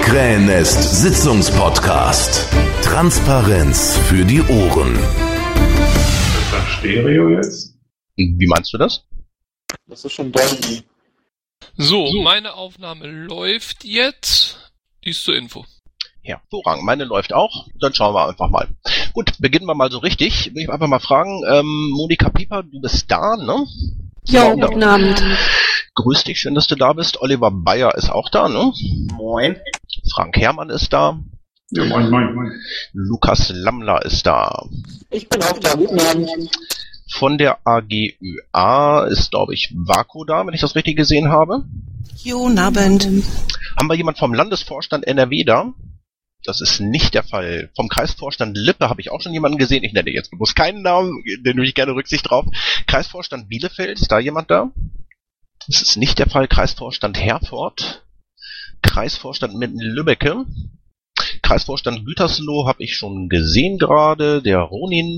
Krähennest Sitzungspodcast. Transparenz für die Ohren. Ist das Stereo jetzt? Wie meinst du das? Das ist schon Dolby. So, meine Aufnahme läuft jetzt. Dies zur Info. Hervorragend. Meine läuft auch. Dann schauen wir einfach mal. Gut, beginnen wir mal so richtig. Will ich einfach mal fragen, Monika Pieper, du bist da, ne? Ja, guten Abend. Grüß dich, schön, dass du da bist. Oliver Bayer ist auch da, ne? Moin. Frank Herrmann ist da. Ja, moin. Lukas Lammler ist da. Ich bin auch da. Guten Abend. Von der AGÖA ist, glaube ich, Vako da, wenn ich das richtig gesehen habe. Guten Abend. Haben wir jemand vom Landesvorstand NRW da? Das ist nicht der Fall. Vom Kreisvorstand Lippe habe ich auch schon jemanden gesehen. Ich nenne jetzt bewusst keinen Namen, den nehme ich gerne Rücksicht drauf. Kreisvorstand Bielefeld, ist da jemand da? Das ist nicht der Fall. Kreisvorstand Herford. Kreisvorstand Minden-Lübbecke. Kreisvorstand Gütersloh habe ich schon gesehen gerade. Der Ronin.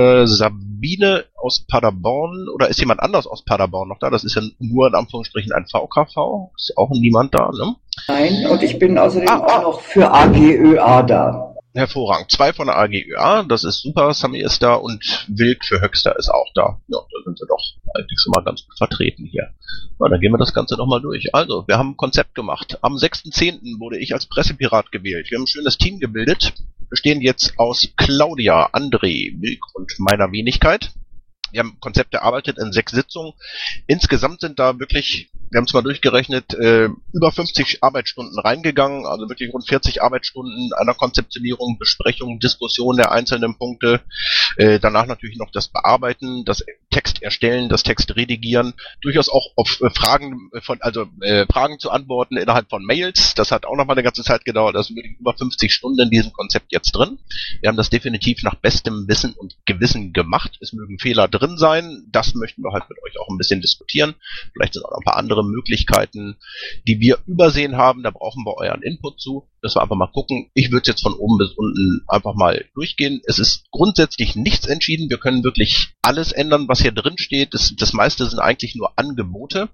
Sabine aus Paderborn. Oder ist jemand anders aus Paderborn noch da? Das ist ja nur in Anführungsstrichen ein VKV. Ist auch niemand da, ne? Nein, und ich bin außerdem auch noch für AGÖA da. Hervorragend. 2 von der AGÖA, das ist super. Sami ist da und Wild für Höxter ist auch da. Ja, da sind sie doch eigentlich schon mal ganz gut vertreten hier. Na, dann gehen wir das Ganze noch mal durch. Also, wir haben ein Konzept gemacht. Am 6.10. wurde ich als Pressepirat gewählt. Wir haben ein schönes Team gebildet. Bestehen jetzt aus Claudia, André, Wilk und meiner Wenigkeit. Wir haben ein Konzept erarbeitet in 6 Sitzungen. Insgesamt sind da wirklich, wir haben es mal durchgerechnet, über 50 Arbeitsstunden reingegangen, also wirklich rund 40 Arbeitsstunden einer Konzeptionierung, Besprechung, Diskussion der einzelnen Punkte. Danach natürlich noch das Bearbeiten, das Text erstellen, das Text redigieren, durchaus auch auf Fragen Fragen zu antworten innerhalb von Mails. Das hat auch noch mal eine ganze Zeit gedauert. Da sind wirklich über 50 Stunden in diesem Konzept jetzt drin. Wir haben das definitiv nach bestem Wissen und Gewissen gemacht. Es mögen Fehler drin sein. Das möchten wir halt mit euch auch ein bisschen diskutieren. Vielleicht sind auch noch ein paar andere Möglichkeiten, die wir übersehen haben. Da brauchen wir euren Input zu. Dass wir einfach mal gucken. Ich würde jetzt von oben bis unten einfach mal durchgehen. Es ist grundsätzlich nichts entschieden. Wir können wirklich alles ändern, was hier drin steht. Das meiste sind eigentlich nur Angebote,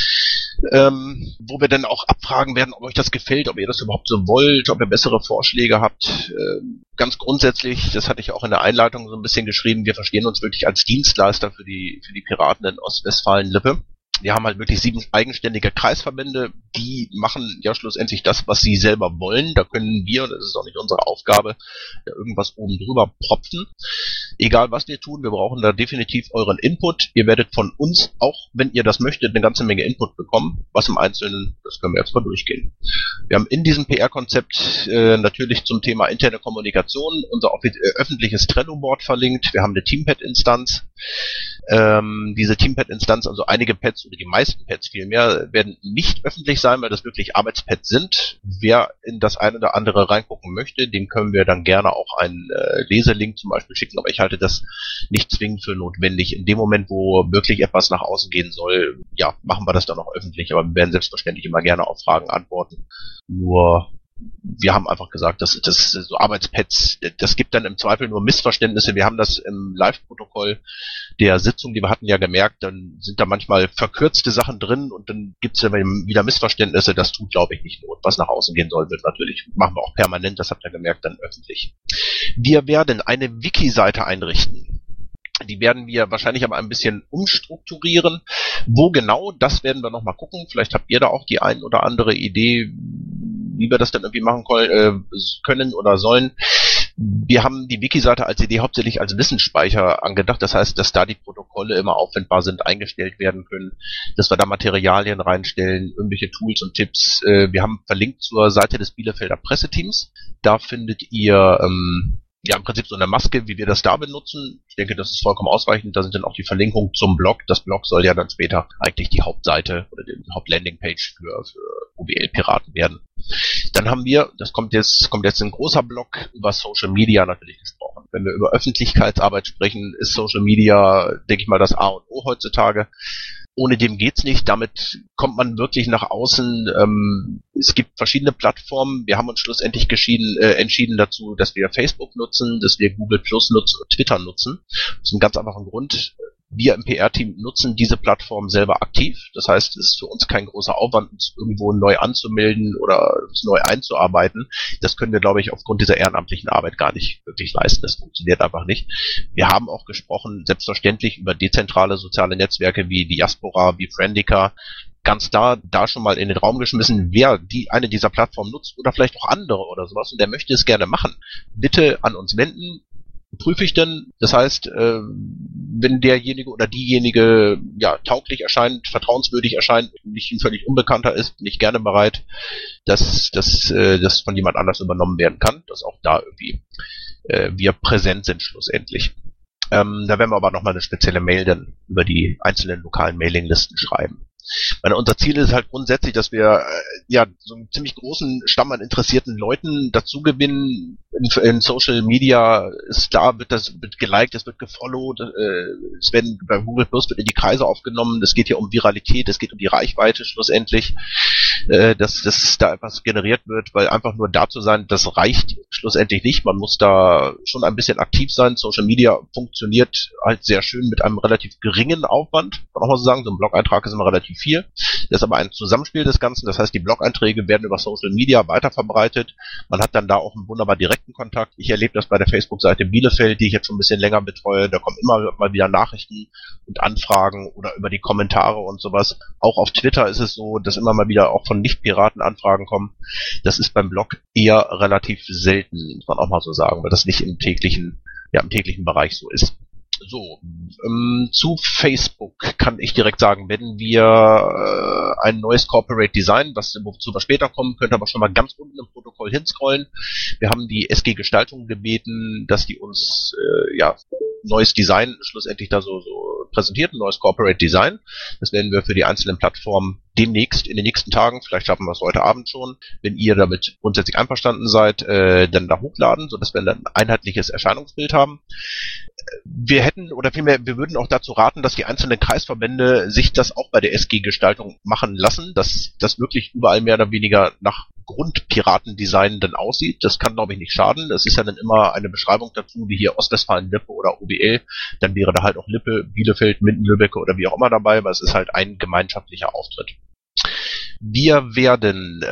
wo wir dann auch abfragen werden, ob euch das gefällt, ob ihr das überhaupt so wollt, ob ihr bessere Vorschläge habt. Ganz grundsätzlich, das hatte ich auch in der Einleitung so ein bisschen geschrieben, wir verstehen uns wirklich als Dienstleister für die Piraten in Ostwestfalen-Lippe. Wir haben halt wirklich 7 eigenständige Kreisverbände, die machen ja schlussendlich das, was sie selber wollen. Da können wir, das ist auch nicht unsere Aufgabe, da irgendwas oben drüber propfen. Egal was wir tun, wir brauchen da definitiv euren Input. Ihr werdet von uns, auch wenn ihr das möchtet, eine ganze Menge Input bekommen. Was im Einzelnen, das können wir jetzt mal durchgehen. Wir haben in diesem PR-Konzept natürlich zum Thema interne Kommunikation unser öffentliches Trello-Board verlinkt. Wir haben eine Teampad-Instanz. Diese Teampad-Instanz, also einige Pads oder die meisten Pads vielmehr, werden nicht öffentlich sein, weil das wirklich Arbeitspads sind. Wer in das eine oder andere reingucken möchte, dem können wir dann gerne auch einen Leselink zum Beispiel schicken, aber ich halte das nicht zwingend für notwendig. In dem Moment, wo wirklich etwas nach außen gehen soll, ja, machen wir das dann auch öffentlich, aber wir werden selbstverständlich immer gerne auf Fragen antworten. Nur wir haben einfach gesagt, dass das so Arbeitspads, das gibt dann im Zweifel nur Missverständnisse. Wir haben das im Live-Protokoll der Sitzung, die wir hatten, ja gemerkt, dann sind da manchmal verkürzte Sachen drin und dann gibt es ja wieder Missverständnisse. Das tut, glaube ich, nicht not. Was nach außen gehen soll, wird natürlich, machen wir auch permanent, das habt ihr gemerkt, dann öffentlich. Wir werden eine Wiki-Seite einrichten. Die werden wir wahrscheinlich aber ein bisschen umstrukturieren. Wo genau, das werden wir nochmal gucken. Vielleicht habt ihr da auch die ein oder andere Idee, wie wir das dann irgendwie machen können oder sollen. Wir haben die Wiki-Seite als Idee hauptsächlich als Wissensspeicher angedacht. Das heißt, dass da die Protokolle immer auffindbar sind, eingestellt werden können, dass wir da Materialien reinstellen, irgendwelche Tools und Tipps. Wir haben verlinkt zur Seite des Bielefelder Presseteams. Da findet ihr im Prinzip so eine Maske, wie wir das da benutzen. Ich denke, das ist vollkommen ausreichend. Da sind dann auch die Verlinkungen zum Blog. Das Blog soll ja dann später eigentlich die Hauptseite oder die Hauptlandingpage für OWL-Piraten werden. Dann haben wir, das kommt jetzt ein großer Block über Social Media natürlich gesprochen. Wenn wir über Öffentlichkeitsarbeit sprechen, ist Social Media, denke ich mal, das A und O heutzutage. Ohne dem geht's nicht. Damit kommt man wirklich nach außen. Es gibt verschiedene Plattformen. Wir haben uns schlussendlich entschieden dazu, dass wir Facebook nutzen, dass wir Google Plus nutzen und Twitter nutzen. Das ist ein ganz einfacher Grund. Wir im PR-Team nutzen diese Plattform selber aktiv. Das heißt, es ist für uns kein großer Aufwand, uns irgendwo neu anzumelden oder uns neu einzuarbeiten. Das können wir, glaube ich, aufgrund dieser ehrenamtlichen Arbeit gar nicht wirklich leisten. Das funktioniert einfach nicht. Wir haben auch gesprochen, selbstverständlich, über dezentrale soziale Netzwerke wie Diaspora, wie Friendica. Ganz da schon mal in den Raum geschmissen, wer eine dieser Plattformen nutzt oder vielleicht auch andere oder sowas und der möchte es gerne machen. Bitte an uns wenden. Prüfe ich denn, das heißt, wenn derjenige oder diejenige tauglich erscheint, vertrauenswürdig erscheint, nicht ein völlig Unbekannter ist, nicht gerne bereit, dass das von jemand anders übernommen werden kann, dass auch da irgendwie wir präsent sind schlussendlich. Da werden wir aber nochmal eine spezielle Mail dann über die einzelnen lokalen Mailinglisten schreiben. Unser Ziel ist halt grundsätzlich, dass wir so einen ziemlich großen Stamm an interessierten Leuten dazu gewinnen. In Social Media ist da, wird geliked, es wird gefollowt, es werden bei Google Plus wird in die Kreise aufgenommen. Es geht hier um Viralität, es geht um die Reichweite schlussendlich, dass da etwas generiert wird, weil einfach nur da zu sein, das reicht schlussendlich nicht. Man muss da schon ein bisschen aktiv sein. Social Media funktioniert halt sehr schön mit einem relativ geringen Aufwand, kann man auch mal so sagen. So ein Blog-Eintrag ist immer relativ viel. Das ist aber ein Zusammenspiel des Ganzen. Das heißt, die Blog-Einträge werden über Social Media weiterverbreitet. Man hat dann da auch einen wunderbar direkten Kontakt. Ich erlebe das bei der Facebook-Seite Bielefeld, die ich jetzt schon ein bisschen länger betreue. Da kommen immer mal wieder Nachrichten und Anfragen oder über die Kommentare und sowas. Auch auf Twitter ist es so, dass immer mal wieder auch von Nicht-Piraten Anfragen kommen. Das ist beim Blog eher relativ selten, muss man auch mal so sagen, weil das nicht im täglichen Bereich so ist. So, zu Facebook kann ich direkt sagen, wenn wir ein neues Corporate Design, wozu wir später kommen, könnt ihr aber schon mal ganz unten im Protokoll hinscrollen. Wir haben die SG Gestaltung gebeten, dass die uns neues Design schlussendlich da so präsentiert, ein neues Corporate Design. Das werden wir für die einzelnen Plattformen demnächst, in den nächsten Tagen, vielleicht schaffen wir es heute Abend schon, wenn ihr damit grundsätzlich einverstanden seid, dann da hochladen, sodass wir dann ein einheitliches Erscheinungsbild haben. Wir würden auch dazu raten, dass die einzelnen Kreisverbände sich das auch bei der SG-Gestaltung machen lassen, dass das wirklich überall mehr oder weniger nach Grundpiratendesign dann aussieht. Das kann, glaube ich, nicht schaden. Es ist ja dann immer eine Beschreibung dazu, wie hier Ostwestfalen-Lippe oder OBL. Dann wäre da halt auch Lippe, Bielefeld, Minden-Lübbecke oder wie auch immer dabei, weil es ist halt ein gemeinschaftlicher Auftritt. Wir werden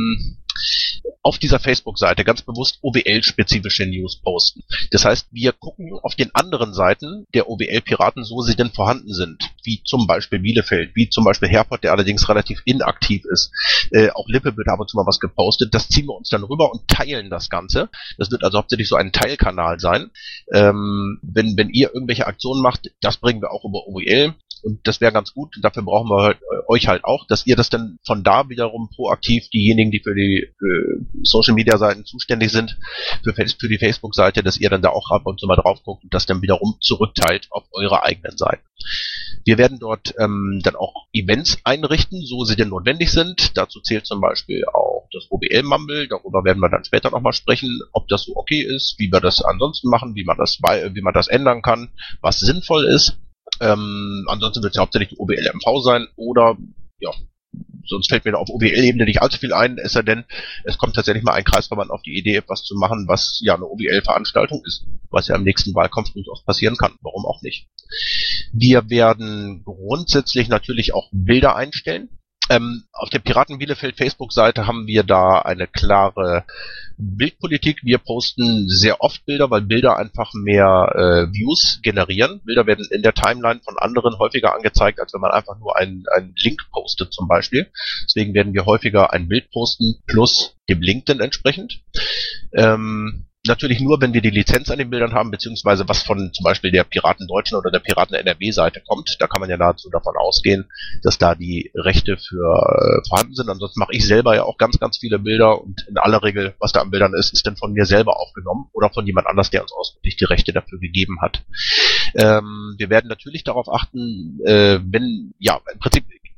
auf dieser Facebook-Seite ganz bewusst OWL-spezifische News posten. Das heißt, wir gucken auf den anderen Seiten der OWL-Piraten, so sie denn vorhanden sind, wie zum Beispiel Bielefeld, wie zum Beispiel Herford, der allerdings relativ inaktiv ist. Auch Lippe wird ab und zu mal was gepostet. Das ziehen wir uns dann rüber und teilen das Ganze. Das wird also hauptsächlich so ein Teilkanal sein. Wenn ihr irgendwelche Aktionen macht, das bringen wir auch über OWL. Und das wäre ganz gut. Dafür brauchen wir euch halt auch, dass ihr das dann von da wiederum proaktiv, diejenigen, die für die Social-Media-Seiten zuständig sind, für die Facebook-Seite, dass ihr dann da auch ab und zu mal drauf guckt und das dann wiederum zurückteilt auf eure eigenen Seiten. Wir werden dort dann auch Events einrichten, so sie denn notwendig sind. Dazu zählt zum Beispiel auch das OBL-Mumble. Darüber werden wir dann später nochmal sprechen, ob das so okay ist, wie wir das ansonsten machen, wie man das ändern kann, was sinnvoll ist. Ansonsten wird es ja hauptsächlich die OBL-MV sein oder, sonst fällt mir da auf OBL-Ebene nicht allzu viel ein, es sei denn, es kommt tatsächlich mal ein Kreisverband auf die Idee, etwas zu machen, was ja eine OBL-Veranstaltung ist, was ja im nächsten Wahlkampf durchaus passieren kann, warum auch nicht. Wir werden grundsätzlich natürlich auch Bilder einstellen. Auf der Piraten Bielefeld Facebook-Seite haben wir da eine klare Bildpolitik. Wir posten sehr oft Bilder, weil Bilder einfach mehr Views generieren. Bilder werden in der Timeline von anderen häufiger angezeigt, als wenn man einfach nur einen Link postet zum Beispiel. Deswegen werden wir häufiger ein Bild posten plus dem Link dann entsprechend. Natürlich nur, wenn wir die Lizenz an den Bildern haben, beziehungsweise was von zum Beispiel der Piraten Deutschen oder der Piraten NRW-Seite kommt. Da kann man ja nahezu davon ausgehen, dass da die Rechte für vorhanden sind. Ansonsten mache ich selber ja auch ganz, ganz viele Bilder und in aller Regel, was da an Bildern ist dann von mir selber aufgenommen oder von jemand anders, der uns ausdrücklich die Rechte dafür gegeben hat. Wir werden natürlich darauf achten, im Prinzip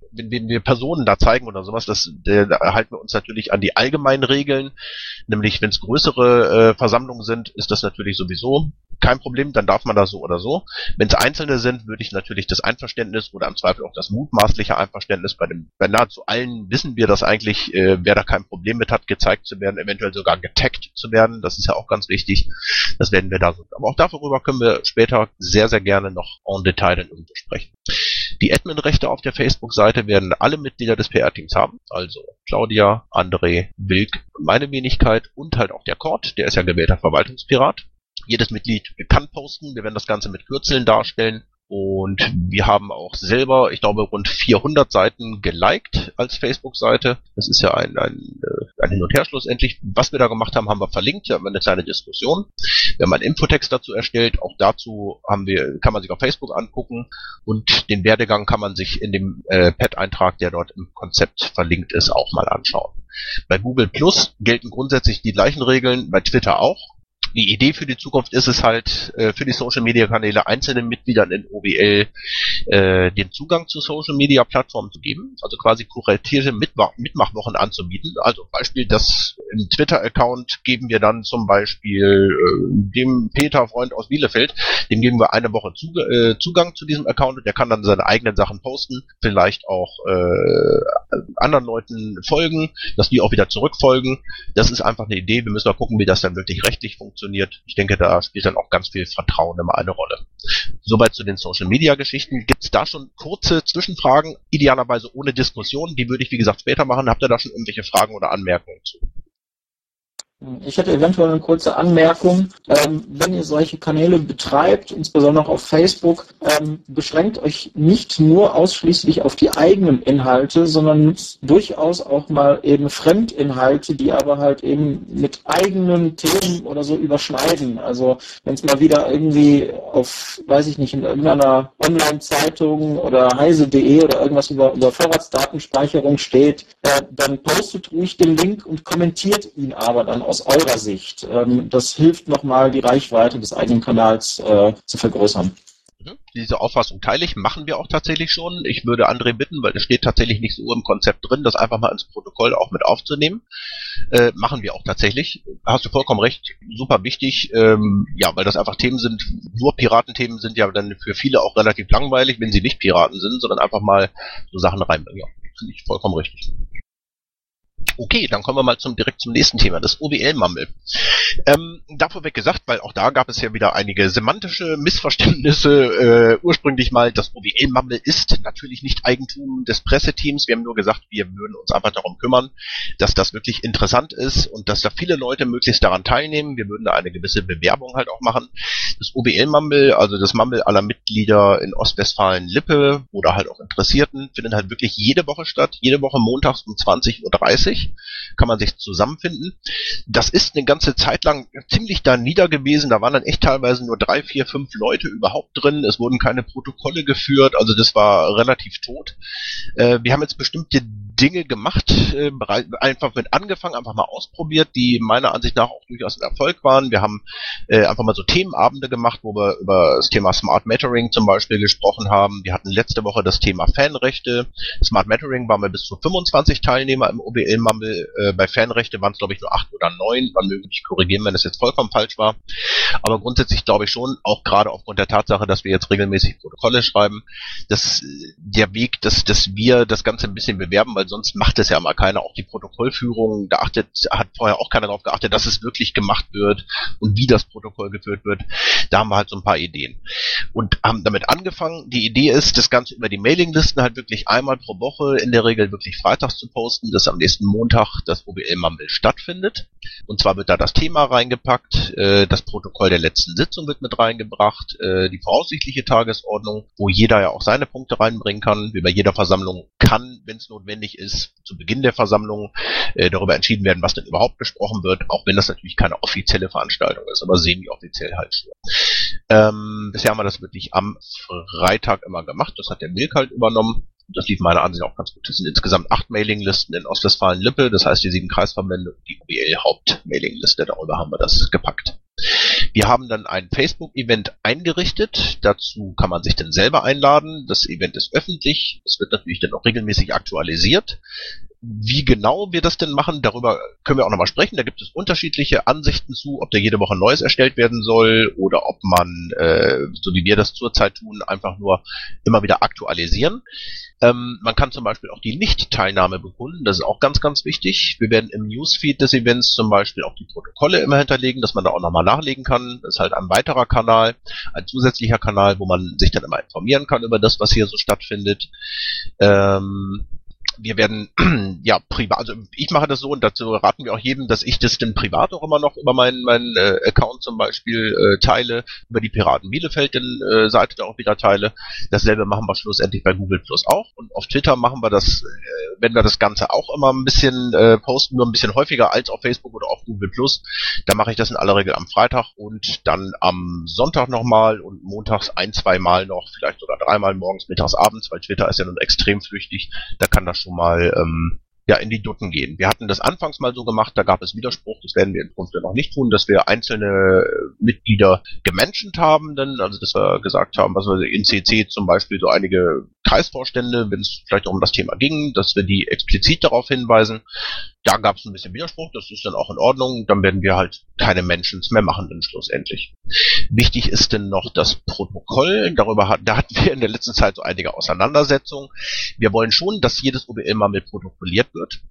wenn wir Personen da zeigen oder sowas, da halten wir uns natürlich an die allgemeinen Regeln, nämlich wenn es größere Versammlungen sind, ist das natürlich sowieso kein Problem, dann darf man das so oder so. Wenn es einzelne sind, würde ich natürlich das Einverständnis oder im Zweifel auch das mutmaßliche Einverständnis bei nahezu allen wissen wir, dass eigentlich, wer da kein Problem mit hat, gezeigt zu werden, eventuell sogar getaggt zu werden, das ist ja auch ganz wichtig, das werden wir da so. Aber auch darüber können wir später sehr, sehr gerne noch en Detail dann irgendwo sprechen. Die Admin-Rechte auf der Facebook-Seite werden alle Mitglieder des PR-Teams haben, also Claudia, André, Wilk und meine Wenigkeit und halt auch der Kord, der ist ja gewählter Verwaltungspirat. Jedes Mitglied kann posten, wir werden das Ganze mit Kürzeln darstellen und wir haben auch selber, ich glaube, rund 400 Seiten geliked als Facebook-Seite. Das ist ja ein Hin- und Herschluss endlich. Was wir da gemacht haben, haben wir verlinkt, wir haben eine kleine Diskussion. Wir haben einen Infotext dazu erstellt, auch dazu kann man sich auf Facebook angucken und den Werdegang kann man sich in dem Pad-Eintrag, der dort im Konzept verlinkt ist, auch mal anschauen. Bei Google Plus gelten grundsätzlich die gleichen Regeln, bei Twitter auch. Die Idee für die Zukunft ist es halt, für die Social-Media-Kanäle einzelnen Mitgliedern in OWL den Zugang zu Social-Media-Plattformen zu geben, also quasi kuratierte Mitmachwochen anzubieten. Also Beispiel, das im Twitter-Account geben wir dann zum Beispiel dem Peter, Freund aus Bielefeld, dem geben wir eine Woche Zugang zu diesem Account und der kann dann seine eigenen Sachen posten, vielleicht auch anderen Leuten folgen, dass die auch wieder zurückfolgen. Das ist einfach eine Idee, wir müssen mal gucken, wie das dann wirklich rechtlich funktioniert. Ich denke, da spielt dann auch ganz viel Vertrauen immer eine Rolle. Soweit zu den Social-Media-Geschichten. Gibt es da schon kurze Zwischenfragen, idealerweise ohne Diskussion? Die würde ich, wie gesagt, später machen. Habt ihr da schon irgendwelche Fragen oder Anmerkungen zu? Ich hätte eventuell eine kurze Anmerkung. Wenn ihr solche Kanäle betreibt, insbesondere auf Facebook, beschränkt euch nicht nur ausschließlich auf die eigenen Inhalte, sondern nutzt durchaus auch mal eben Fremdinhalte, die aber halt eben mit eigenen Themen oder so überschneiden. Also wenn es mal wieder irgendwie auf, weiß ich nicht, in irgendeiner Online-Zeitung oder heise.de oder irgendwas über Vorratsdatenspeicherung steht, dann postet ruhig den Link und kommentiert ihn aber dann aus eurer Sicht. Das hilft nochmal, die Reichweite des eigenen Kanals zu vergrößern. Diese Auffassung teile ich, machen wir auch tatsächlich schon. Ich würde André bitten, weil es steht tatsächlich nicht so im Konzept drin, das einfach mal ins Protokoll auch mit aufzunehmen. Machen wir auch tatsächlich. Hast du vollkommen recht, super wichtig. Ja, weil das einfach Themen sind, nur Piratenthemen sind ja dann für viele auch relativ langweilig, wenn sie nicht Piraten sind, sondern einfach mal so Sachen reinbringen. Ja, finde ich vollkommen richtig. Okay, dann kommen wir mal direkt zum nächsten Thema, das OWL-Mumble. Da vorweg gesagt, weil auch da gab es ja wieder einige semantische Missverständnisse. Ursprünglich mal, das OWL-Mumble ist natürlich nicht Eigentum des Presseteams. Wir haben nur gesagt, wir würden uns einfach darum kümmern, dass das wirklich interessant ist und dass da viele Leute möglichst daran teilnehmen. Wir würden da eine gewisse Bewerbung halt auch machen. Das OWL-Mumble, also das Mumble aller Mitglieder in Ostwestfalen-Lippe oder halt auch Interessierten, findet halt wirklich jede Woche statt. Jede Woche montags um 20:30 Uhr kann man sich zusammenfinden. Das ist eine ganze Zeit lang ziemlich da nieder gewesen. Da waren dann echt teilweise nur 3, 4, 5 Leute überhaupt drin. Es wurden keine Protokolle geführt. Also das war relativ tot. Wir haben jetzt bestimmte Dinge gemacht, einfach mit angefangen, einfach mal ausprobiert, die meiner Ansicht nach auch durchaus ein Erfolg waren. Wir haben einfach mal so Themenabende gemacht, wo wir über das Thema Smart Mattering zum Beispiel gesprochen haben. Wir hatten letzte Woche das Thema Fanrechte. Smart Mattering waren wir bis zu 25 Teilnehmer im OWL-Mumble. Bei Fanrechte waren es, glaube ich, nur 8 oder 9. Man möge mich korrigieren, wenn das jetzt vollkommen falsch war. Aber grundsätzlich glaube ich schon, auch gerade aufgrund der Tatsache, dass wir jetzt regelmäßig Protokolle schreiben, dass der Weg, dass wir das Ganze ein bisschen bewerben, weil sonst macht es ja mal keiner. Auch die Protokollführung, hat vorher auch keiner darauf geachtet, dass es wirklich gemacht wird und wie das Protokoll geführt wird. Da haben wir halt so ein paar Ideen. Und haben damit angefangen. Die Idee ist, das Ganze über die Mailinglisten halt wirklich einmal pro Woche, in der Regel wirklich freitags zu posten, dass am nächsten Montag das OWL-Mumble stattfindet. Und zwar wird da das Thema reingepackt, das Protokoll der letzten Sitzung wird mit reingebracht, die voraussichtliche Tagesordnung, wo jeder ja auch seine Punkte reinbringen kann. Wie bei jeder Versammlung kann, wenn es notwendig ist, zu Beginn der Versammlung darüber entschieden werden, was denn überhaupt besprochen wird, auch wenn das natürlich keine offizielle Veranstaltung ist, aber semi-offiziell halt schon. Bisher haben wir das wirklich am Freitag immer gemacht, das hat der Milk halt übernommen. Das lief meiner Ansicht nach auch ganz gut. Das sind insgesamt 8 Mailinglisten in Ostwestfalen-Lippe, das heißt die 7 Kreisverbände und die OWL-Haupt-Mailingliste, darüber haben wir das gepackt. Wir haben dann ein Facebook-Event eingerichtet, dazu kann man sich dann selber einladen. Das Event ist öffentlich, es wird natürlich dann auch regelmäßig aktualisiert. Wie genau wir das denn machen, darüber können wir auch nochmal sprechen. Da gibt es unterschiedliche Ansichten zu, ob da jede Woche Neues erstellt werden soll oder ob man, so wie wir das zurzeit tun, einfach nur immer wieder aktualisieren. Man kann zum Beispiel auch die Nicht-Teilnahme bekunden, das ist auch ganz, ganz wichtig. Wir werden im Newsfeed des Events zum Beispiel auch die Protokolle immer hinterlegen, dass man da auch nochmal nachlegen kann. Das ist halt ein weiterer Kanal, ein zusätzlicher Kanal, wo man sich dann immer informieren kann über das, was hier so stattfindet. Wir werden, ja, privat, also ich mache das so und dazu raten wir auch jedem, dass ich das dann privat auch immer noch über meinen Account zum Beispiel teile, über die Piraten Bielefeld Seite da auch wieder teile. Dasselbe machen wir schlussendlich bei Google Plus auch und auf Twitter machen wir das, werden wir das Ganze auch immer ein bisschen posten, nur ein bisschen häufiger als auf Facebook oder auf Google Plus. Da mache ich das in aller Regel am Freitag und dann am Sonntag nochmal und montags 1-2 Mal noch, vielleicht sogar 3 Mal morgens, mittags, abends, weil Twitter ist ja nun extrem flüchtig, da kann das schon mal in die Dutten gehen. Wir hatten das anfangs mal so gemacht, da gab es Widerspruch, das werden wir in Zukunft noch nicht tun, dass wir einzelne Mitglieder gemenschent haben, denn, also dass wir gesagt haben, was wir in CC zum Beispiel so einige Kreisvorstände, wenn es vielleicht auch um das Thema ging, dass wir die explizit darauf hinweisen. Da gab es ein bisschen Widerspruch, das ist dann auch in Ordnung, dann werden wir halt keine Mentions mehr machen dann schlussendlich. Wichtig ist denn noch das Protokoll, da hatten wir in der letzten Zeit so einige Auseinandersetzungen. Wir wollen schon, dass jedes OWL mal mit protokolliert wird.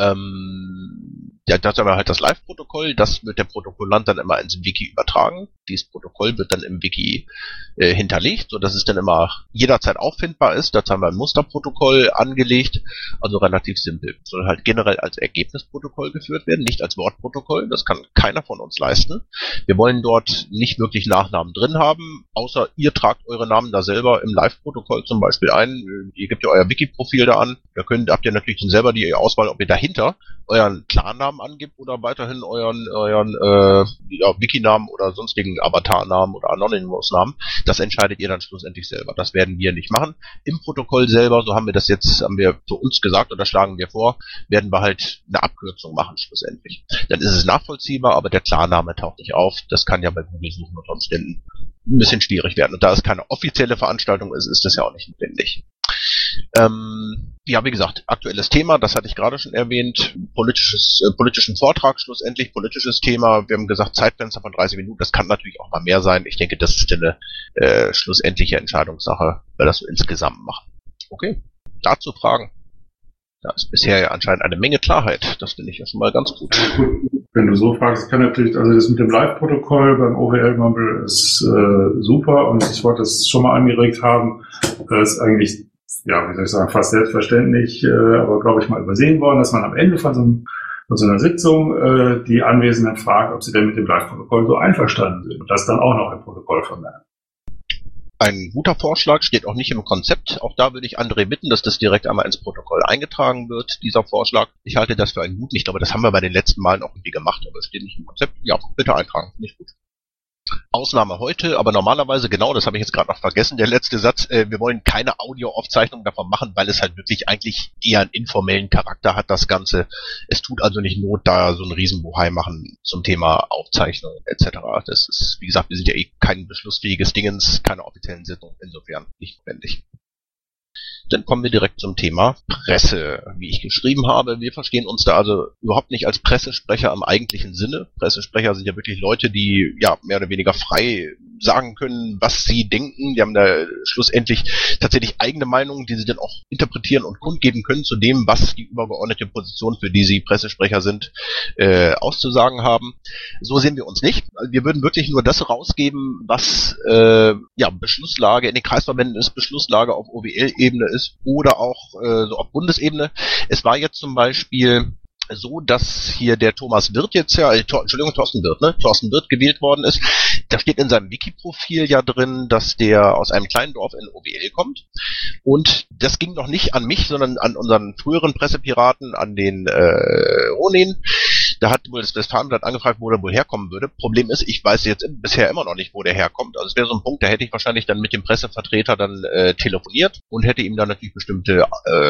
Das haben wir halt das Live-Protokoll, das wird der Protokollant dann immer ins Wiki übertragen. Dieses Protokoll wird dann im Wiki hinterlegt, sodass es dann immer jederzeit auffindbar ist. Dazu haben wir ein Musterprotokoll angelegt, also relativ simpel. Soll halt generell als Ergebnisprotokoll geführt werden, nicht als Wortprotokoll. Das kann keiner von uns leisten. Wir wollen dort nicht wirklich Nachnamen drin haben, außer ihr tragt eure Namen da selber im Live-Protokoll zum Beispiel ein. Ihr gebt ja euer Wiki-Profil da an. Da habt ihr natürlich dann selber die Auswahl, ob ihr dahinter euren Klarnamen angibt oder weiterhin euren Wiki-Namen oder sonstigen Avatar-Namen oder Anonymous-Namen. Das entscheidet ihr dann schlussendlich selber. Das werden wir nicht machen. Im Protokoll selber, so haben wir für uns gesagt und das schlagen wir vor, werden wir halt eine Abkürzung machen schlussendlich. Dann ist es nachvollziehbar, aber der Klarname taucht nicht auf. Das kann ja bei Google Suchen unter Umständen ein bisschen schwierig werden. Und da es keine offizielle Veranstaltung ist, ist das ja auch nicht notwendig. Ja, wie gesagt, aktuelles Thema, das hatte ich gerade schon erwähnt, politischen Vortrag schlussendlich, politisches Thema, wir haben gesagt Zeitfenster von 30 Minuten, das kann natürlich auch mal mehr sein, ich denke, das ist eine schlussendliche Entscheidungssache, weil wir das so insgesamt machen. Okay, dazu Fragen? Da ist bisher ja anscheinend eine Menge Klarheit, das finde ich ja schon mal ganz gut. Wenn du so fragst, kann natürlich, also das mit dem Live-Protokoll beim OWL-Mumble ist super und ich wollte das schon mal angeregt haben, ist eigentlich, ja, wie soll ich sagen, fast selbstverständlich, aber glaube ich mal übersehen worden, dass man am Ende von so einer Sitzung die Anwesenden fragt, ob sie denn mit dem Live-Protokoll so einverstanden sind und das dann auch noch im Protokoll vermerken. Ein guter Vorschlag, steht auch nicht im Konzept. Auch da würde ich André bitten, dass das direkt einmal ins Protokoll eingetragen wird, dieser Vorschlag. Ich halte das für einen guten. Ich glaube, das haben wir bei den letzten Malen auch irgendwie gemacht, aber es steht nicht im Konzept. Ja, bitte eintragen. Nicht gut. Ausnahme heute, aber normalerweise, genau, das habe ich jetzt gerade noch vergessen, der letzte Satz, wir wollen keine Audioaufzeichnung davon machen, weil es halt wirklich eigentlich eher einen informellen Charakter hat, das Ganze. Es tut also nicht Not, da so einen Riesenbohai machen zum Thema Aufzeichnung etc. Das ist, wie gesagt, wir sind ja kein beschlussfähiges Dingens, keine offiziellen Sitzungen, insofern nicht notwendig. Dann kommen wir direkt zum Thema Presse. Wie ich geschrieben habe, wir verstehen uns da also überhaupt nicht als Pressesprecher im eigentlichen Sinne. Pressesprecher sind ja wirklich Leute, die ja mehr oder weniger frei sagen können, was sie denken. Die haben da schlussendlich tatsächlich eigene Meinungen, die sie dann auch interpretieren und kundgeben können zu dem, was die übergeordnete Position, für die sie Pressesprecher sind, auszusagen haben. So sehen wir uns nicht. Also wir würden wirklich nur das rausgeben, was Beschlusslage in den Kreisverbänden ist, Beschlusslage auf OWL-Ebene ist oder auch so auf Bundesebene. Es war jetzt zum Beispiel so, dass hier der Thomas Wirth Thorsten Wirth gewählt worden ist. Da steht in seinem Wiki-Profil ja drin, dass der aus einem kleinen Dorf in OWL kommt. Und das ging noch nicht an mich, sondern an unseren früheren Pressepiraten, an den Ronin. Da hat wohl das Westfalenblatt angefragt, wo der wohl herkommen würde. Problem ist, ich weiß jetzt bisher immer noch nicht, wo der herkommt. Also es wäre so ein Punkt, da hätte ich wahrscheinlich dann mit dem Pressevertreter dann telefoniert und hätte ihm dann natürlich bestimmte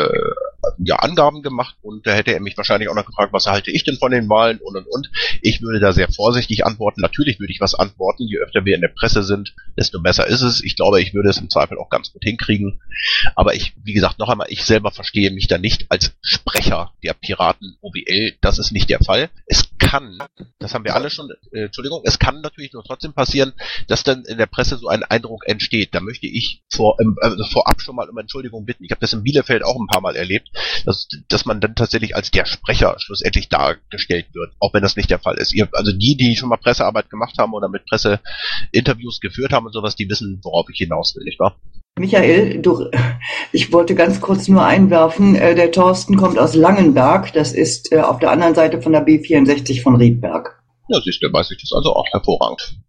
Angaben gemacht und da hätte er mich wahrscheinlich auch noch gefragt, was halte ich denn von den Wahlen und. Ich würde da sehr vorsichtig antworten. Natürlich würde ich was antworten. Je öfter wir in der Presse sind, desto besser ist es. Ich glaube, ich würde es im Zweifel auch ganz gut hinkriegen. Aber wie gesagt, noch einmal, ich selber verstehe mich da nicht als Sprecher der Piraten OWL. Das ist nicht der Fall. Es kann, das haben wir alle schon, es kann natürlich nur trotzdem passieren, dass dann in der Presse so ein Eindruck entsteht. Da möchte ich vorab schon mal um Entschuldigung bitten. Ich habe das in Bielefeld auch ein paar Mal erlebt, dass man dann tatsächlich als der Sprecher schlussendlich dargestellt wird, auch wenn das nicht der Fall ist. Also die schon mal Pressearbeit gemacht haben oder mit Presseinterviews geführt haben und sowas, die wissen, worauf ich hinaus will, nicht wahr? Michael, ich wollte ganz kurz nur einwerfen, der Thorsten kommt aus Langenberg, das ist auf der anderen Seite von der B64 von Riedberg. Ja, siehst du, weiß ich das also auch hervorragend.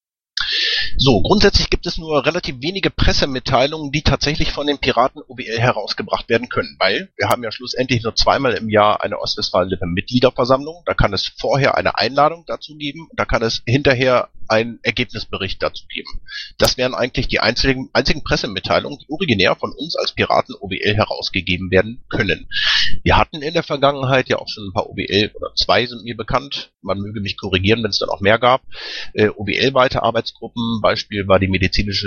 So, grundsätzlich gibt es nur relativ wenige Pressemitteilungen, die tatsächlich von den Piraten OWL herausgebracht werden können, weil wir haben ja schlussendlich nur zweimal im Jahr eine Ostwestfalen-Lippe-Mitgliederversammlung, da kann es vorher eine Einladung dazu geben, da kann es hinterher einen Ergebnisbericht dazu geben. Das wären eigentlich die einzigen Pressemitteilungen, die originär von uns als Piraten OWL herausgegeben werden können. Wir hatten in der Vergangenheit ja auch schon ein paar OWL, oder 2 sind mir bekannt, man möge mich korrigieren, wenn es dann auch mehr gab, OWL-weite Arbeitsgruppen, Beispiel war die medizinische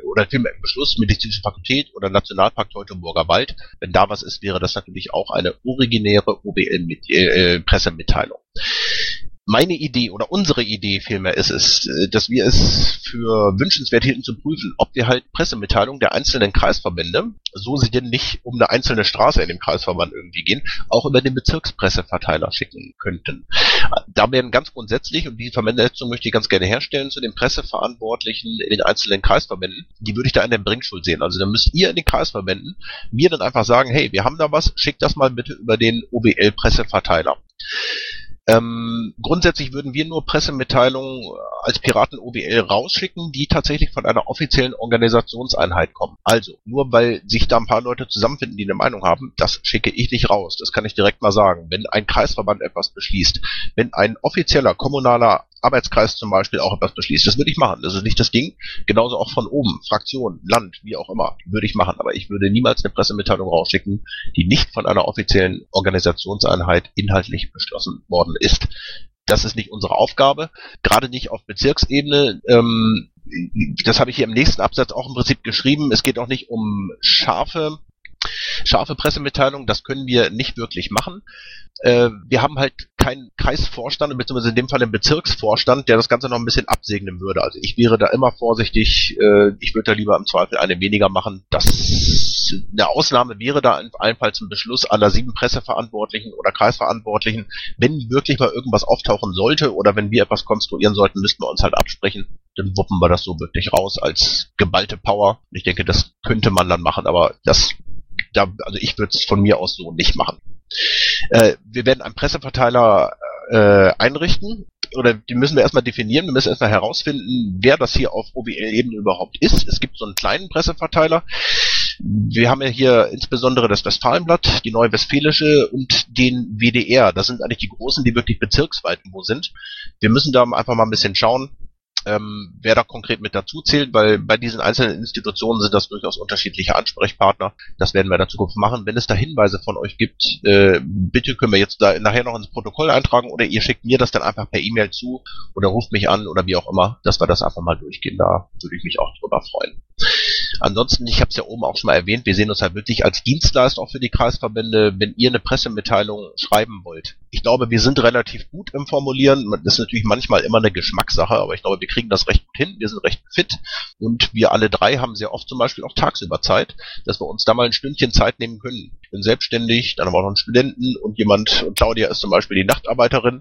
Fakultät oder Nationalpark Teutoburger Wald. Wenn da was ist, wäre das natürlich auch eine originäre OWL-Pressemitteilung. Meine Idee oder unsere Idee vielmehr ist es, dass wir es für wünschenswert hielten zu prüfen, ob wir halt Pressemitteilungen der einzelnen Kreisverbände, so sie denn nicht um eine einzelne Straße in dem Kreisverband irgendwie gehen, auch über den Bezirkspresseverteiler schicken könnten. Da werden ganz grundsätzlich, und die Vernetzung möchte ich ganz gerne herstellen, zu den Presseverantwortlichen in den einzelnen Kreisverbänden, die würde ich da in der Bringschuld sehen. Also da müsst ihr in den Kreisverbänden mir dann einfach sagen, hey, wir haben da was, schickt das mal bitte über den OWL-Presseverteiler. Grundsätzlich würden wir nur Pressemitteilungen als Piraten OWL rausschicken, die tatsächlich von einer offiziellen Organisationseinheit kommen. Also, nur weil sich da ein paar Leute zusammenfinden, die eine Meinung haben, das schicke ich nicht raus. Das kann ich direkt mal sagen. Wenn ein Kreisverband etwas beschließt, wenn ein offizieller kommunaler Arbeitskreis zum Beispiel auch etwas beschließt, das würde ich machen. Das ist nicht das Ding. Genauso auch von oben, Fraktion, Land, wie auch immer, würde ich machen. Aber ich würde niemals eine Pressemitteilung rausschicken, die nicht von einer offiziellen Organisationseinheit inhaltlich beschlossen worden ist. Das ist nicht unsere Aufgabe, gerade nicht auf Bezirksebene. Das habe ich hier im nächsten Absatz auch im Prinzip geschrieben. Es geht auch nicht um scharfe Pressemitteilungen, das können wir nicht wirklich machen. Wir haben halt keinen Kreisvorstand, beziehungsweise in dem Fall einen Bezirksvorstand, der das Ganze noch ein bisschen absegnen würde. Also ich wäre da immer vorsichtig, ich würde da lieber im Zweifel eine weniger machen. Eine Ausnahme wäre da allenfalls ein Beschluss aller 7 Presseverantwortlichen oder Kreisverantwortlichen. Wenn wirklich mal irgendwas auftauchen sollte oder wenn wir etwas konstruieren sollten, müssten wir uns halt absprechen. Dann wuppen wir das so wirklich raus als geballte Power. Ich denke, das könnte man dann machen, aber also ich würde es von mir aus so nicht machen. Wir werden einen Presseverteiler einrichten, oder die müssen wir erstmal definieren, wir müssen erstmal herausfinden, wer das hier auf OWL-Ebene überhaupt ist. Es gibt so einen kleinen Presseverteiler. Wir haben ja hier insbesondere das Westfalenblatt, die Neue Westfälische und den WDR. Das sind eigentlich die großen, die wirklich bezirksweit wo sind. Wir müssen da einfach mal ein bisschen schauen, wer da konkret mit dazu zählt, weil bei diesen einzelnen Institutionen sind das durchaus unterschiedliche Ansprechpartner. Das werden wir in der Zukunft machen. Wenn es da Hinweise von euch gibt, bitte können wir jetzt da nachher noch ins Protokoll eintragen oder ihr schickt mir das dann einfach per E-Mail zu oder ruft mich an oder wie auch immer, dass wir das einfach mal durchgehen. Da würde ich mich auch drüber freuen. Ansonsten, ich habe es ja oben auch schon mal erwähnt, wir sehen uns halt wirklich als Dienstleister auch für die Kreisverbände, wenn ihr eine Pressemitteilung schreiben wollt. Ich glaube, wir sind relativ gut im Formulieren. Das ist natürlich manchmal immer eine Geschmackssache, aber ich glaube, wir kriegen das recht gut hin. Wir sind recht fit und wir alle 3 haben sehr oft zum Beispiel auch tagsüber Zeit, dass wir uns da mal ein Stündchen Zeit nehmen können. Ich bin selbstständig, dann haben wir auch noch einen Studenten und Claudia ist zum Beispiel die Nachtarbeiterin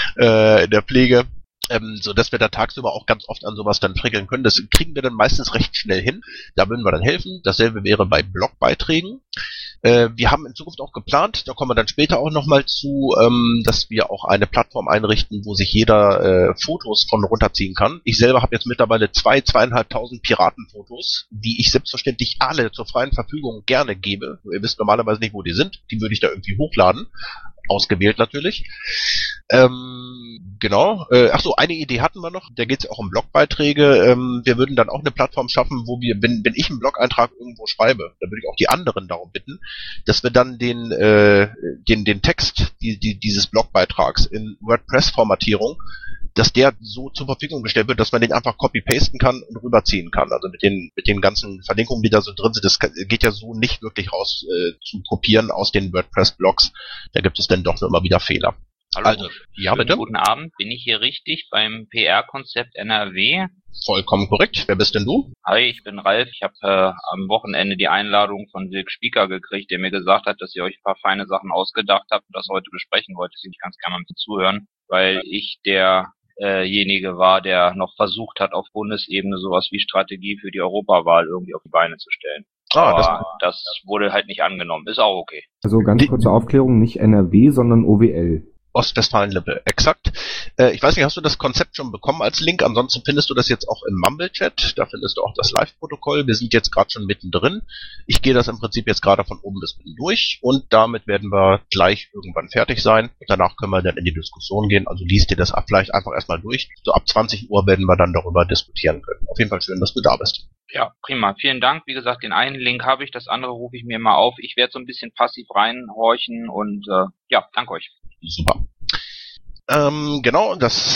in der Pflege. So dass wir da tagsüber auch ganz oft an sowas dann frickeln können. Das kriegen wir dann meistens recht schnell hin. Da würden wir dann helfen. Dasselbe wäre bei Blogbeiträgen. Wir haben in Zukunft auch geplant, da kommen wir dann später auch nochmal zu, dass wir auch eine Plattform einrichten, wo sich jeder Fotos von runterziehen kann. Ich selber habe jetzt mittlerweile 2.500 Piratenfotos, die ich selbstverständlich alle zur freien Verfügung gerne gebe. Ihr wisst normalerweise nicht, wo die sind. Die würde ich da irgendwie hochladen. Ausgewählt natürlich. Genau. Achso, eine Idee hatten wir noch. Da geht es auch um Blogbeiträge. Wir würden dann auch eine Plattform schaffen, wo wir, wenn ich einen Blog-Eintrag irgendwo schreibe, dann würde ich auch die anderen darum bitten, dass wir dann den Text dieses Blogbeitrags in WordPress-Formatierung, dass der so zur Verfügung gestellt wird, dass man den einfach copy-pasten kann und rüberziehen kann. Also mit den ganzen Verlinkungen, die da so drin sind, das geht ja so nicht wirklich raus zu kopieren aus den WordPress-Blogs. Da gibt es dann doch nur immer wieder Fehler. Hallo, Also, ja, bitte. Guten Abend, bin ich hier richtig beim PR-Konzept NRW? Vollkommen korrekt. Wer bist denn du? Hi, ich bin Ralf. Ich habe am Wochenende die Einladung von Silk Spieker gekriegt, der mir gesagt hat, dass ihr euch ein paar feine Sachen ausgedacht habt und das heute besprechen wollt. Deswegen kann ich ganz gerne mal zuhören, weil ich derjenige war, der noch versucht hat, auf Bundesebene sowas wie Strategie für die Europawahl irgendwie auf die Beine zu stellen. Aber das wurde halt nicht angenommen. Ist auch okay. Also ganz kurze Aufklärung, nicht NRW, sondern OWL. Ostwestfalen-Lippe, exakt. Ich weiß nicht, hast du das Konzept schon bekommen als Link? Ansonsten findest du das jetzt auch im Mumble-Chat. Da findest du auch das Live-Protokoll. Wir sind jetzt gerade schon mittendrin. Ich gehe das im Prinzip jetzt gerade von oben bis unten durch und damit werden wir gleich irgendwann fertig sein. Danach können wir dann in die Diskussion gehen. Also liest dir das vielleicht einfach erstmal durch. So ab 20 Uhr werden wir dann darüber diskutieren können. Auf jeden Fall schön, dass du da bist. Ja, prima. Vielen Dank. Wie gesagt, den einen Link habe ich, das andere rufe ich mir mal auf. Ich werde so ein bisschen passiv reinhorchen und ja, danke euch. Super. Genau,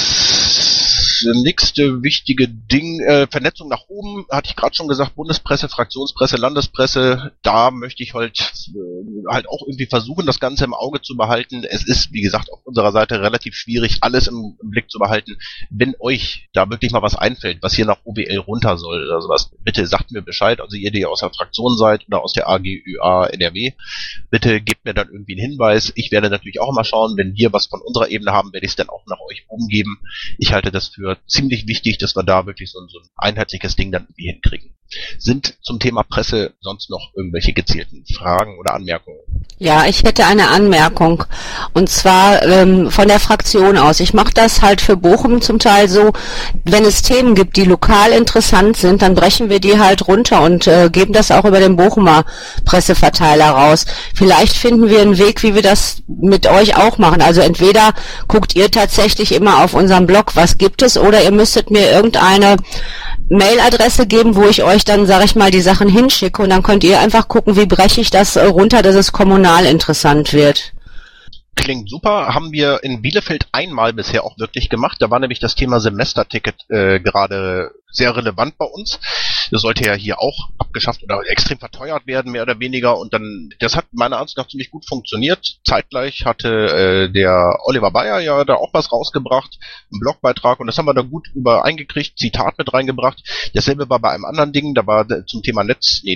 das nächste wichtige Ding, Vernetzung nach oben, hatte ich gerade schon gesagt, Bundespresse, Fraktionspresse, Landespresse, da möchte ich halt auch irgendwie versuchen, das Ganze im Auge zu behalten. Es ist, wie gesagt, auf unserer Seite relativ schwierig, alles im Blick zu behalten. Wenn euch da wirklich mal was einfällt, was hier nach OWL runter soll oder sowas, bitte sagt mir Bescheid, also ihr, die aus der Fraktion seid oder aus der AGÜA NRW, bitte gebt mir dann irgendwie einen Hinweis. Ich werde natürlich auch mal schauen, wenn wir was von unserer Ebene haben, werde ich es dann auch nach euch umgeben. Ich halte das für ziemlich wichtig, dass wir da wirklich so ein einheitliches Ding dann irgendwie hinkriegen. Sind zum Thema Presse sonst noch irgendwelche gezielten Fragen oder Anmerkungen? Ja, ich hätte eine Anmerkung. Und zwar von der Fraktion aus. Ich mache das halt für Bochum zum Teil so, wenn es Themen gibt, die lokal interessant sind, dann brechen wir die halt runter und geben das auch über den Bochumer Presseverteiler raus. Vielleicht finden wir einen Weg, wie wir das mit euch auch machen. Also entweder guckt ihr tatsächlich immer auf unserem Blog, was gibt es, oder ihr müsstet mir irgendeine Mailadresse geben, wo ich euch dann, sage ich mal, die Sachen hinschicke und dann könnt ihr einfach gucken, wie breche ich das runter, dass es kommunal interessant wird. Klingt super. Haben wir in Bielefeld einmal bisher auch wirklich gemacht. Da war nämlich das Thema Semesterticket gerade sehr relevant bei uns. Das sollte ja hier auch abgeschafft oder extrem verteuert werden, mehr oder weniger. Und dann, das hat meiner Ansicht nach ziemlich gut funktioniert. Zeitgleich hatte der Oliver Bayer ja da auch was rausgebracht, einen Blogbeitrag. Und das haben wir da gut übereingekriegt, Zitat mit reingebracht. Dasselbe war bei einem anderen Ding, da war zum Thema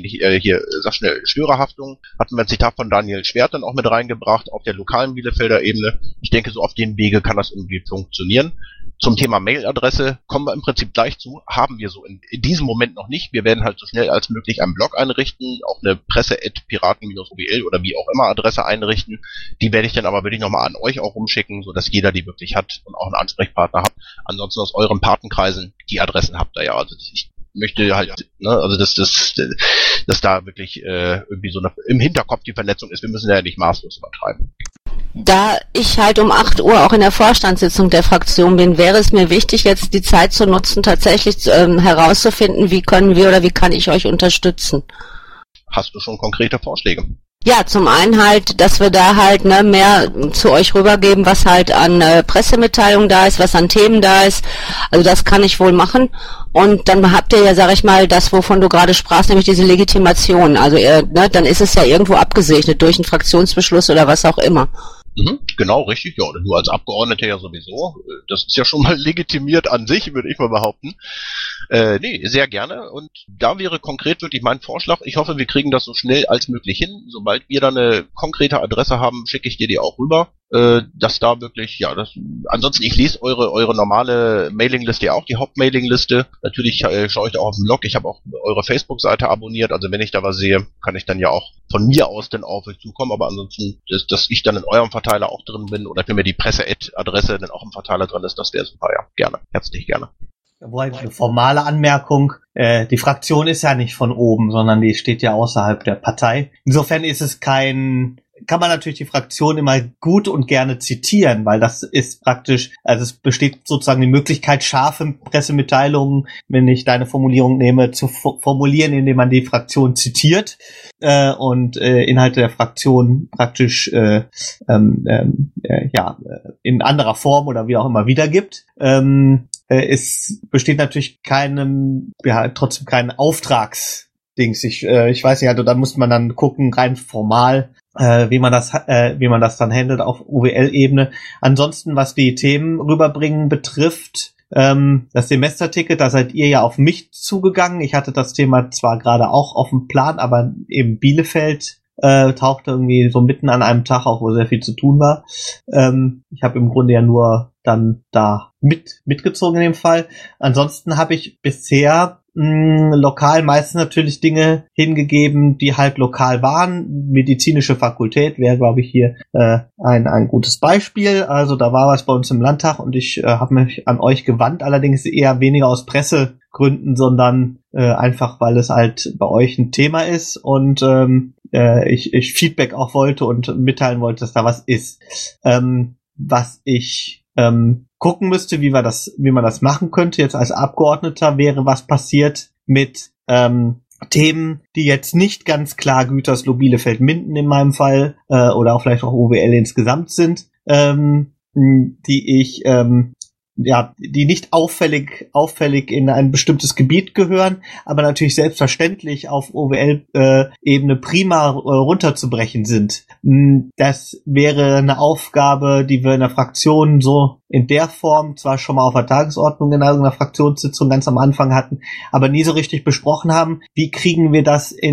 Störerhaftung, hatten wir ein Zitat von Daniel Schwert dann auch mit reingebracht auf der lokalen Bielefelder Ebene. Ich denke, so auf dem Wege kann das irgendwie funktionieren. Zum Thema Mailadresse kommen wir im Prinzip gleich zu, haben wir so in diesem Moment noch nicht. Wir werden halt so schnell als möglich einen Blog einrichten, auch eine Presse@piraten-OWL oder wie auch immer Adresse einrichten. Die werde ich dann aber wirklich nochmal an euch auch rumschicken, sodass jeder die wirklich hat und auch einen Ansprechpartner hat. Ansonsten aus euren Patenkreisen, die Adressen habt ihr ja. Also ich möchte halt, ne, also dass da wirklich irgendwie so im Hinterkopf die Vernetzung ist. Wir müssen ja nicht maßlos übertreiben. Da ich halt um 8 Uhr auch in der Vorstandssitzung der Fraktion bin, wäre es mir wichtig, jetzt die Zeit zu nutzen, tatsächlich herauszufinden, wie können wir oder wie kann ich euch unterstützen. Hast du schon konkrete Vorschläge? Ja, zum einen halt, dass wir da halt mehr zu euch rübergeben, was halt an Pressemitteilungen da ist, was an Themen da ist. Also das kann ich wohl machen. Und dann habt ihr ja, sag ich mal, das, wovon du gerade sprachst, nämlich diese Legitimation. Also dann ist es ja irgendwo abgesegnet durch einen Fraktionsbeschluss oder was auch immer. Genau, richtig. Ja, du als Abgeordneter ja sowieso. Das ist ja schon mal legitimiert an sich, würde ich mal behaupten. Nee, sehr gerne. Und da wäre konkret wirklich mein Vorschlag. Ich hoffe, wir kriegen das so schnell als möglich hin. Sobald wir da eine konkrete Adresse haben, schicke ich dir die auch rüber. Dass da wirklich, ja, ansonsten, ich lese eure normale Mailingliste ja auch, die Hauptmailingliste. Natürlich schaue ich da auch auf den Blog. Ich habe auch eure Facebook-Seite abonniert. Also wenn ich da was sehe, kann ich dann ja auch von mir aus dann auf euch zukommen. Aber ansonsten, dass ich dann in eurem Verteiler auch drin bin oder wenn mir die Presse-Adresse dann auch im Verteiler drin ist, das wäre super, ja. Gerne. Herzlich gerne. Eine formale Anmerkung, die Fraktion ist ja nicht von oben, sondern die steht ja außerhalb der Partei. Insofern ist es kein kann man natürlich die Fraktion immer gut und gerne zitieren, weil das ist praktisch, also es besteht sozusagen die Möglichkeit, scharfe Pressemitteilungen, wenn ich deine Formulierung nehme, zu formulieren, indem man die Fraktion zitiert und Inhalte der Fraktion praktisch in anderer Form oder wie auch immer wiedergibt. Es besteht natürlich trotzdem kein Auftragsdings. Ich weiß nicht, also da muss man dann gucken, rein formal, wie man das dann handelt auf OWL-Ebene. Ansonsten, was die Themen rüberbringen betrifft, das Semesterticket, da seid ihr ja auf mich zugegangen. Ich hatte das Thema zwar gerade auch auf dem Plan, aber eben Bielefeld tauchte irgendwie so mitten an einem Tag auf, wo sehr viel zu tun war. Ich habe im Grunde ja nur dann da mitgezogen in dem Fall. Ansonsten habe ich bisher lokal meistens natürlich Dinge hingegeben, die halt lokal waren. Medizinische Fakultät wäre, glaube ich, hier ein gutes Beispiel. Also da war was bei uns im Landtag und ich habe mich an euch gewandt, allerdings eher weniger aus Pressegründen, sondern einfach, weil es halt bei euch ein Thema ist und ich Feedback auch wollte und mitteilen wollte, dass da was ist. Was ich gucken müsste, wie man das machen könnte, jetzt als Abgeordneter, wäre, was passiert mit Themen, die jetzt nicht ganz klar Gütersloh, Bielefeld, Minden in meinem Fall oder auch vielleicht auch OWL insgesamt sind, die nicht auffällig in ein bestimmtes Gebiet gehören, aber natürlich selbstverständlich auf OWL-Ebene prima runterzubrechen sind. Das wäre eine Aufgabe, die wir in der Fraktion so in der Form zwar schon mal auf der Tagesordnung in einer Fraktionssitzung ganz am Anfang hatten, aber nie so richtig besprochen haben. Wie kriegen wir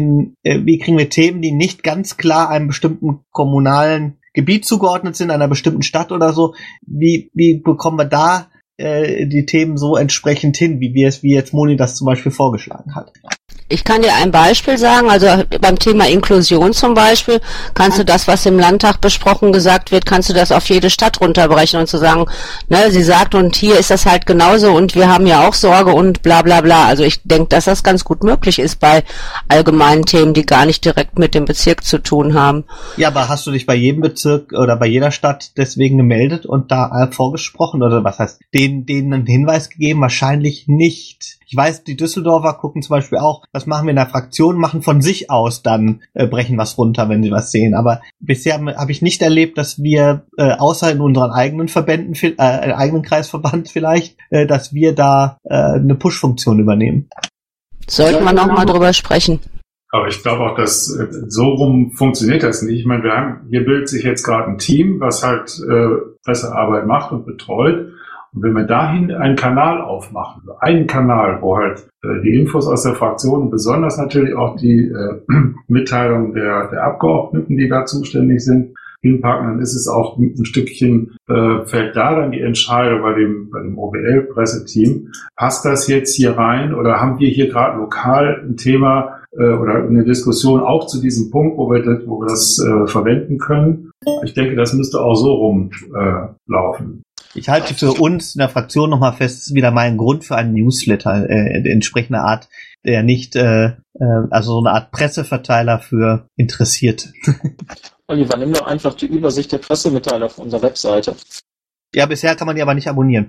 Themen, die nicht ganz klar einem bestimmten kommunalen Gebiet zugeordnet sind, einer bestimmten Stadt oder so, wie bekommen wir da die Themen so entsprechend hin, wie jetzt Moni das zum Beispiel vorgeschlagen hat? Ich kann dir ein Beispiel sagen, also beim Thema Inklusion zum Beispiel, kannst du das, was im Landtag gesagt wird, kannst du das auf jede Stadt runterbrechen und zu sagen, ne, sie sagt, und hier ist das halt genauso und wir haben ja auch Sorge und bla bla bla. Also ich denke, dass das ganz gut möglich ist bei allgemeinen Themen, die gar nicht direkt mit dem Bezirk zu tun haben. Ja, aber hast du dich bei jedem Bezirk oder bei jeder Stadt deswegen gemeldet und da vorgesprochen oder was heißt, denen einen Hinweis gegeben? Wahrscheinlich nicht. Ich weiß, die Düsseldorfer gucken zum Beispiel auch, das machen wir in der Fraktion, machen von sich aus dann, brechen was runter, wenn sie was sehen. Aber bisher habe ich nicht erlebt, dass wir, außer in unseren eigenen Verbänden, eigenen Kreisverband vielleicht, dass wir da eine Push-Funktion übernehmen. Sollten wir noch mal drüber sprechen. Aber ich glaube auch, dass so rum funktioniert das nicht. Ich meine, hier bildet sich jetzt gerade ein Team, was halt Pressearbeit macht und betreut. Und wenn wir dahin einen Kanal aufmachen, einen Kanal, wo halt die Infos aus der Fraktion und besonders natürlich auch die Mitteilung der Abgeordneten, die da zuständig sind, hinpacken, dann ist es auch ein Stückchen, fällt da dann die Entscheidung bei dem OWL-Presseteam, passt das jetzt hier rein oder haben wir hier gerade lokal ein Thema oder eine Diskussion auch zu diesem Punkt, wo wir das verwenden können? Ich denke, das müsste auch so rumlaufen. Ich halte für uns in der Fraktion nochmal fest, das ist wieder mein Grund für einen Newsletter, entsprechende Art, der nicht, also so eine Art Presseverteiler für Interessierte. Oliver, nimm doch einfach die Übersicht der Pressemitteilung auf unserer Webseite. Ja, bisher kann man die aber nicht abonnieren.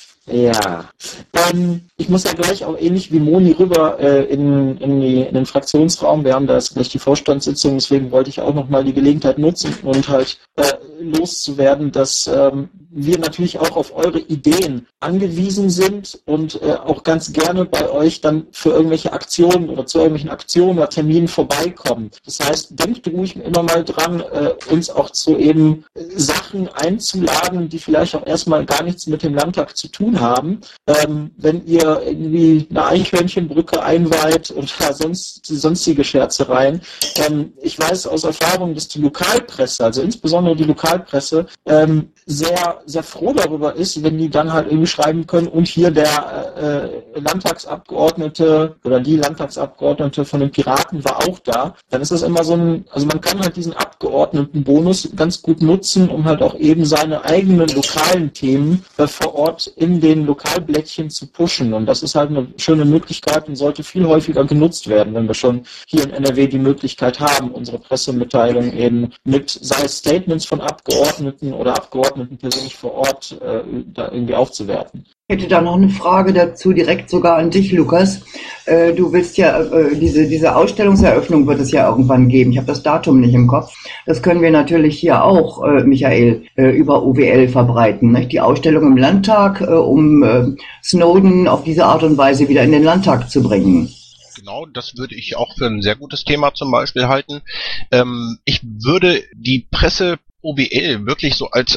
Ja, ich muss ja gleich auch ähnlich wie Moni rüber in den Fraktionsraum. Wir haben da jetzt gleich die Vorstandssitzung, deswegen wollte ich auch nochmal die Gelegenheit nutzen und halt loszuwerden, dass wir natürlich auch auf eure Ideen angewiesen sind und auch ganz gerne bei euch dann für irgendwelche Aktionen oder zu irgendwelchen Aktionen oder Terminen vorbeikommen. Das heißt, denkt ruhig immer mal dran, uns auch zu eben Sachen einzuladen, die vielleicht auch erstmal gar nichts mit dem Landtag zu tun haben. Wenn ihr irgendwie eine Eichhörnchenbrücke einweiht oder sonstige Scherzereien. Ich weiß aus Erfahrung, dass die Lokalpresse, also insbesondere die Lokalpresse, sehr sehr froh darüber ist, wenn die dann halt irgendwie schreiben können, und hier der Landtagsabgeordnete oder die Landtagsabgeordnete von den Piraten war auch da. Dann ist das immer so also man kann halt diesen Abgeordnetenbonus ganz gut nutzen, um halt auch eben seine eigenen lokalen Themen vor Ort in den Lokalblättchen zu pushen. Und das ist halt eine schöne Möglichkeit und sollte viel häufiger genutzt werden, wenn wir schon hier in NRW die Möglichkeit haben, unsere Pressemitteilung eben mit, sei es Statements von Abgeordneten oder Abgeordneten persönlich vor Ort, da irgendwie aufzuwerten. Ich hätte da noch eine Frage dazu, direkt sogar an dich, Lukas. Du willst ja, diese Ausstellungseröffnung wird es ja irgendwann geben. Ich habe das Datum nicht im Kopf. Das können wir natürlich hier auch, Michael, über OWL verbreiten. Nicht? Die Ausstellung im Landtag, um Snowden auf diese Art und Weise wieder in den Landtag zu bringen. Genau, das würde ich auch für ein sehr gutes Thema zum Beispiel halten. Ich würde die Presse OWL wirklich so als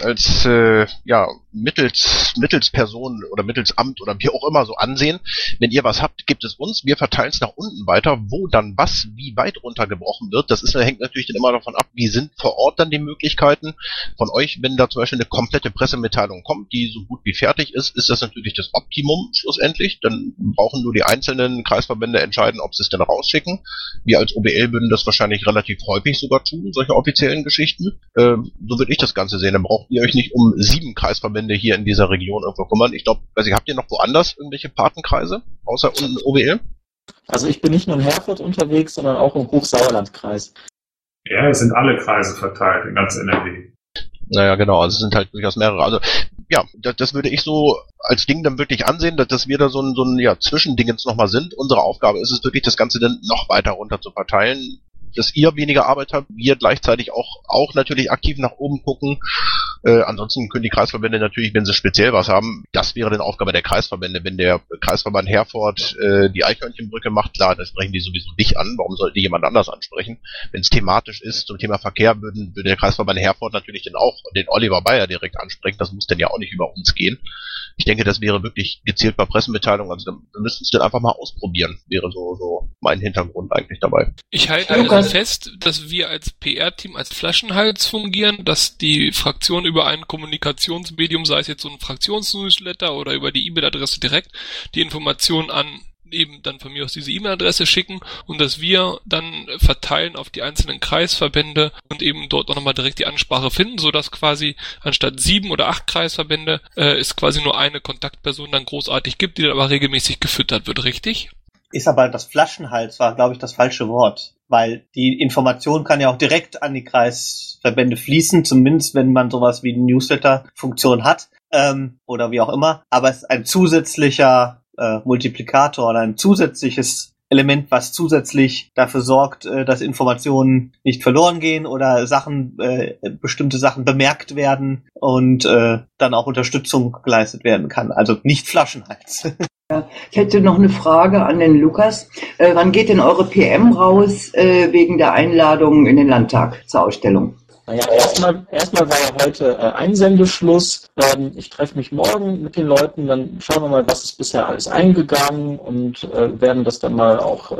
Mittelsperson oder Mittelsamt oder wie auch immer so ansehen. Wenn ihr was habt, gebt es uns. Wir verteilen es nach unten weiter. Wo dann was wie weit runtergebrochen wird, hängt natürlich dann immer davon ab, wie sind vor Ort dann die Möglichkeiten von euch. Wenn da zum Beispiel eine komplette Pressemitteilung kommt, die so gut wie fertig ist, ist das natürlich das Optimum schlussendlich. Dann brauchen nur die einzelnen Kreisverbände entscheiden, ob sie es denn rausschicken. Wir als OWL würden das wahrscheinlich relativ häufig sogar tun, solche offiziellen Geschichten. So würde ich das Ganze sehen. Dann braucht ihr euch nicht um 7 Kreisverbände hier in dieser Region irgendwo kümmern. Ich glaube, habt ihr noch woanders irgendwelche Patenkreise, außer unten OWL? Also ich bin nicht nur in Herford unterwegs, sondern auch im Hochsauerlandkreis. Ja, es sind alle Kreise verteilt in ganz NRW. Naja, genau, also es sind halt durchaus mehrere. Also ja, das würde ich so als Ding dann wirklich ansehen, dass wir da so ein Zwischendingens nochmal sind. Unsere Aufgabe ist es wirklich, das Ganze dann noch weiter runter zu verteilen, dass ihr weniger Arbeit habt, wir gleichzeitig auch natürlich aktiv nach oben gucken. Ansonsten können die Kreisverbände natürlich, wenn sie speziell was haben, das wäre dann Aufgabe der Kreisverbände. Wenn der Kreisverband Herford die Eichhörnchenbrücke macht, klar, das sprechen die sowieso dich an. Warum sollte die jemand anders ansprechen? Wenn es thematisch ist, zum Thema Verkehr, würde der Kreisverband Herford natürlich dann auch den Oliver Bayer direkt ansprechen. Das muss dann ja auch nicht über uns gehen. Ich denke, das wäre wirklich gezielt bei Pressemitteilungen. Also wir müssten es dann einfach mal ausprobieren, wäre so mein Hintergrund eigentlich dabei. Ich halte also fest, dass wir als PR-Team als Flaschenhals fungieren, dass die Fraktion über ein Kommunikationsmedium, sei es jetzt so ein Fraktionsnewsletter oder über die E-Mail-Adresse direkt, die Informationen an eben dann von mir aus diese E-Mail-Adresse schicken und dass wir dann verteilen auf die einzelnen Kreisverbände und eben dort auch nochmal direkt die Ansprache finden, sodass quasi anstatt 7 oder 8 Kreisverbände es quasi nur eine Kontaktperson dann großartig gibt, die dann aber regelmäßig gefüttert wird, richtig? Ist aber das Flaschenhals war, glaube ich, das falsche Wort, weil die Information kann ja auch direkt an die Kreisverbände fließen, zumindest wenn man sowas wie eine Newsletter-Funktion hat oder wie auch immer, aber es ist ein zusätzlicher Multiplikator oder ein zusätzliches Element, was zusätzlich dafür sorgt, dass Informationen nicht verloren gehen oder bestimmte Sachen bemerkt werden und dann auch Unterstützung geleistet werden kann. Also nicht Flaschenhals. Ich hätte noch eine Frage an den Lukas. Wann geht denn eure PM raus wegen der Einladung in den Landtag zur Ausstellung? Naja, erstmal war ja heute Einsendeschluss. Ich treffe mich morgen mit den Leuten, dann schauen wir mal, was ist bisher alles eingegangen und werden das dann mal auch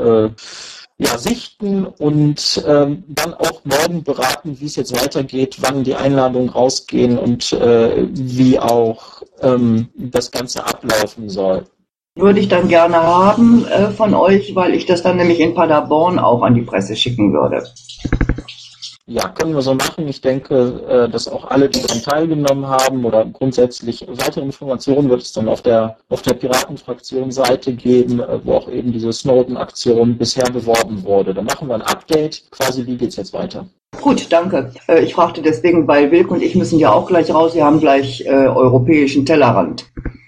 sichten und dann auch morgen beraten, wie es jetzt weitergeht, wann die Einladungen rausgehen und wie auch das Ganze ablaufen soll. Würde ich dann gerne haben von euch, weil ich das dann nämlich in Paderborn auch an die Presse schicken würde. Ja, können wir so machen. Ich denke, dass auch alle, die daran teilgenommen haben oder grundsätzlich weitere Informationen wird es dann auf der Piratenfraktion-Seite geben, wo auch eben diese Snowden-Aktion bisher beworben wurde. Dann machen wir ein Update, quasi wie geht's jetzt weiter. Gut, danke. Ich fragte deswegen, weil Wilk und ich müssen ja auch gleich raus. Wir haben gleich europäischen Tellerrand.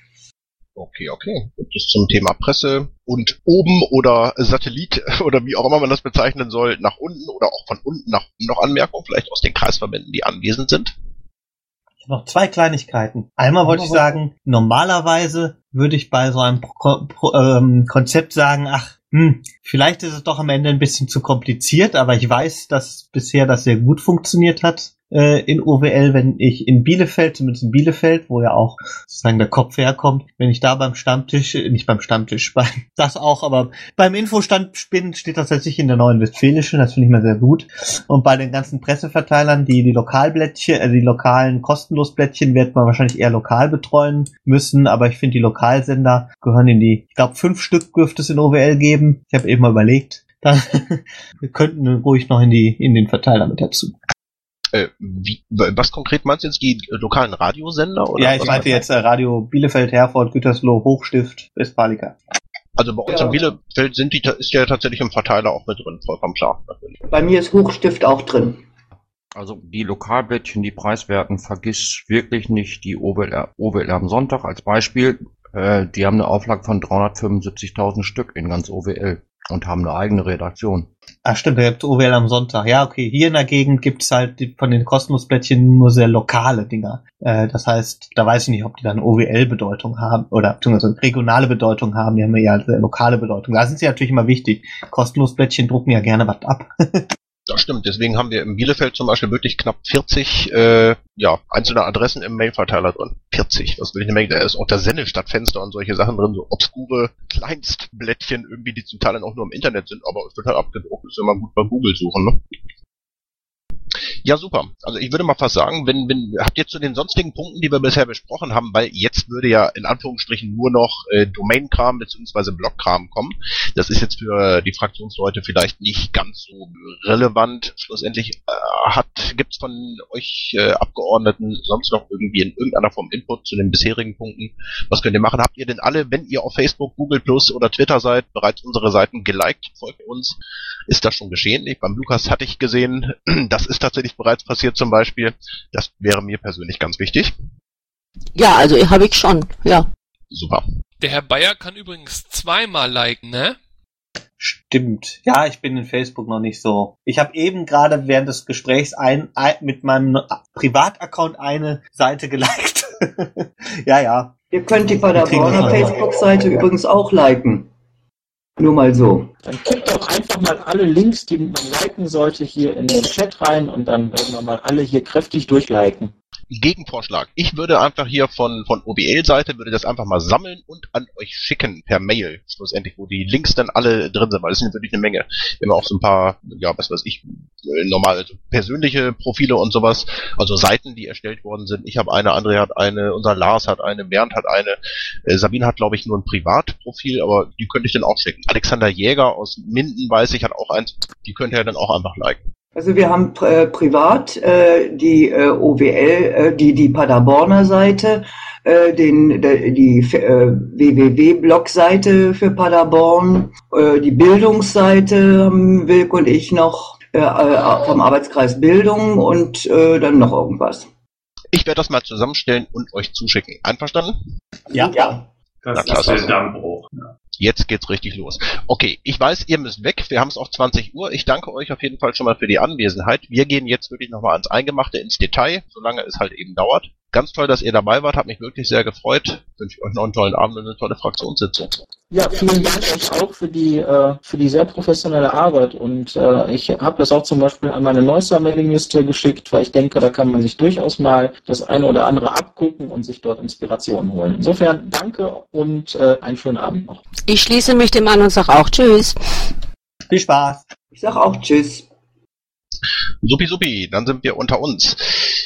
Okay. Das zum Thema Presse und oben oder Satellit oder wie auch immer man das bezeichnen soll, nach unten oder auch von unten nach oben noch Anmerkungen, vielleicht aus den Kreisverbänden, die anwesend sind. Noch 2 Kleinigkeiten. Einmal wollte ich sagen, normalerweise würde ich bei so einem Konzept sagen, vielleicht ist es doch am Ende ein bisschen zu kompliziert, aber ich weiß, dass bisher das sehr gut funktioniert hat. in OWL, wenn ich in Bielefeld, zumindest in Bielefeld, wo ja auch sozusagen der Kopf herkommt, wenn ich da beim Stammtisch, nicht beim Stammtisch, das auch, aber beim Infostand bin, steht das tatsächlich in der Neuen Westfälischen, das finde ich mal sehr gut. Und bei den ganzen Presseverteilern, die Lokalblättchen, die lokalen Kostenlosblättchen wird man wahrscheinlich eher lokal betreuen müssen, aber ich finde, die Lokalsender gehören in die, ich glaube 5 Stück dürfte es in OWL geben. Ich habe eben mal überlegt, dann wir könnten ruhig noch in den Verteiler mit dazu. Was konkret meinst du jetzt? Die lokalen Radiosender? Oder ja, ich meinte jetzt Radio Bielefeld, Herford, Gütersloh, Hochstift, Westfalica. Also bei uns in Bielefeld ist ja tatsächlich im Verteiler auch mit drin, vollkommen klar. Natürlich. Bei mir ist Hochstift auch drin. Also die Lokalblättchen, die preiswerten, vergiss wirklich nicht die OWL am Sonntag als Beispiel. Die haben eine Auflage von 375.000 Stück in ganz OWL und haben eine eigene Redaktion. Ach stimmt, ihr habt OWL am Sonntag. Ja, okay. Hier in der Gegend gibt's halt von den Kostenlosblättchen nur sehr lokale Dinger. Das heißt, da weiß ich nicht, ob die dann OWL-Bedeutung haben oder beziehungsweise regionale Bedeutung haben. Die haben ja sehr lokale Bedeutung. Da sind sie natürlich immer wichtig. Kostenlosblättchen drucken ja gerne was ab. Das stimmt, deswegen haben wir im Bielefeld zum Beispiel wirklich knapp 40 einzelne Adressen im Mailverteiler drin. 40, das will ich eine Menge. Da ist auch das Sennestadtfenster und solche Sachen drin, so obskure Kleinstblättchen irgendwie, die zum Teil dann auch nur im Internet sind, aber es wird halt abgedruckt, ist immer gut bei Google suchen, ne? Ja, super. Also ich würde mal fast sagen, habt ihr zu den sonstigen Punkten, die wir bisher besprochen haben, weil jetzt würde ja in Anführungsstrichen nur noch Domain-Kram bzw. Blog-Kram kommen. Das ist jetzt für die Fraktionsleute vielleicht nicht ganz so relevant. Schlussendlich gibt's von euch Abgeordneten sonst noch irgendwie in irgendeiner Form Input zu den bisherigen Punkten? Was könnt ihr machen? Habt ihr denn alle, wenn ihr auf Facebook, Google Plus oder Twitter seid, bereits unsere Seiten geliked? Folgt uns. Ist das schon geschehen? Beim Lukas hatte ich gesehen, das ist tatsächlich bereits passiert zum Beispiel. Das wäre mir persönlich ganz wichtig. Ja, also habe ich schon, ja. Super. Der Herr Bayer kann übrigens 2-mal liken, ne? Stimmt. Ja, ich bin in Facebook noch nicht so. Ich habe eben gerade während des Gesprächs mit meinem Privataccount eine Seite geliked. Ja. Ihr könnt die Paderborner Facebook-Seite übrigens auch liken. Nur mal so. Dann kippt doch einfach mal alle Links, die man liken sollte, hier in den Chat rein und dann werden wir mal alle hier kräftig durchliken. Gegenvorschlag. Ich würde einfach hier von OBL-Seite würde das einfach mal sammeln und an euch schicken per Mail, schlussendlich, wo die Links dann alle drin sind, weil das sind wirklich eine Menge. Immer auch so ein paar, normal persönliche Profile und sowas, also Seiten, die erstellt worden sind. Ich habe eine, André hat eine, unser Lars hat eine, Bernd hat eine, Sabine hat, glaube ich, nur ein Privatprofil, aber die könnte ich dann auch schicken. Alexander Jäger aus Minden, weiß ich, hat auch eins, die könnt ihr dann auch einfach liken. Also wir haben privat die OWL, die Paderborner Seite, die www-Blog-Seite für Paderborn, die Bildungsseite haben Wilk und ich noch vom Arbeitskreis Bildung und dann noch irgendwas. Ich werde das mal zusammenstellen und euch zuschicken. Einverstanden? Ja. Das ist der Dammbruch. Ja. Jetzt geht's richtig los. Okay, ich weiß, ihr müsst weg. Wir haben es auf 20 Uhr. Ich danke euch auf jeden Fall schon mal für die Anwesenheit. Wir gehen jetzt wirklich nochmal ans Eingemachte, ins Detail, solange es halt eben dauert. Ganz toll, dass ihr dabei wart. Hat mich wirklich sehr gefreut. Wünsche euch noch einen tollen Abend und eine tolle Fraktionssitzung. Ja, vielen Dank euch auch für die sehr professionelle Arbeit. Und ich habe das auch zum Beispiel an meine Neusser-Mailingliste geschickt, weil ich denke, da kann man sich durchaus mal das eine oder andere abgucken und sich dort Inspirationen holen. Insofern danke und einen schönen Abend noch. Ich schließe mich dem an und sage auch Tschüss. Viel Spaß. Ich sag auch Tschüss. Supi, dann sind wir unter uns.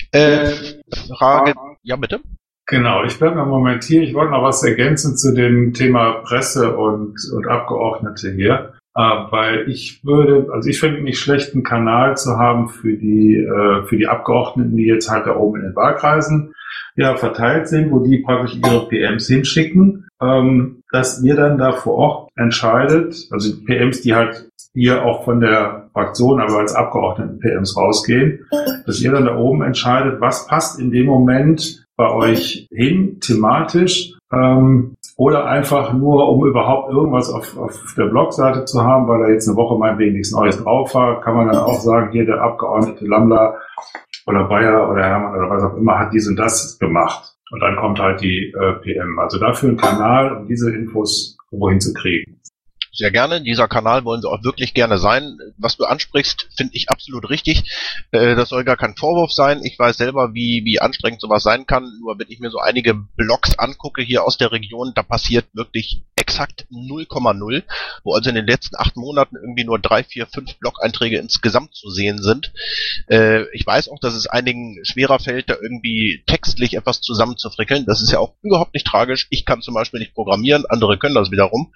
Frage, ja bitte? Genau, ich bleibe noch einen Moment hier. Ich wollte noch was ergänzen zu dem Thema Presse und Abgeordnete hier. Weil ich finde nicht schlecht, einen Kanal zu haben für die Abgeordneten, die jetzt halt da oben in den Wahlkreisen verteilt sind, wo die praktisch ihre PMs hinschicken, dass ihr dann da vor Ort entscheidet, also die PMs, die halt hier auch von der Fraktion, aber als Abgeordneten PMs rausgehen, dass ihr dann da oben entscheidet, was passt in dem Moment bei euch hin, thematisch, oder einfach nur, um überhaupt irgendwas auf der Blogseite zu haben, weil da jetzt eine Woche meinetwegen nichts Neues drauf war, kann man dann auch sagen, hier der Abgeordnete Lammler oder Bayer oder Hermann oder was auch immer hat dies und das gemacht. Und dann kommt halt die PM. Also dafür ein Kanal, um diese Infos wohin zu kriegen. Sehr gerne. Dieser Kanal wollen wir auch wirklich gerne sein. Was du ansprichst, finde ich absolut richtig. Das soll gar kein Vorwurf sein. Ich weiß selber, wie anstrengend sowas sein kann. Nur wenn ich mir so einige Blogs angucke hier aus der Region, da passiert wirklich exakt 0,0, wo also in den letzten 8 Monaten irgendwie nur 3, 4, 5 Blog-Einträge insgesamt zu sehen sind. Ich weiß auch, dass es einigen schwerer fällt, da irgendwie textlich etwas zusammenzufrickeln. Das ist ja auch überhaupt nicht tragisch. Ich kann zum Beispiel nicht programmieren, andere können das wiederum.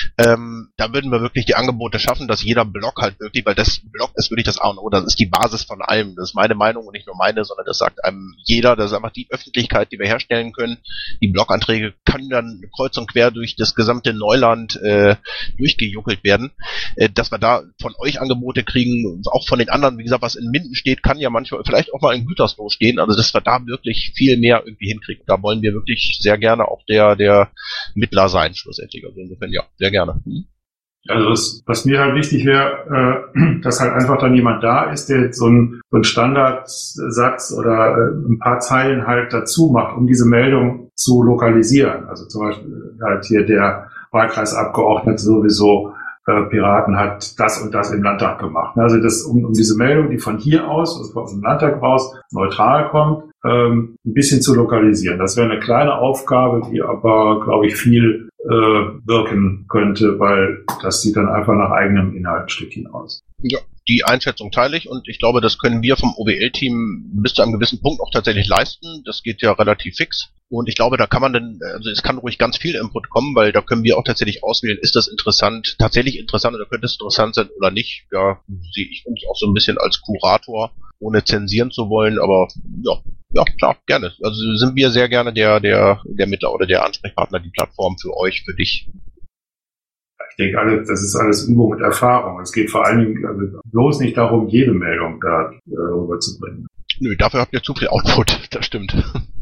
Da würden wir wirklich die Angebote schaffen, dass jeder Blog halt wirklich, weil das Blog ist wirklich das A und O, das ist die Basis von allem. Das ist meine Meinung und nicht nur meine, sondern das sagt einem jeder, das ist einfach die Öffentlichkeit, die wir herstellen können. Die Blog-Einträge können dann kreuz und quer durch das gesamte Neuland durchgejuckelt werden. Dass wir da von euch Angebote kriegen, auch von den anderen, wie gesagt, was in Minden steht, kann ja manchmal vielleicht auch mal in Gütersloh stehen, also dass wir da wirklich viel mehr irgendwie hinkriegen. Da wollen wir wirklich sehr gerne auch der Mittler sein, schlussendlich. Also insofern ja, sehr gerne. Also was mir halt wichtig wäre, dass halt einfach dann jemand da ist, der jetzt so einen Standardsatz oder ein paar Zeilen halt dazu macht, um diese Meldung zu lokalisieren. Also zum Beispiel halt hier der Wahlkreisabgeordnete sowieso Piraten hat das und das im Landtag gemacht. Also das um diese Meldung, die von hier aus, also aus dem Landtag raus, neutral kommt, ein bisschen zu lokalisieren. Das wäre eine kleine Aufgabe, die aber, glaube ich, viel wirken könnte, weil das sieht dann einfach nach eigenem Inhalt ein Stückchen aus. Ja, die Einschätzung teile ich und ich glaube, das können wir vom OWL-Team bis zu einem gewissen Punkt auch tatsächlich leisten. Das geht ja relativ fix. Und ich glaube, da kann man dann, also es kann ruhig ganz viel Input kommen, weil da können wir auch tatsächlich auswählen, ist das tatsächlich interessant oder könnte es interessant sein oder nicht. Ja, sehe ich uns auch so ein bisschen als Kurator, ohne zensieren zu wollen, aber ja, klar, gerne. Also sind wir sehr gerne der Mittler oder der Ansprechpartner, die Plattform für euch, für dich. Ich denke, das ist alles Übung und Erfahrung. Es geht vor allen Dingen bloß nicht darum, jede Meldung da rüberzubringen. Nö, dafür habt ihr zu viel Output, das stimmt.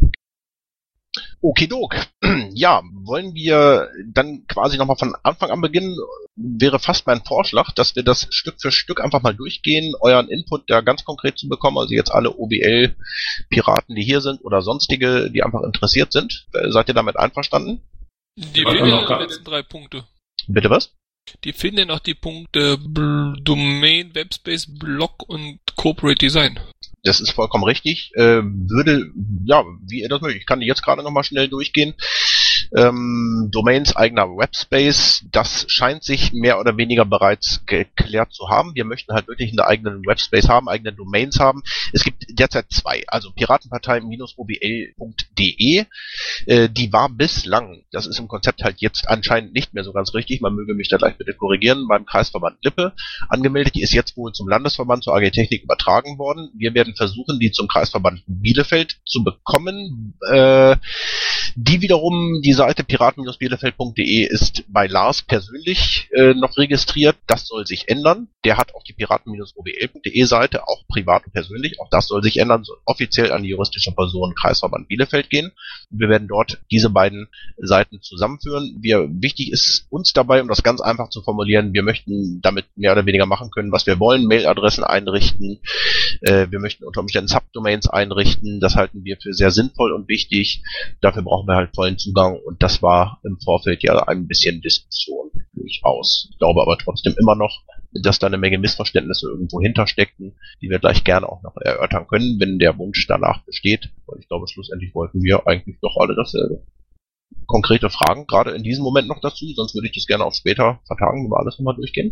Okidok. Ja, wollen wir dann quasi nochmal von Anfang an beginnen? Wäre fast mein Vorschlag, dass wir das Stück für Stück einfach mal durchgehen, euren Input da ganz konkret zu bekommen, also jetzt alle OWL-Piraten, die hier sind oder sonstige, die einfach interessiert sind. Seid ihr damit einverstanden? Die fehlen ja die letzten 3 Punkte. Bitte was? Die fehlen ja noch die Punkte Domain, Webspace, Blog und Corporate Design. Das ist vollkommen richtig. Wie ihr das möchtet. Ich kann die jetzt gerade nochmal schnell durchgehen. Domains, eigener Webspace, das scheint sich mehr oder weniger bereits geklärt zu haben. Wir möchten halt wirklich einen eigenen Webspace haben, eigene Domains haben. Es gibt derzeit 2, also piratenpartei-obl.de. Die war bislang, das ist im Konzept halt jetzt anscheinend nicht mehr so ganz richtig, man möge mich da gleich bitte korrigieren, beim Kreisverband Lippe angemeldet. Die ist jetzt wohl zum Landesverband, zur AG Technik übertragen worden. Wir werden versuchen, die zum Kreisverband Bielefeld zu bekommen. Die wiederum, die Seite piraten-bielefeld.de ist bei Lars persönlich noch registriert. Das soll sich ändern. Der hat auch die piraten-obl.de Seite, auch privat und persönlich. Auch das soll sich ändern, soll offiziell an die juristische Person Kreisverband Bielefeld gehen. Wir werden dort diese beiden Seiten zusammenführen. Wichtig ist uns dabei, um das ganz einfach zu formulieren, wir möchten damit mehr oder weniger machen können, was wir wollen. Mailadressen einrichten. Wir möchten unter Umständen Subdomains einrichten. Das halten wir für sehr sinnvoll und wichtig. Dafür brauchen wir halt vollen Zugang und das war im Vorfeld ja ein bisschen Diskussion durchaus. Ich glaube aber trotzdem immer noch, dass da eine Menge Missverständnisse irgendwo hintersteckten, die wir gleich gerne auch noch erörtern können, wenn der Wunsch danach besteht. Und ich glaube, schlussendlich wollten wir eigentlich doch alle dasselbe. Konkrete Fragen, gerade in diesem Moment noch dazu, sonst würde ich das gerne auch später vertagen, wenn wir alles nochmal durchgehen.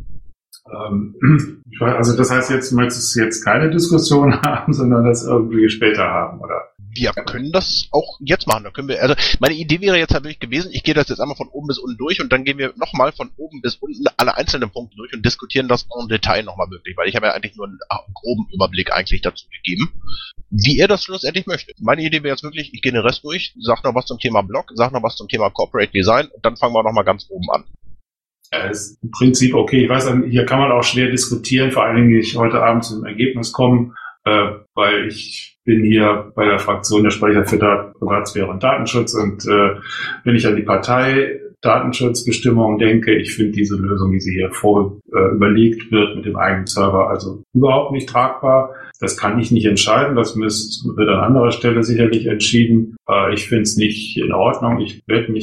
Also das heißt, du möchtest jetzt keine Diskussion haben, sondern das irgendwie später haben, oder? Wir können das auch jetzt machen. Da können wir, also meine Idee wäre jetzt natürlich gewesen, ich gehe das jetzt einmal von oben bis unten durch und dann gehen wir nochmal von oben bis unten alle einzelnen Punkte durch und diskutieren das en Detail nochmal wirklich, weil ich habe ja eigentlich nur einen groben Überblick eigentlich dazu gegeben, wie ihr das schlussendlich möchtet. Meine Idee wäre jetzt wirklich, ich gehe den Rest durch, sag noch was zum Thema Blog, sag noch was zum Thema Corporate Design und dann fangen wir nochmal ganz oben an. Ja, ist im Prinzip okay. Ich weiß, hier kann man auch schwer diskutieren, vor allen Dingen, wie ich heute Abend zum Ergebnis komme, weil ich bin hier bei der Fraktion der Sprecher für Privatsphäre und Datenschutz und wenn ich an die Partei Datenschutzbestimmungen denke, ich finde diese Lösung, wie sie hier überlegt wird mit dem eigenen Server, also überhaupt nicht tragbar. Das kann ich nicht entscheiden, das wird an anderer Stelle sicherlich entschieden. Ich finde es nicht in Ordnung. Ich werde mich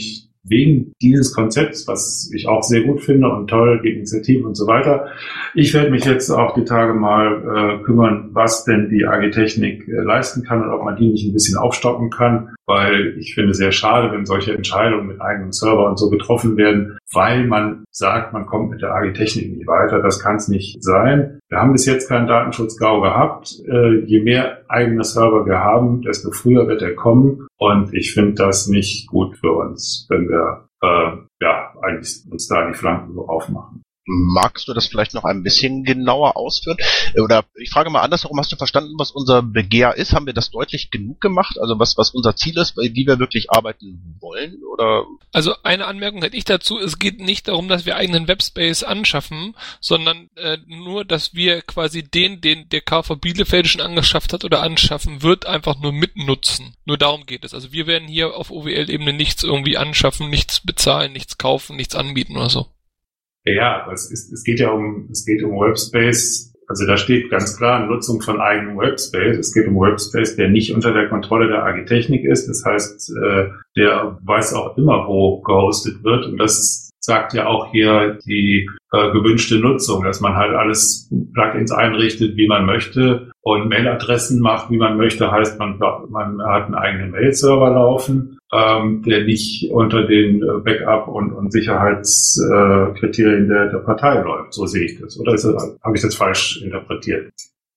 wegen dieses Konzepts, was ich auch sehr gut finde und toll, die Initiative und so weiter. Ich werde mich jetzt auch die Tage mal kümmern, was denn die AG Technik leisten kann und ob man die nicht ein bisschen aufstocken kann, weil ich finde sehr schade, wenn solche Entscheidungen mit eigenem Server und so getroffen werden, weil man sagt, man kommt mit der AG Technik nicht weiter. Das kann es nicht sein. Wir haben bis jetzt keinen Datenschutz-GAU gehabt. Je mehr eigene Server wir haben, desto früher wird er kommen. Und ich finde das nicht gut für uns, wenn wir eigentlich uns da die Flanken so aufmachen. Magst du das vielleicht noch ein bisschen genauer ausführen? Oder ich frage mal andersherum, hast du verstanden, was unser Begehr ist? Haben wir das deutlich genug gemacht? Also was unser Ziel ist, bei dem wir wirklich arbeiten wollen? Oder? Also eine Anmerkung hätte ich dazu, es geht nicht darum, dass wir eigenen Webspace anschaffen, sondern nur, dass wir quasi den der KV Bielefeld schon angeschafft hat oder anschaffen wird, einfach nur mitnutzen. Nur darum geht es. Also wir werden hier auf OWL-Ebene nichts irgendwie anschaffen, nichts bezahlen, nichts kaufen, nichts anbieten oder so. Ja, es geht um Webspace. Also da steht ganz klar Nutzung von eigenem Webspace. Es geht um Webspace, der nicht unter der Kontrolle der AG Technik ist. Das heißt, der weiß auch immer, wo gehostet wird. Und das sagt ja auch hier die gewünschte Nutzung, dass man halt alles Plugins einrichtet, wie man möchte und Mailadressen macht, wie man möchte. Heißt, man hat einen eigenen Mail-Server laufen, der nicht unter den Backup- und Sicherheitskriterien der Partei läuft. So sehe ich das. Oder habe ich das falsch interpretiert?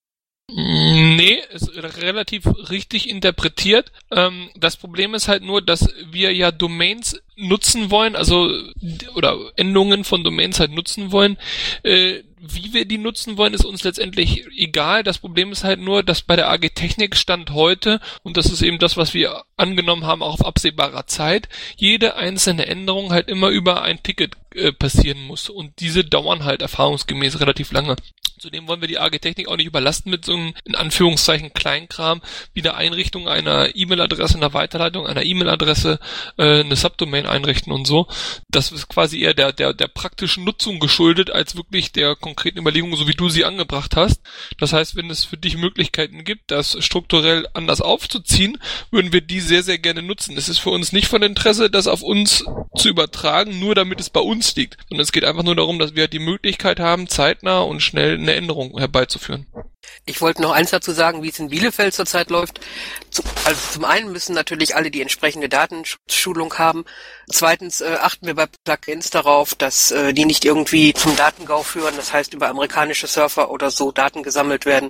Nee, ist relativ richtig interpretiert. Das Problem ist halt nur, dass wir ja Domains nutzen wollen, oder Endungen von Domains halt nutzen wollen. Wie wir die nutzen wollen, ist uns letztendlich egal. Das Problem ist halt nur, dass bei der AG Technik Stand heute, und das ist eben das, was wir angenommen haben, auch auf absehbarer Zeit, jede einzelne Änderung halt immer über ein Ticket passieren muss. Und diese dauern halt erfahrungsgemäß relativ lange. Zudem wollen wir die AG Technik auch nicht überlasten mit so einem, in Anführungszeichen, Kleinkram, wie der Einrichtung einer E-Mail-Adresse, einer Weiterleitung einer E-Mail-Adresse, eine Subdomain einrichten und so. Das ist quasi eher der praktischen Nutzung geschuldet, als wirklich der konkreten Überlegung, so wie du sie angebracht hast. Das heißt, wenn es für dich Möglichkeiten gibt, das strukturell anders aufzuziehen, würden wir die sehr, sehr gerne nutzen. Es ist für uns nicht von Interesse, das auf uns zu übertragen, nur damit es bei uns liegt. Sondern es geht einfach nur darum, dass wir die Möglichkeit haben, zeitnah und schnell eine Änderung herbeizuführen. Ich wollte noch eins dazu sagen, wie es in Bielefeld zurzeit läuft. Zum einen müssen natürlich alle die entsprechende Datenschutzschulung haben. Zweitens achten wir bei Plugins darauf, dass die nicht irgendwie zum Datengau führen, das heißt über amerikanische Server oder so Daten gesammelt werden.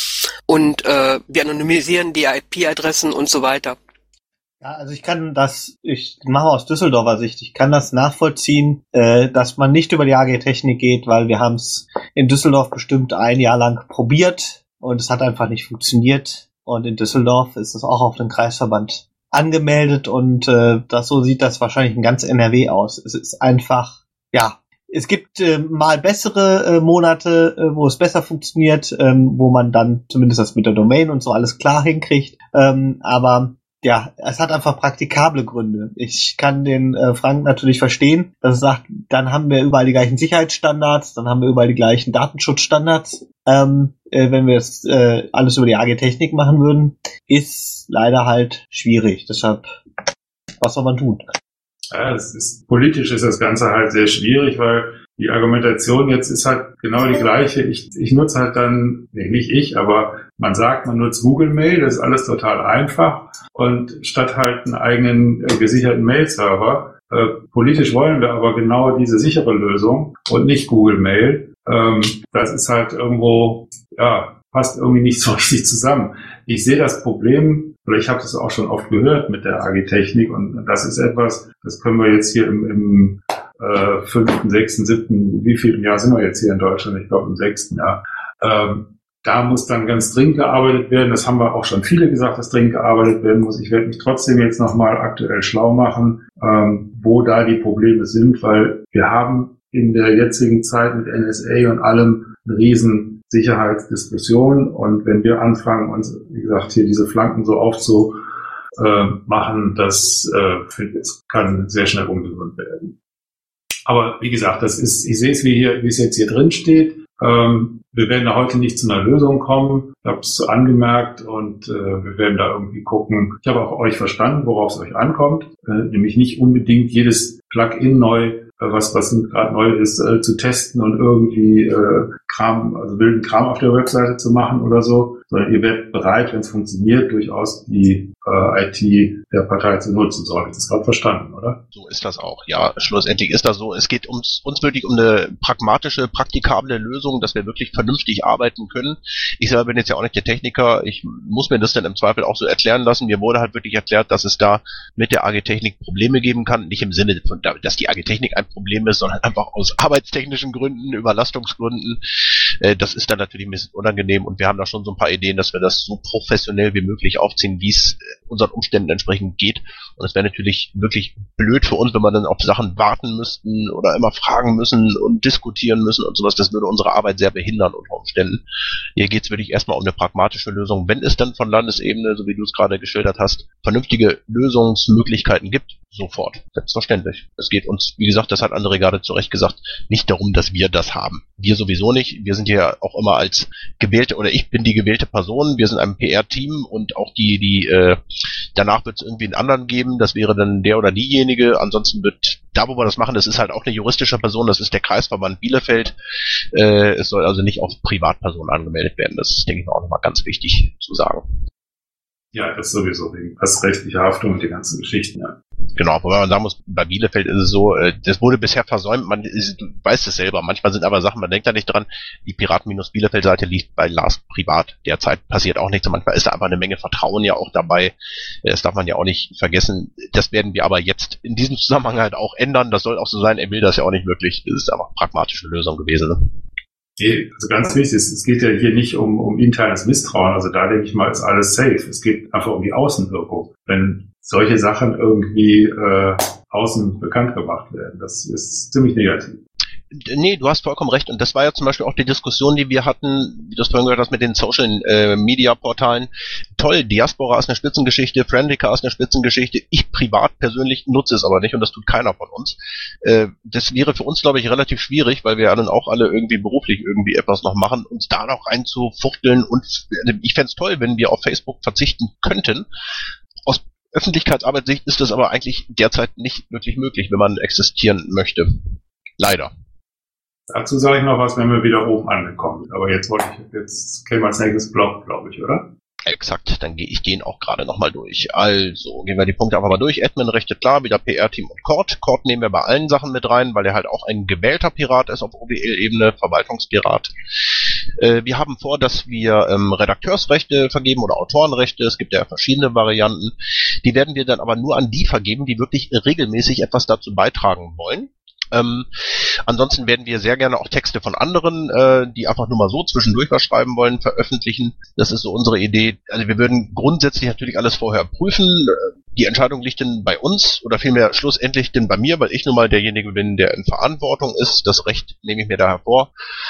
Und wir anonymisieren die IP-Adressen und so weiter. Ja, also ich mache aus Düsseldorfer Sicht, ich kann das nachvollziehen, dass man nicht über die AG Technik geht, weil wir haben es in Düsseldorf bestimmt ein Jahr lang probiert und es hat einfach nicht funktioniert. Und in Düsseldorf ist es auch auf den Kreisverband angemeldet und so sieht das wahrscheinlich in ganz NRW aus. Es ist einfach, es gibt mal bessere Monate, wo es besser funktioniert, wo man dann zumindest das mit der Domain und so alles klar hinkriegt, aber ja, es hat einfach praktikable Gründe. Ich kann den Frank natürlich verstehen, dass er sagt, dann haben wir überall die gleichen Sicherheitsstandards, dann haben wir überall die gleichen Datenschutzstandards. Wenn wir jetzt alles über die AG Technik machen würden, ist leider halt schwierig. Deshalb, was soll man tun? Ja, politisch ist das Ganze halt sehr schwierig, weil die Argumentation jetzt ist halt genau die gleiche. Ich nutze halt dann, nicht ich, aber man sagt, man nutzt Google Mail, das ist alles total einfach. Und statt halt einen eigenen gesicherten Mail-Server, politisch wollen wir aber genau diese sichere Lösung und nicht Google Mail. Das ist halt irgendwo, passt irgendwie nicht so richtig zusammen. Ich sehe das Problem, oder ich habe das auch schon oft gehört mit der AG Technik und das ist etwas, das können wir jetzt hier im 5., 6., 7., wie viel Jahr sind wir jetzt hier in Deutschland? Ich glaube im 6. Jahr. Da muss dann ganz dringend gearbeitet werden. Das haben wir auch schon viele gesagt, dass dringend gearbeitet werden muss. Ich werde mich trotzdem jetzt nochmal aktuell schlau machen, wo da die Probleme sind, weil wir haben in der jetzigen Zeit mit NSA und allem eine riesen Sicherheitsdiskussion. Und wenn wir anfangen, uns, wie gesagt, hier diese Flanken so aufzumachen, das kann sehr schnell ungesund werden. Aber wie gesagt, ich sehe es, wie es jetzt hier drin steht. Wir werden da heute nicht zu einer Lösung kommen. Ich habe es angemerkt und wir werden da irgendwie gucken. Ich habe auch euch verstanden, worauf es euch ankommt. Nämlich nicht unbedingt jedes Plugin neu, was gerade neu ist, zu testen und irgendwie wilden Kram auf der Webseite zu machen oder so, sondern ihr werdet bereit, wenn es funktioniert, durchaus die IT der Partei zu nutzen. So habe ich das gerade verstanden, oder? So ist das auch. Ja, schlussendlich ist das so. Es geht uns wirklich um eine pragmatische, praktikable Lösung, dass wir wirklich vernünftig arbeiten können. Ich selber bin jetzt ja auch nicht der Techniker. Ich muss mir das dann im Zweifel auch so erklären lassen. Mir wurde halt wirklich erklärt, dass es da mit der AG Technik Probleme geben kann. Nicht im Sinne von, dass die AG Technik ein Problem ist, sondern einfach aus arbeitstechnischen Gründen, Überlastungsgründen. Das ist dann natürlich ein bisschen unangenehm und wir haben da schon so ein paar Ideen, dass wir das so professionell wie möglich aufziehen, wie es unseren Umständen entsprechend geht. Und es wäre natürlich wirklich blöd für uns, wenn wir dann auf Sachen warten müssten oder immer fragen müssen und diskutieren müssen und sowas. Das würde unsere Arbeit sehr behindern unter Umständen. Hier geht es wirklich erstmal um eine pragmatische Lösung. Wenn es dann von Landesebene, so wie du es gerade geschildert hast, vernünftige Lösungsmöglichkeiten gibt, sofort. Selbstverständlich. Es geht uns, wie gesagt, das hat André gerade zu Recht gesagt, nicht darum, dass wir das haben. Wir sowieso nicht. Wir sind hier auch immer als gewählte, oder ich bin die gewählte Person. Wir sind ein PR-Team und auch danach wird es irgendwie einen anderen geben. Das wäre dann der oder diejenige. Ansonsten wird da, wo wir das machen, das ist halt auch eine juristische Person. Das ist der Kreisverband Bielefeld. Es soll also nicht auf Privatpersonen angemeldet werden. Das ist, denke ich, auch nochmal ganz wichtig zu sagen. Ja, das sowieso wegen passrechtlicher Haftung und die ganzen Geschichten, ja. Genau, wobei man sagen muss, bei Bielefeld ist es so, das wurde bisher versäumt, du weißt es selber, manchmal sind aber Sachen, man denkt da nicht dran, die Piraten-Bielefeld-Seite liegt bei Lars privat, derzeit passiert auch nichts, manchmal ist da einfach eine Menge Vertrauen ja auch dabei, das darf man ja auch nicht vergessen, das werden wir aber jetzt in diesem Zusammenhang halt auch ändern, das soll auch so sein, er will das ja auch nicht wirklich, das ist einfach eine pragmatische Lösung gewesen, ne? Also ganz wichtig, es geht ja hier nicht um internes Misstrauen, also da denke ich mal, ist alles safe. Es geht einfach um die Außenwirkung. Wenn solche Sachen irgendwie außen bekannt gemacht werden, das ist ziemlich negativ. Nee, du hast vollkommen recht. Und das war ja zum Beispiel auch die Diskussion, die wir hatten, wie du es vorhin gehört hast, mit den Social-Media-Portalen. Toll, Diaspora ist eine Spitzengeschichte, Friendica ist eine Spitzengeschichte. Ich privat persönlich nutze es aber nicht und das tut keiner von uns. Das wäre für uns, glaube ich, relativ schwierig, weil wir ja dann auch alle irgendwie beruflich irgendwie etwas noch machen, uns da noch reinzufuchteln. Und ich fände es toll, wenn wir auf Facebook verzichten könnten. Aus Öffentlichkeitsarbeitssicht ist das aber eigentlich derzeit nicht wirklich möglich, wenn man existieren möchte. Leider. Dazu sage ich noch was, wenn wir wieder oben angekommen sind. Aber jetzt kämen wir als nächstes Blog, glaube ich, oder? Exakt, dann gehe ich den auch gerade nochmal durch. Also, gehen wir die Punkte einfach mal durch. Admin-Rechte, klar, wieder PR-Team und Cord. Cord nehmen wir bei allen Sachen mit rein, weil er halt auch ein gewählter Pirat ist auf OWL-Ebene, Verwaltungspirat. Wir haben vor, dass wir Redakteursrechte vergeben oder Autorenrechte. Es gibt ja verschiedene Varianten. Die werden wir dann aber nur an die vergeben, die wirklich regelmäßig etwas dazu beitragen wollen. Ansonsten werden wir sehr gerne auch Texte von anderen, die einfach nur mal so zwischendurch was schreiben wollen, veröffentlichen. Das ist so unsere Idee. Also wir würden grundsätzlich natürlich alles vorher prüfen. Die Entscheidung liegt denn bei uns oder vielmehr schlussendlich denn bei mir, weil ich nun mal derjenige bin, der in Verantwortung ist. Das Recht nehme ich mir da hervor.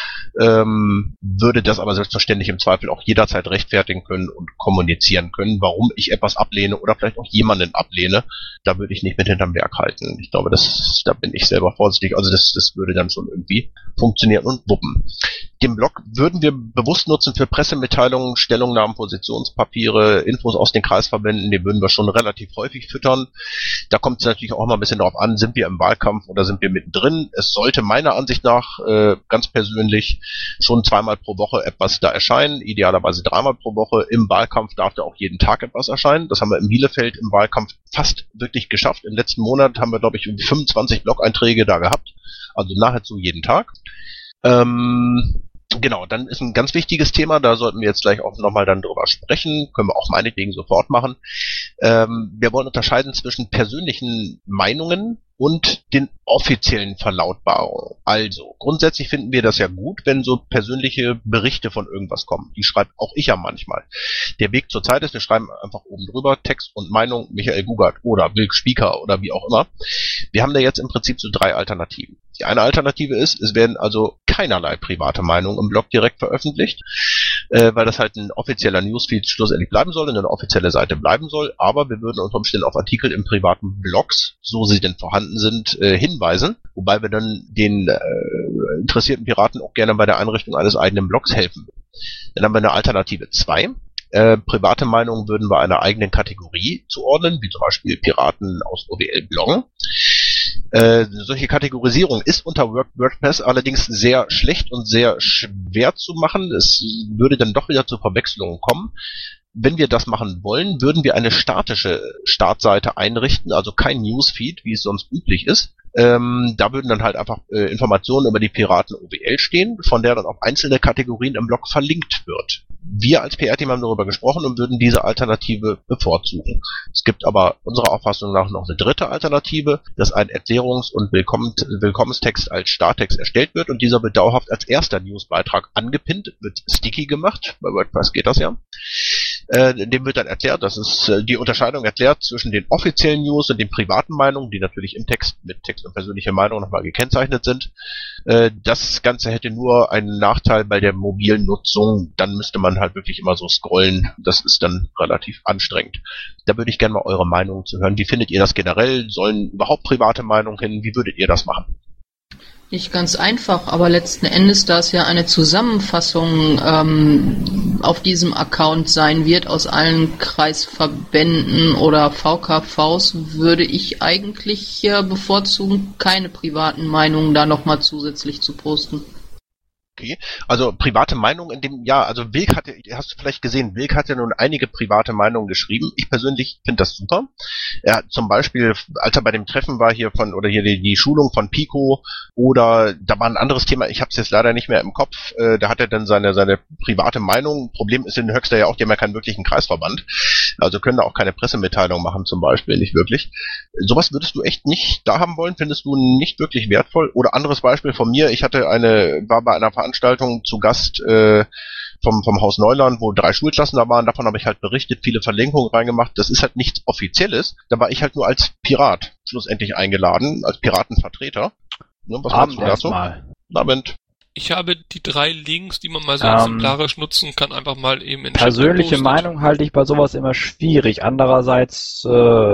Würde das aber selbstverständlich im Zweifel auch jederzeit rechtfertigen können und kommunizieren können, warum ich etwas ablehne oder vielleicht auch jemanden ablehne. Da würde ich nicht mit hinterm Berg halten. Ich glaube, da bin ich selber vorsichtig. Also das würde dann schon irgendwie funktionieren und wuppen. Den Blog würden wir bewusst nutzen für Pressemitteilungen, Stellungnahmen, Positionspapiere, Infos aus den Kreisverbänden. Die würden wir schon relativ häufig füttern. Da kommt es natürlich auch mal ein bisschen darauf an, sind wir im Wahlkampf oder sind wir mittendrin. Es sollte meiner Ansicht nach ganz persönlich schon 2-mal pro Woche etwas da erscheinen, idealerweise 3-mal pro Woche. Im Wahlkampf darf da auch jeden Tag etwas erscheinen. Das haben wir in Bielefeld im Wahlkampf fast wirklich geschafft. Im letzten Monat haben wir, glaube ich, 25 Blog-Einträge da gehabt. Also nahezu jeden Tag. Genau, dann ist ein ganz wichtiges Thema, da sollten wir jetzt gleich auch nochmal dann drüber sprechen, können wir auch meinetwegen sofort machen. Wir wollen unterscheiden zwischen persönlichen Meinungen und den offiziellen Verlautbarungen. Also, grundsätzlich finden wir das ja gut, wenn so persönliche Berichte von irgendwas kommen. Die schreibt auch ich ja manchmal. Der Weg zur Zeit ist, wir schreiben einfach oben drüber Text und Meinung Michael Gugart oder Wilk Spieker oder wie auch immer. Wir haben da jetzt im Prinzip so 3 Alternativen. Die eine Alternative ist, es werden also keinerlei private Meinungen im Blog direkt veröffentlicht, weil das halt ein offizieller Newsfeed schlussendlich bleiben soll, eine offizielle Seite bleiben soll, aber wir würden unter Umständen auf Artikel in privaten Blogs, so sie denn vorhanden sind, hinweisen, wobei wir dann den interessierten Piraten auch gerne bei der Einrichtung eines eigenen Blogs helfen. Dann haben wir eine Alternative 2. Private Meinungen würden wir einer eigenen Kategorie zuordnen, wie zum Beispiel Piraten aus OWL bloggen. Solche Kategorisierung ist unter WordPress allerdings sehr schlecht und sehr schwer zu machen. Es würde dann doch wieder zu Verwechslungen kommen. Wenn wir das machen wollen, würden wir eine statische Startseite einrichten, also kein Newsfeed, wie es sonst üblich ist. Da würden dann halt einfach Informationen über die Piraten OWL stehen, von der dann auf einzelne Kategorien im Blog verlinkt wird. Wir als PR-Team haben darüber gesprochen und würden diese Alternative bevorzugen. Es gibt aber unserer Auffassung nach noch eine dritte Alternative, dass ein Erklärungs- und Willkommenstext als Starttext erstellt wird und dieser wird dauerhaft als erster Newsbeitrag angepinnt, wird sticky gemacht, bei WordPress geht das ja. Dem wird dann erklärt, das ist die Unterscheidung erklärt zwischen den offiziellen News und den privaten Meinungen, die natürlich im Text mit Text und persönliche Meinung nochmal gekennzeichnet sind. Das Ganze hätte nur einen Nachteil bei der mobilen Nutzung, dann müsste man halt wirklich immer so scrollen, das ist dann relativ anstrengend. Da würde ich gerne mal eure Meinung zu hören. Wie findet ihr das generell? Sollen überhaupt private Meinungen hin? Wie würdet ihr das machen? Nicht ganz einfach, aber letzten Endes, da es ja eine Zusammenfassung auf diesem Account sein wird aus allen Kreisverbänden oder VKVs, würde ich eigentlich bevorzugen, keine privaten Meinungen da nochmal zusätzlich zu posten. Okay, also private Meinung in dem, ja, also Wilk hatte, hast du vielleicht gesehen, Wilk hat ja nun einige private Meinungen geschrieben. Ich persönlich finde das super. Er hat zum Beispiel, als er bei dem Treffen war hier die Schulung von Pico oder da war ein anderes Thema, ich habe es jetzt leider nicht mehr im Kopf, da hat er dann seine private Meinung. Problem ist in Höxter ja auch, die haben ja keinen wirklichen Kreisverband, also können da auch keine Pressemitteilung machen zum Beispiel, nicht wirklich. Sowas würdest du echt nicht da haben wollen, findest du nicht wirklich wertvoll? Oder anderes Beispiel von mir, ich war bei einer Veranstaltung zu Gast vom Haus Neuland, wo 3 Schulklassen da waren, davon habe ich halt berichtet, viele Verlinkungen reingemacht, das ist halt nichts Offizielles, da war ich halt nur als Pirat schlussendlich eingeladen, als Piratenvertreter. Ne, was meinst du dazu? Abend. Ich habe die 3 Links, die man mal so exemplarisch nutzen kann, einfach mal eben in persönliche Meinung halte ich bei sowas immer schwierig. Andererseits,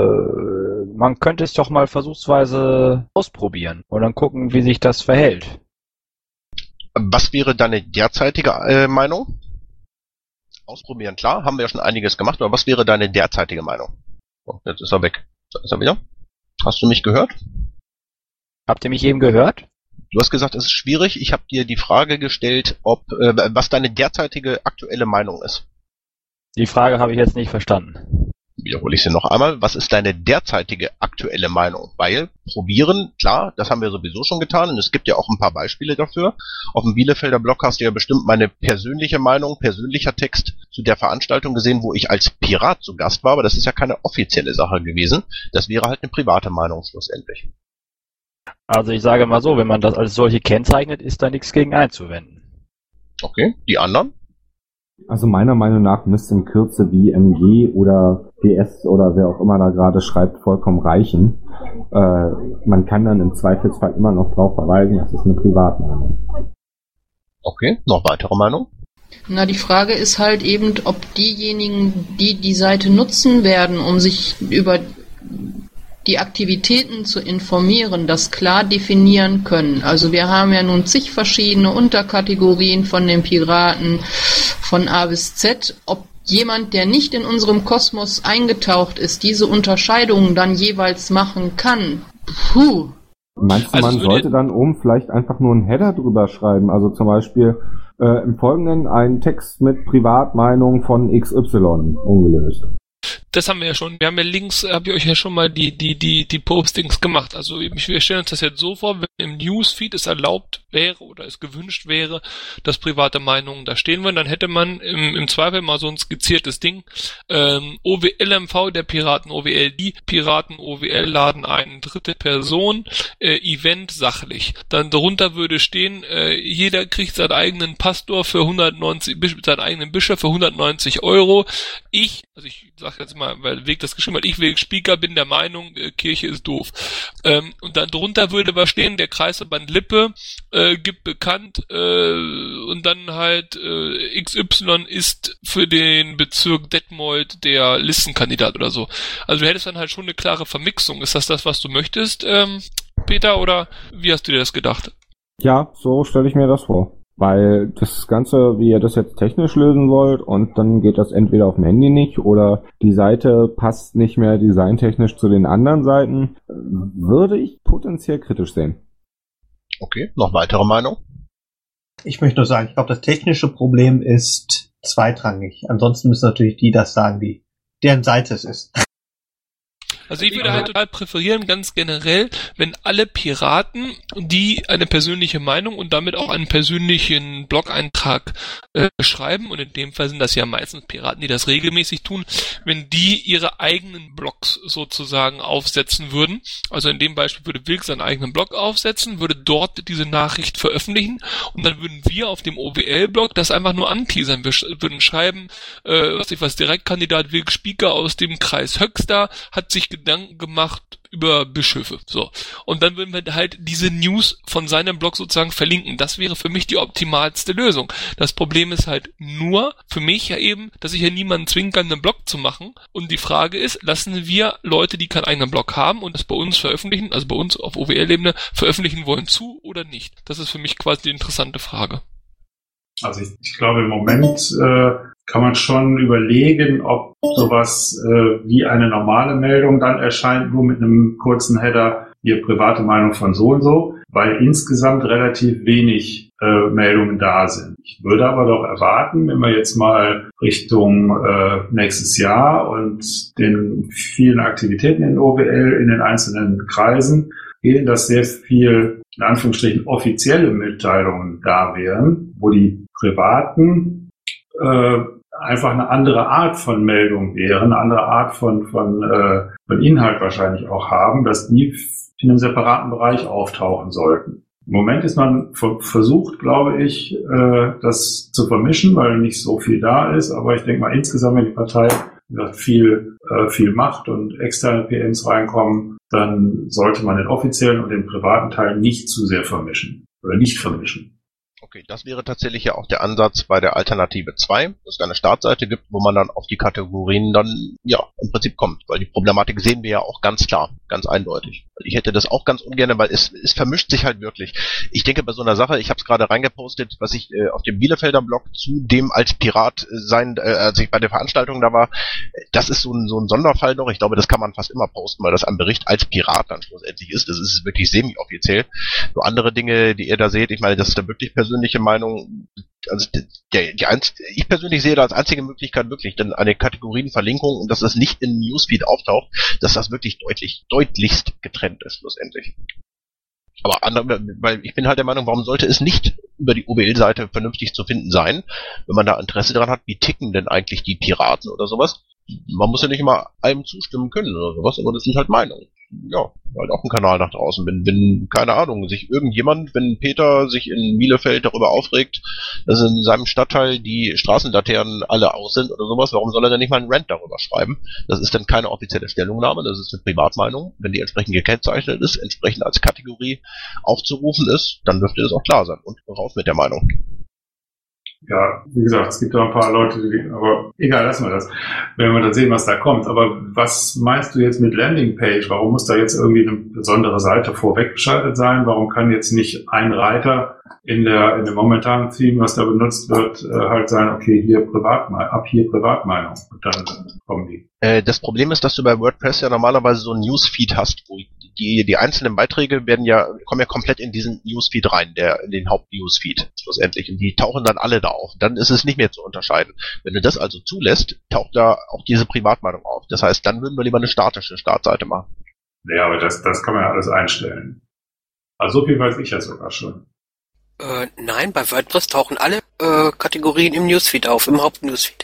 man könnte es doch mal versuchsweise ausprobieren und dann gucken, wie sich das verhält. Was wäre deine derzeitige Meinung? Ausprobieren, klar, haben wir ja schon einiges gemacht, aber was wäre deine derzeitige Meinung? Oh, jetzt ist er weg. Da ist er wieder. Hast du mich gehört? Habt ihr mich eben gehört? Du hast gesagt, es ist schwierig. Ich habe dir die Frage gestellt, was deine derzeitige aktuelle Meinung ist. Die Frage habe ich jetzt nicht verstanden. Wiederhole ich sie noch einmal. Was ist deine derzeitige aktuelle Meinung? Weil probieren, klar, das haben wir sowieso schon getan und es gibt ja auch ein paar Beispiele dafür. Auf dem Bielefelder Blog hast du ja bestimmt meine persönliche Meinung, persönlicher Text zu der Veranstaltung gesehen, wo ich als Pirat zu Gast war, aber das ist ja keine offizielle Sache gewesen. Das wäre halt eine private Meinung schlussendlich. Also ich sage mal so, wenn man das als solche kennzeichnet, ist da nichts gegen einzuwenden. Okay, die anderen? Also meiner Meinung nach müsste in Kürze BMG oder PS oder wer auch immer da gerade schreibt, vollkommen reichen. Man kann dann im Zweifelsfall immer noch drauf verweisen, das ist eine Privatmeinung. Okay, noch weitere Meinung? Na, die Frage ist halt eben, ob diejenigen, die die Seite nutzen werden, um sich über die Aktivitäten zu informieren, das klar definieren können. Also wir haben ja nun zig verschiedene Unterkategorien von den Piraten von A bis Z. Ob jemand, der nicht in unserem Kosmos eingetaucht ist, diese Unterscheidungen dann jeweils machen kann. Puh. Meinst du, man sollte dann oben vielleicht einfach nur einen Header drüber schreiben? Also zum Beispiel im Folgenden einen Text mit Privatmeinung von XY ungelöst. Das haben wir ja schon. Wir haben ja links, habe ich euch ja schon mal die Postings gemacht. Also wir stellen uns das jetzt so vor, wenn im Newsfeed es erlaubt wäre oder es gewünscht wäre, dass private Meinungen da stehen würden, dann hätte man im Zweifel mal so ein skizziertes Ding. OWL-MV der Piraten OWL, die Piraten OWL laden eine dritte Person, Event sachlich. Dann darunter würde stehen, jeder kriegt seinen eigenen Pastor für 190, seinen eigenen Bischof für 190 €. Ich sag jetzt mal mal, weil Weg das geschrieben hat, ich Wilk Spieker bin der Meinung, Kirche ist doof. Und dann drunter würde was stehen, der Kreisverband Lippe gibt bekannt und dann halt XY ist für den Bezirk Detmold der Listenkandidat oder so. Also du hättest dann halt schon eine klare Vermixung. Ist das, was du möchtest, Peter, oder wie hast du dir das gedacht? Ja, so stelle ich mir das vor. Weil das Ganze, wie ihr das jetzt technisch lösen wollt, und dann geht das entweder auf dem Handy nicht oder die Seite passt nicht mehr designtechnisch zu den anderen Seiten, würde ich potenziell kritisch sehen. Okay, noch weitere Meinung? Ich möchte nur sagen, ich glaube, das technische Problem ist zweitrangig. Ansonsten müssen natürlich die das sagen, deren Seite es ist. Also ich würde halt total präferieren, ganz generell, wenn alle Piraten, die eine persönliche Meinung und damit auch einen persönlichen Blog-Eintrag schreiben, und in dem Fall sind das ja meistens Piraten, die das regelmäßig tun, wenn die ihre eigenen Blogs sozusagen aufsetzen würden. Also in dem Beispiel würde Wilk seinen eigenen Blog aufsetzen, würde dort diese Nachricht veröffentlichen und dann würden wir auf dem OWL-Blog das einfach nur anteasern. Wir würden schreiben, Direktkandidat Wilk Spieker aus dem Kreis Höxter hat sich Gedanken gemacht über Bischöfe. So. Und dann würden wir halt diese News von seinem Blog sozusagen verlinken. Das wäre für mich die optimalste Lösung. Das Problem ist halt nur für mich ja eben, dass ich ja niemanden zwingen kann, einen Blog zu machen. Und die Frage ist, lassen wir Leute, die keinen eigenen Blog haben und das bei uns veröffentlichen, also bei uns auf OWL-Ebene veröffentlichen wollen, zu oder nicht? Das ist für mich quasi die interessante Frage. Also ich glaube, im Moment kann man schon überlegen, ob sowas wie eine normale Meldung dann erscheint, nur mit einem kurzen Header, hier private Meinung von so und so, weil insgesamt relativ wenig Meldungen da sind. Ich würde aber doch erwarten, wenn wir jetzt mal Richtung nächstes Jahr und den vielen Aktivitäten in OWL in den einzelnen Kreisen gehen, dass sehr viel, in Anführungsstrichen, offizielle Mitteilungen da wären, wo die privaten einfach eine andere Art von Meldung wären, eine andere Art von Inhalt wahrscheinlich auch haben, dass die in einem separaten Bereich auftauchen sollten. Im Moment ist man versucht, glaube ich, das zu vermischen, weil nicht so viel da ist, aber ich denke mal insgesamt, wenn die Partei viel macht und externe PMs reinkommen, dann sollte man den offiziellen und den privaten Teil nicht zu sehr vermischen oder nicht vermischen. Okay, das wäre tatsächlich ja auch der Ansatz bei der Alternative 2, dass es eine Startseite gibt, wo man dann auf die Kategorien dann, ja, im Prinzip kommt. Weil die Problematik sehen wir ja auch ganz klar, ganz eindeutig. Ich hätte das auch ganz ungern, weil es vermischt sich halt wirklich. Ich denke bei so einer Sache, ich habe es gerade reingepostet, was ich auf dem Bielefelder Blog zu dem als Pirat sein, als ich bei der Veranstaltung da war, das ist so ein Sonderfall noch. Ich glaube, das kann man fast immer posten, weil das am Bericht als Pirat dann schlussendlich ist. Das ist wirklich semi-offiziell. So andere Dinge, die ihr da seht, ich meine, das ist da wirklich persönliche Meinung, also ich persönlich sehe da als einzige Möglichkeit wirklich dann eine Kategorienverlinkung und dass das nicht in Newsfeed auftaucht, dass das wirklich deutlichst getrennt ist schlussendlich. Aber weil ich bin halt der Meinung, warum sollte es nicht über die OWL-Seite vernünftig zu finden sein, wenn man da Interesse daran hat, wie ticken denn eigentlich die Piraten oder sowas? Man muss ja nicht immer allem zustimmen können oder sowas, aber das sind halt Meinungen. Ja, halt auch ein Kanal nach draußen. Wenn keine Ahnung, wenn Peter sich in Bielefeld darüber aufregt, dass in seinem Stadtteil die Straßenlaternen alle aus sind oder sowas, warum soll er denn nicht mal einen Rant darüber schreiben? Das ist dann keine offizielle Stellungnahme, das ist eine Privatmeinung. Wenn die entsprechend gekennzeichnet ist, entsprechend als Kategorie aufzurufen ist, dann dürfte das auch klar sein. Und raus mit der Meinung. Ja, wie gesagt, es gibt da ein paar Leute, aber egal, lassen wir das. Wenn wir dann sehen, was da kommt. Aber was meinst du jetzt mit Landingpage? Warum muss da jetzt irgendwie eine besondere Seite vorweggeschaltet sein? Warum kann jetzt nicht ein Reiter in dem momentanen Theme, was da benutzt wird, halt sein, okay, hier Privatmeinung. Und dann kommen die. Das Problem ist, dass du bei WordPress ja normalerweise so ein Newsfeed hast, wo die einzelnen Beiträge kommen ja komplett in diesen Newsfeed rein, in den Haupt-Newsfeed schlussendlich. Und die tauchen dann alle da auf. Dann ist es nicht mehr zu unterscheiden. Wenn du das also zulässt, taucht da auch diese Privatmeinung auf. Das heißt, dann würden wir lieber eine statische Startseite machen. Ja, aber das kann man ja alles einstellen. Also so viel weiß ich ja sogar schon. Nein, bei WordPress tauchen alle Kategorien im Newsfeed auf, im Haupt-Newsfeed.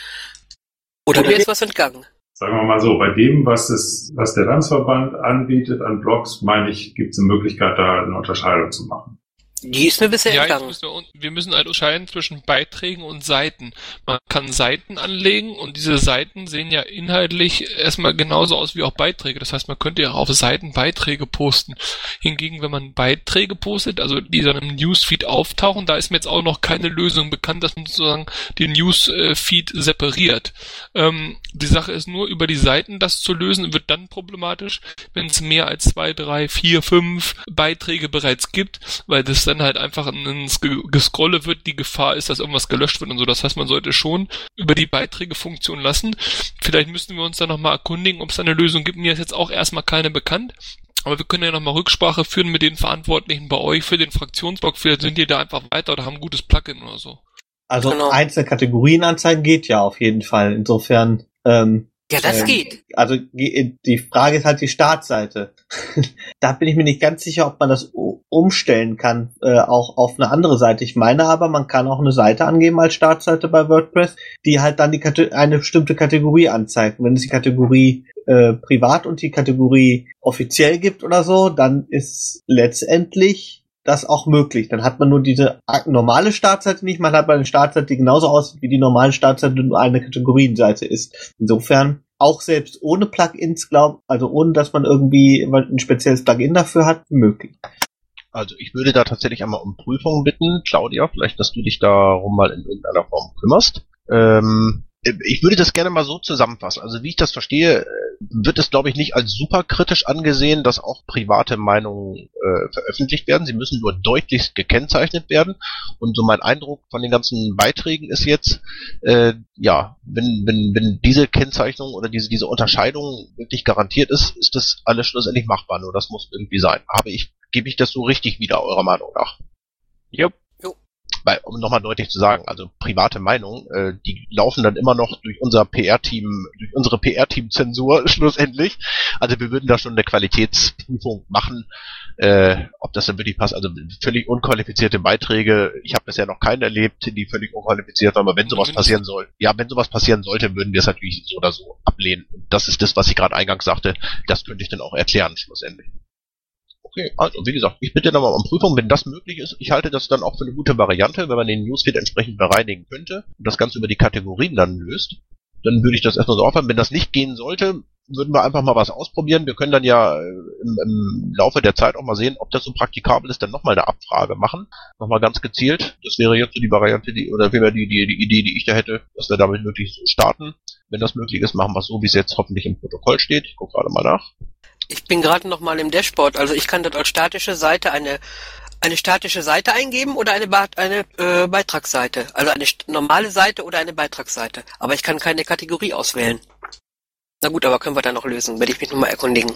Oder mir ist was entgangen. Sagen wir mal so, bei dem, was der Landesverband anbietet an Blogs, meine ich, gibt es eine Möglichkeit, da eine Unterscheidung zu machen. Die ist mir bisher Ja, entgangen. wir müssen halt unterscheiden zwischen Beiträgen und Seiten. Man kann Seiten anlegen und diese Seiten sehen ja inhaltlich erstmal genauso aus wie auch Beiträge. Das heißt, man könnte ja auch auf Seiten Beiträge posten. Hingegen, wenn man Beiträge postet, also die dann im Newsfeed auftauchen, da ist mir jetzt auch noch keine Lösung bekannt, dass man sozusagen den Newsfeed separiert. Die Sache ist nur, über die Seiten das zu lösen, wird dann problematisch, wenn es mehr als 2, 3, 4, 5 Beiträge bereits gibt, weil das dann halt einfach ins Gescrolle wird, die Gefahr ist, dass irgendwas gelöscht wird und so. Das heißt, man sollte schon über die Beiträge-Funktion lassen. Vielleicht müssten wir uns da nochmal erkundigen, ob es da eine Lösung gibt. Mir ist jetzt auch erstmal keine bekannt. Aber wir können ja nochmal Rücksprache führen mit den Verantwortlichen bei euch für den Fraktionsblock. Vielleicht sind die da einfach weiter oder haben ein gutes Plugin oder so. Also einzelne Kategorien anzeigen geht ja auf jeden Fall. Insofern ja, das geht. Also die Frage ist halt die Startseite. Da bin ich mir nicht ganz sicher, ob man das umstellen kann, auch auf eine andere Seite. Ich meine aber, man kann auch eine Seite angeben als Startseite bei WordPress, die halt dann eine bestimmte Kategorie anzeigt. Wenn es die Kategorie privat und die Kategorie offiziell gibt oder so, dann ist letztendlich das auch möglich. Dann hat man nur diese normale Startseite nicht, man hat eine Startseite, die genauso aussieht wie die normale Startseite, nur eine Kategorienseite ist. Insofern auch selbst ohne Plugins, also ohne dass man irgendwie ein spezielles Plugin dafür hat, möglich. Also ich würde da tatsächlich einmal um Prüfungen bitten, Claudia, vielleicht, dass du dich darum mal in irgendeiner Form kümmerst. Ich würde das gerne mal so zusammenfassen. Also wie ich das verstehe, wird es, glaube ich, nicht als super kritisch angesehen, dass auch private Meinungen veröffentlicht werden. Sie müssen nur deutlichst gekennzeichnet werden. Und so mein Eindruck von den ganzen Beiträgen ist jetzt, wenn diese Kennzeichnung oder diese Unterscheidung wirklich garantiert ist, ist das alles schlussendlich machbar. Nur das muss irgendwie sein. Gebe ich das so richtig wieder, eurer Meinung nach? Jupp. Weil, um nochmal deutlich zu sagen, also private Meinungen, die laufen dann immer noch durch unser PR-Team, durch unsere PR-Team-Zensur schlussendlich. Also wir würden da schon eine Qualitätsprüfung machen, ob das dann wirklich passt. Also völlig unqualifizierte Beiträge, ich habe bisher noch keinen erlebt, die völlig unqualifiziert waren, aber wenn sowas passieren soll, würden wir es natürlich so oder so ablehnen. Und das ist das, was ich gerade eingangs sagte, das könnte ich dann auch erklären schlussendlich. Okay, also wie gesagt, ich bitte nochmal um Prüfung, wenn das möglich ist. Ich halte das dann auch für eine gute Variante, wenn man den Newsfeed entsprechend bereinigen könnte und das Ganze über die Kategorien dann löst. Dann würde ich das erstmal so aufhören. Wenn das nicht gehen sollte, würden wir einfach mal was ausprobieren. Wir können dann ja im Laufe der Zeit auch mal sehen, ob das so praktikabel ist, dann nochmal eine Abfrage machen. Nochmal ganz gezielt. Das wäre jetzt so die Variante, die Idee, die ich da hätte, dass wir damit wirklich so starten. Wenn das möglich ist, machen wir es so, wie es jetzt hoffentlich im Protokoll steht. Ich gucke gerade mal nach. Ich bin gerade noch mal im Dashboard. Also ich kann dort als statische Seite eine statische Seite eingeben oder eine Beitragsseite. Also eine normale Seite oder eine Beitragsseite. Aber ich kann keine Kategorie auswählen. Na gut, aber können wir da noch lösen. Werde ich mich nochmal erkundigen.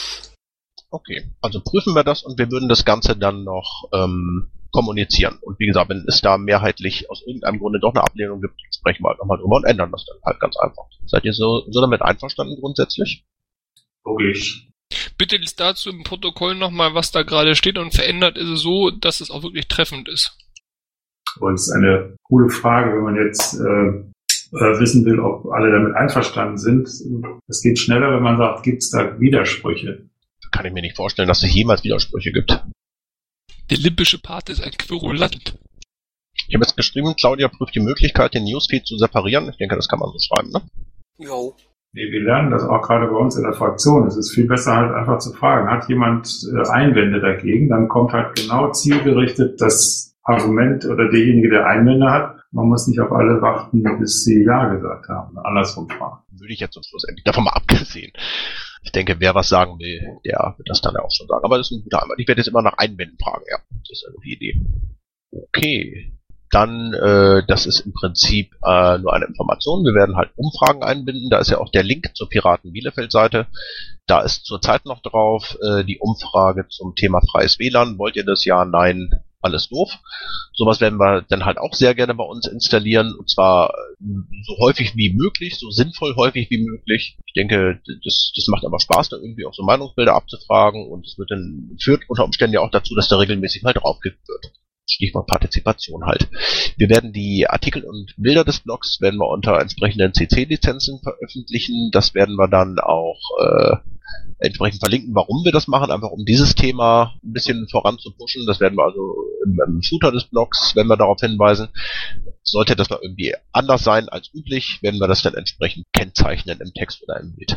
Okay, also prüfen wir das und wir würden das Ganze dann noch kommunizieren. Und wie gesagt, wenn es da mehrheitlich aus irgendeinem Grunde doch eine Ablehnung gibt, sprechen wir halt nochmal drüber und ändern das dann halt ganz einfach. Seid ihr so damit einverstanden grundsätzlich? Logisch. Bitte liest dazu im Protokoll nochmal, was da gerade steht und verändert ist es so, dass es auch wirklich treffend ist. Und es ist eine coole Frage, wenn man jetzt wissen will, ob alle damit einverstanden sind. Es geht schneller, wenn man sagt, gibt es da Widersprüche? Kann ich mir nicht vorstellen, dass es jemals Widersprüche gibt. Der limbische Part ist ein Querulant. Ich habe jetzt geschrieben, Claudia prüft die Möglichkeit, den Newsfeed zu separieren. Ich denke, das kann man so schreiben, ne? Jo. Nee, wir lernen das auch gerade bei uns in der Fraktion. Es ist viel besser halt einfach zu fragen, hat jemand Einwände dagegen? Dann kommt halt genau zielgerichtet das Argument oder derjenige, der Einwände hat. Man muss nicht auf alle warten, bis sie Ja gesagt haben. Andersrum fragen. Würde ich jetzt zum Schluss endlich davon mal abgesehen. Ich denke, wer was sagen will, der wird das dann ja auch schon sagen. Aber das ist ein guter Einwand. Ich werde jetzt immer nach Einwänden fragen, ja. Das ist eine gute Idee. Okay. Dann, das ist im Prinzip nur eine Information. Wir werden halt Umfragen einbinden. Da ist ja auch der Link zur Piraten-Bielefeld-Seite. Da ist zurzeit noch drauf die Umfrage zum Thema freies WLAN. Wollt ihr das? Ja, nein, alles doof. Sowas werden wir dann halt auch sehr gerne bei uns installieren. Und zwar so häufig wie möglich, so sinnvoll häufig wie möglich. Ich denke, das macht aber Spaß, da irgendwie auch so Meinungsbilder abzufragen. Und es führt unter Umständen ja auch dazu, dass da regelmäßig mal draufgeklickt wird. Stichwort Partizipation halt. Wir werden die Artikel und Bilder des Blogs werden wir unter entsprechenden CC-Lizenzen veröffentlichen. Das werden wir dann auch entsprechend verlinken, warum wir das machen, einfach um dieses Thema ein bisschen voranzupushen. Das werden wir also im Footer des Blogs, wenn wir darauf hinweisen. Sollte das mal irgendwie anders sein als üblich, werden wir das dann entsprechend kennzeichnen im Text oder im Bild.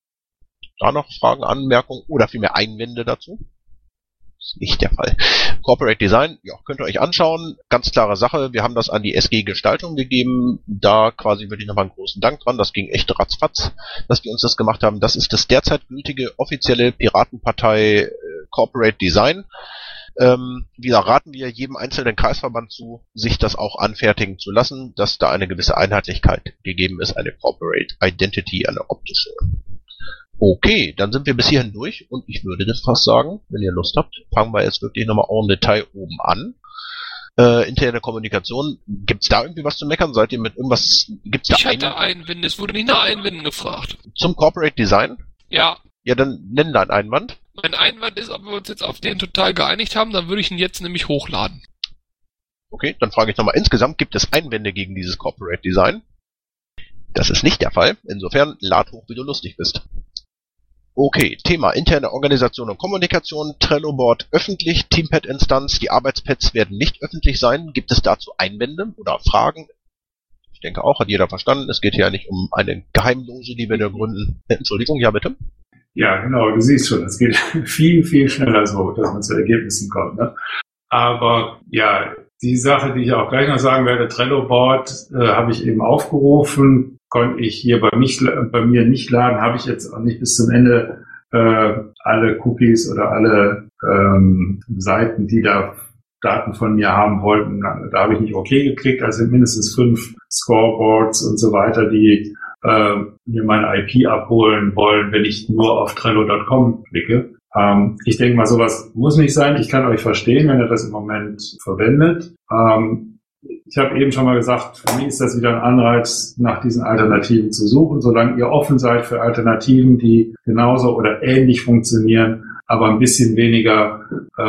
Da noch Fragen, Anmerkungen oder vielmehr Einwände dazu? Das ist nicht der Fall. Corporate Design, ja, könnt ihr euch anschauen. Ganz klare Sache. Wir haben das an die SG Gestaltung gegeben. Da quasi wirklich nochmal einen großen Dank dran. Das ging echt ratzfatz, dass die uns das gemacht haben. Das ist das derzeit gültige offizielle Piratenpartei Corporate Design. Wieder raten wir jedem einzelnen Kreisverband zu, sich das auch anfertigen zu lassen, dass da eine gewisse Einheitlichkeit gegeben ist, eine Corporate Identity, eine optische. Okay, dann sind wir bis hierhin durch und ich würde das fast sagen, wenn ihr Lust habt, fangen wir jetzt wirklich nochmal en Detail oben an. Interne Kommunikation, gibt's da irgendwie was zu meckern? Seid ihr mit irgendwas, gibt's da Ich hatte Einwände, es wurde nie nach Einwänden gefragt. Zum Corporate Design? Ja. Ja, dann nenn deinen Einwand. Mein Einwand ist, ob wir uns jetzt auf den total geeinigt haben, dann würde ich ihn jetzt nämlich hochladen. Okay, dann frage ich nochmal, insgesamt gibt es Einwände gegen dieses Corporate Design? Das ist nicht der Fall, insofern lad hoch, wie du lustig bist. Okay, Thema interne Organisation und Kommunikation, Trello-Board öffentlich, Teampad-Instanz, die Arbeitspads werden nicht öffentlich sein. Gibt es dazu Einwände oder Fragen? Ich denke auch, hat jeder verstanden. Es geht hier ja nicht um eine Geheimlose, die wir da gründen. Entschuldigung, ja bitte? Ja, genau, du siehst schon, es geht viel, viel schneller so, dass man zu Ergebnissen kommt. Ne? Aber ja, die Sache, die ich auch gleich noch sagen werde, Trello-Board habe ich eben aufgerufen, konnte ich hier bei mir nicht laden, habe ich jetzt auch nicht bis zum Ende alle Cookies oder alle Seiten, die da Daten von mir haben wollten, da habe ich nicht okay geklickt, also sind mindestens 5 Scoreboards und so weiter, die mir meine IP abholen wollen, wenn ich nur auf Trello.com klicke. Ich denke mal, sowas muss nicht sein. Ich kann euch verstehen, wenn ihr das im Moment verwendet. Ich habe eben schon mal gesagt, für mich ist das wieder ein Anreiz, nach diesen Alternativen zu suchen, solange ihr offen seid für Alternativen, die genauso oder ähnlich funktionieren, aber ein bisschen weniger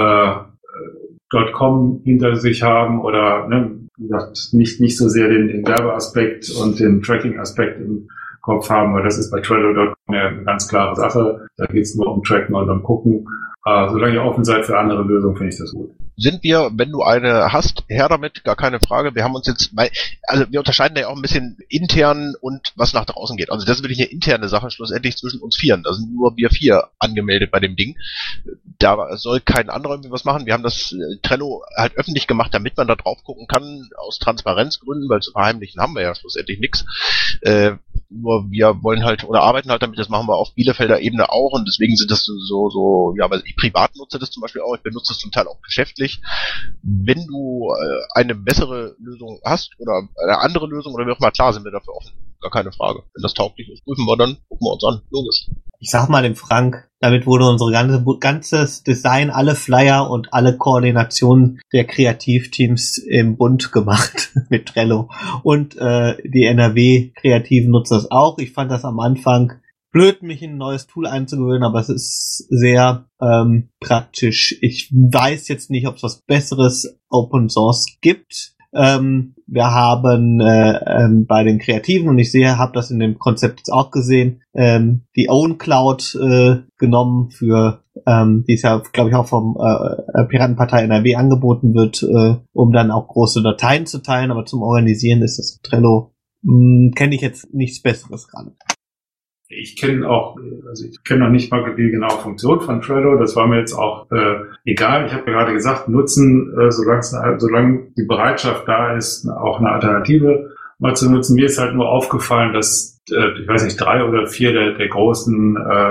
.com hinter sich haben oder wie gesagt, nicht so sehr den Werbeaspekt und den Tracking-Aspekt im Kopf haben, weil das ist bei Trello.com ja eine ganz klare Sache. Da geht es nur um Tracken und um Gucken. Solange ihr offen seid für andere Lösungen, finde ich das gut. Sind wir, wenn du eine hast, her damit, gar keine Frage. Wir haben uns jetzt, also wir unterscheiden ja auch ein bisschen intern und was nach draußen geht. Also das ist wirklich eine interne Sache, schlussendlich zwischen uns Vieren. Da sind nur wir 4 angemeldet bei dem Ding. Da soll kein anderer irgendwie was machen. Wir haben das Trello halt öffentlich gemacht, damit man da drauf gucken kann, aus Transparenzgründen, weil zu verheimlichen haben wir ja schlussendlich nichts. Nur wir wollen halt oder arbeiten halt damit, das machen wir auf Bielefelder Ebene auch und deswegen sind das so, ja, weil ich privat nutze das zum Beispiel auch, ich benutze das zum Teil auch geschäftlich. Wenn du eine bessere Lösung hast oder eine andere Lösung oder wie auch immer, klar sind wir dafür offen, gar keine Frage. Wenn das tauglich ist, prüfen wir dann, gucken wir uns an, logisch. Ich sag mal dem Frank, damit wurde unsere ganzes Design, alle Flyer und alle Koordinationen der Kreativteams im Bund gemacht mit Trello. Und die NRW-Kreativen nutzen das auch. Ich fand das am Anfang blöd, mich in ein neues Tool einzugewöhnen, aber es ist sehr praktisch. Ich weiß jetzt nicht, ob es was Besseres Open Source gibt. Wir haben bei den Kreativen, und ich habe das in dem Konzept jetzt auch gesehen, die Own Cloud genommen für, die ist ja, glaube ich, auch vom Piratenpartei NRW angeboten wird, um dann auch große Dateien zu teilen, aber zum Organisieren ist das Trello, kenne ich jetzt nichts Besseres gerade. Ich kenne noch nicht mal die genaue Funktion von Trello. Das war mir jetzt auch egal. Ich habe ja gerade gesagt, nutzen, solange die Bereitschaft da ist, auch eine Alternative mal zu nutzen. Mir ist halt nur aufgefallen, dass ich weiß nicht, 3 oder 4 der großen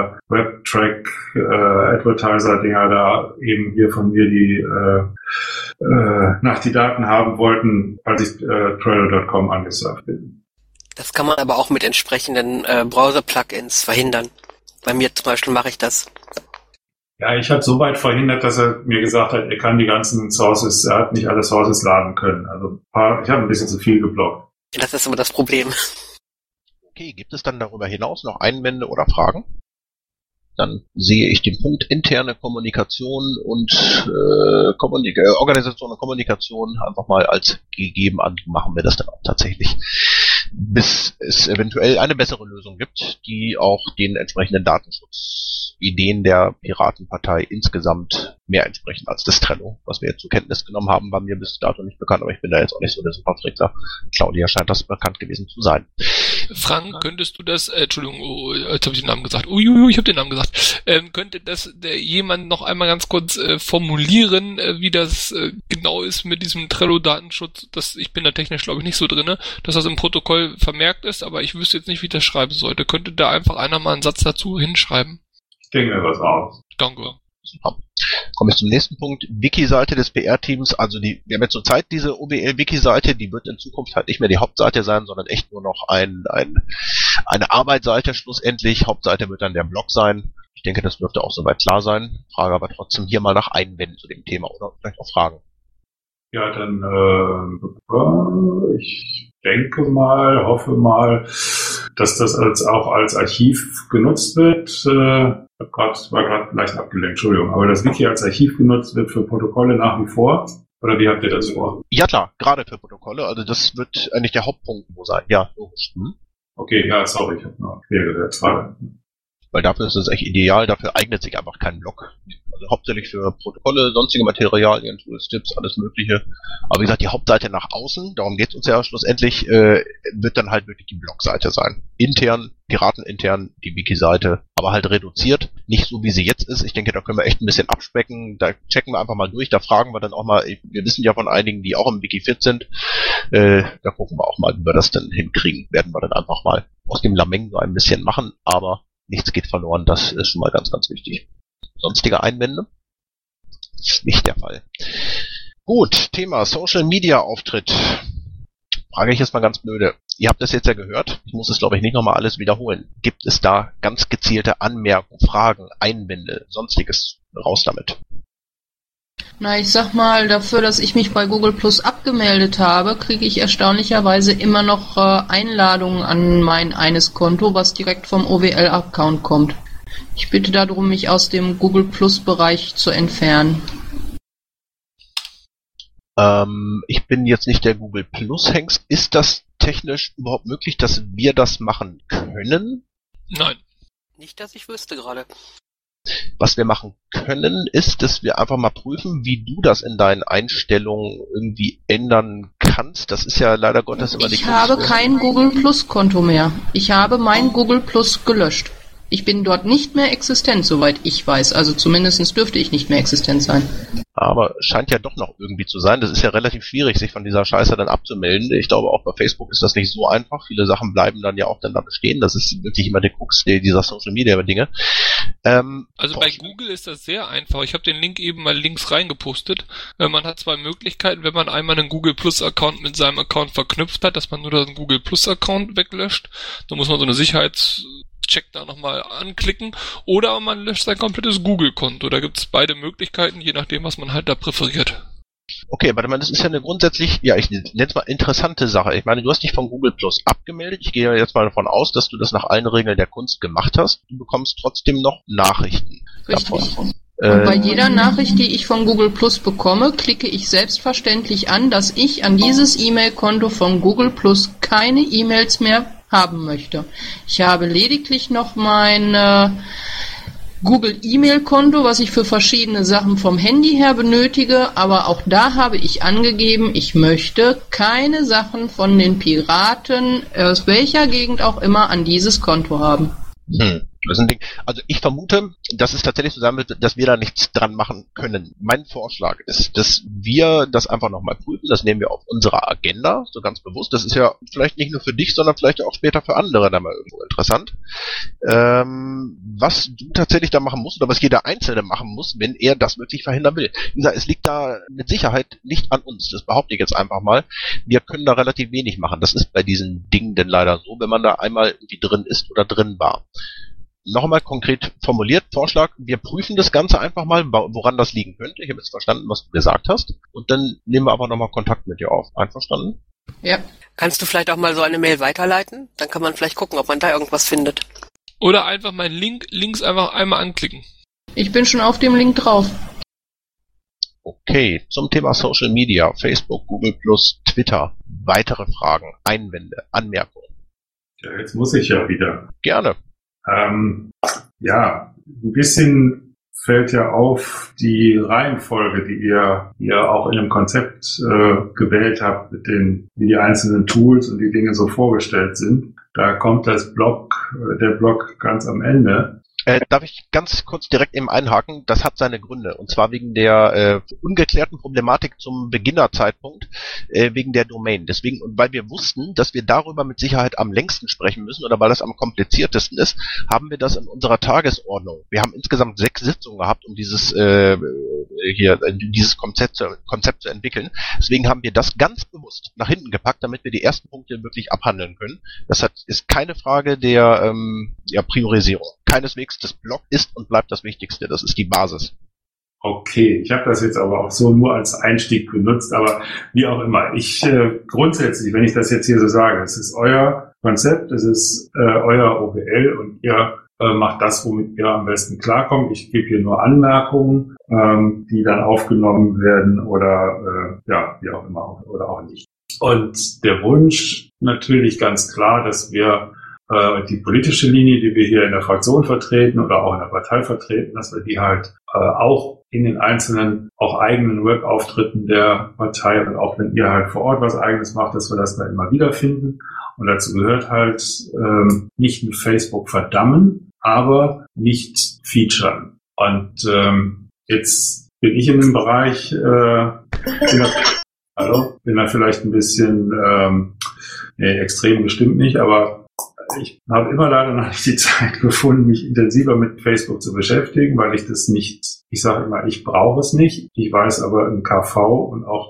Web-Track-Advertiser-Dinger da eben hier von mir die Daten haben wollten, als ich Trello.com angesurft bin. Das kann man aber auch mit entsprechenden Browser-Plugins verhindern. Bei mir zum Beispiel mache ich das. Ja, ich habe so weit verhindert, dass er mir gesagt hat, er kann die ganzen Sources, er hat nicht alle Sources laden können. Also ich habe ein bisschen zu viel geblockt. Das ist immer das Problem. Okay, gibt es dann darüber hinaus noch Einwände oder Fragen? dann sehe ich den Punkt interne Kommunikation und Organisation und Kommunikation einfach mal als gegeben an. Machen wir das dann auch tatsächlich, bis es eventuell eine bessere Lösung gibt, die auch den entsprechenden Datenschutzideen der Piratenpartei insgesamt mehr entsprechen als das Trello, was wir jetzt zur Kenntnis genommen haben, war mir bis dato nicht bekannt, aber ich bin da jetzt auch nicht so der Superfrickler. Claudia scheint das bekannt gewesen zu sein. Frank, könntest du das, Entschuldigung, jetzt habe ich den Namen gesagt. Ich habe den Namen gesagt. Könnte das jemand noch einmal ganz kurz formulieren, wie das genau ist mit diesem Trello-Datenschutz? Ich bin da technisch, glaube ich, nicht so drinne, dass das im Protokoll vermerkt ist, aber ich wüsste jetzt nicht, wie ich das schreiben sollte. Könnte da einfach einer mal einen Satz dazu hinschreiben? Ich denke mir was aus. Danke. Super. Komme ich zum nächsten Punkt. Wiki-Seite des PR-Teams, also wir haben jetzt zurzeit diese OBL-Wiki-Seite, die wird in Zukunft halt nicht mehr die Hauptseite sein, sondern echt nur noch eine Arbeitsseite schlussendlich. Hauptseite wird dann der Blog sein. Ich denke, das dürfte auch soweit klar sein. Frage aber trotzdem hier mal nach Einwänden zu dem Thema oder vielleicht auch Fragen. Ja, dann ich denke mal, hoffe mal, dass das auch als Archiv genutzt wird. War gerade leicht abgelenkt, Entschuldigung, aber das Wiki als Archiv genutzt wird für Protokolle nach wie vor? Oder wie habt ihr das vor? Ja klar, gerade für Protokolle. Also das wird eigentlich der Hauptpunkt wo sein. Ja, logisch. Okay, ja, sorry, ich habe noch quergesetzt gerade. Weil dafür ist es echt ideal, dafür eignet sich einfach kein Blog. Also hauptsächlich für Protokolle, sonstige Materialien, Tools, Tipps, alles mögliche. Aber wie gesagt, die Hauptseite nach außen, darum geht es uns ja schlussendlich, wird dann halt wirklich die Blogseite sein. Intern, piratenintern, die Wiki-Seite, aber halt reduziert. Nicht so, wie sie jetzt ist. Ich denke, da können wir echt ein bisschen abspecken. Da checken wir einfach mal durch, da fragen wir dann auch mal, wir wissen ja von einigen, die auch im Wiki fit sind. Da gucken wir auch mal, wie wir das dann hinkriegen. Werden wir dann einfach mal aus dem Lameng so ein bisschen machen, aber nichts geht verloren, das ist schon mal ganz, ganz wichtig. Sonstige Einwände? Ist nicht der Fall. Gut, Thema Social Media Auftritt. Frage ich jetzt mal ganz blöde. Ihr habt das jetzt ja gehört. Ich muss es, glaube ich, nicht nochmal alles wiederholen. Gibt es da ganz gezielte Anmerkungen, Fragen, Einwände, sonstiges? Raus damit. Na, ich sag mal, dafür, dass ich mich bei Google Plus abgemeldet habe, kriege ich erstaunlicherweise immer noch Einladungen an mein eines Konto, was direkt vom OWL-Account kommt. Ich bitte darum, mich aus dem Google Plus-Bereich zu entfernen. Ich bin jetzt nicht der Google Plus-Hengst. Ist das technisch überhaupt möglich, dass wir das machen können? Nein. Nicht, dass ich wüsste gerade. Was wir machen können, ist, dass wir einfach mal prüfen, wie du das in deinen Einstellungen irgendwie ändern kannst. Das ist ja leider Gottes immer die Kunst. Ich habe kein Google Plus Konto mehr. Ich habe mein Google Plus gelöscht. Ich bin dort nicht mehr existent, soweit ich weiß. Also zumindest dürfte ich nicht mehr existent sein. Aber scheint ja doch noch irgendwie zu sein. Das ist ja relativ schwierig, sich von dieser Scheiße dann abzumelden. Ich glaube, auch bei Facebook ist das nicht so einfach. Viele Sachen bleiben dann ja auch dann da bestehen. Das ist wirklich immer der Krux dieser Social Media Dinge. Also bei Google ist das sehr einfach. Ich habe den Link eben mal links reingepostet. Man hat zwei Möglichkeiten, wenn man einmal einen Google Plus Account mit seinem Account verknüpft hat, dass man nur den Google Plus Account weglöscht. Da muss man so eine Sicherheitscheck da nochmal anklicken, oder man löscht sein komplettes Google-Konto. Da gibt es beide Möglichkeiten, je nachdem, was man halt da präferiert. Okay, warte mal, das ist ja eine grundsätzlich, ja, ich nenne es mal interessante Sache. Ich meine, du hast dich von Google Plus abgemeldet. Ich gehe jetzt mal davon aus, dass du das nach allen Regeln der Kunst gemacht hast. Du bekommst trotzdem noch Nachrichten davon. Richtig. Und bei jeder Nachricht, die ich von Google Plus bekomme, klicke ich selbstverständlich an, dass ich an dieses E-Mail-Konto von Google Plus keine E-Mails mehr haben möchte. Ich habe lediglich noch mein Google E-Mail-Konto, was ich für verschiedene Sachen vom Handy her benötige, aber auch da habe ich angegeben, ich möchte keine Sachen von den Piraten, aus welcher Gegend auch immer, an dieses Konto haben. Das ist ein Ding. Also ich vermute, dass es tatsächlich so sein wird, dass wir da nichts dran machen können. Mein Vorschlag ist, dass wir das einfach nochmal prüfen. Das nehmen wir auf unserer Agenda, so ganz bewusst. Das ist ja vielleicht nicht nur für dich, sondern vielleicht auch später für andere dann mal irgendwo interessant. Was du tatsächlich da machen musst oder was jeder Einzelne machen muss, wenn er das wirklich verhindern will. Wie gesagt, es liegt da mit Sicherheit nicht an uns. Das behaupte ich jetzt einfach mal. Wir können da relativ wenig machen. Das ist bei diesen Dingen denn leider so, wenn man da einmal irgendwie drin ist oder drin war. Noch einmal konkret formuliert, Vorschlag, wir prüfen das Ganze einfach mal, woran das liegen könnte. Ich habe jetzt verstanden, was du gesagt hast. Und dann nehmen wir aber nochmal Kontakt mit dir auf. Einverstanden? Ja. Kannst du vielleicht auch mal so eine Mail weiterleiten? Dann kann man vielleicht gucken, ob man da irgendwas findet. Oder einfach meinen Link links einfach einmal anklicken. Ich bin schon auf dem Link drauf. Okay, zum Thema Social Media, Facebook, Google+, Twitter. Weitere Fragen, Einwände, Anmerkungen? Ja, jetzt muss ich ja wieder. Gerne. Ja, ein bisschen fällt ja auf die Reihenfolge, die ihr auch in dem Konzept gewählt habt, mit wie die einzelnen Tools und die Dinge so vorgestellt sind. Da kommt der Blog ganz am Ende. Darf ich ganz kurz direkt eben einhaken? Das hat seine Gründe. Und zwar wegen der ungeklärten Problematik zum Beginnerzeitpunkt, wegen der Domain. Deswegen, und weil wir wussten, dass wir darüber mit Sicherheit am längsten sprechen müssen oder weil das am kompliziertesten ist, haben wir das in unserer Tagesordnung. Wir haben insgesamt 6 Sitzungen gehabt, um dieses Konzept zu entwickeln. Deswegen haben wir das ganz bewusst nach hinten gepackt, damit wir die ersten Punkte wirklich abhandeln können. Das ist keine Frage der Priorisierung. Keineswegs, das Blog ist und bleibt das Wichtigste. Das ist die Basis. Okay, ich habe das jetzt aber auch so nur als Einstieg benutzt, aber wie auch immer. Grundsätzlich, wenn ich das jetzt hier so sage, es ist euer Konzept, es ist euer OWL und ihr macht das, womit ihr am besten klarkommt. Ich gebe hier nur Anmerkungen, die dann aufgenommen werden oder wie auch immer oder auch nicht. Und der Wunsch natürlich ganz klar, dass wir die politische Linie, die wir hier in der Fraktion vertreten oder auch in der Partei vertreten, dass wir die halt auch in den einzelnen, auch eigenen Workauftritten der Partei und auch wenn ihr halt vor Ort was Eigenes macht, dass wir das da immer wieder finden. Und dazu gehört halt nicht mit Facebook verdammen, aber nicht featuren. Und jetzt bin ich in dem Bereich, bin da vielleicht ein bisschen extrem bestimmt nicht, aber ich habe immer leider noch nicht die Zeit gefunden, mich intensiver mit Facebook zu beschäftigen, weil ich das nicht, ich sage immer, ich brauche es nicht. Ich weiß aber im KV und auch,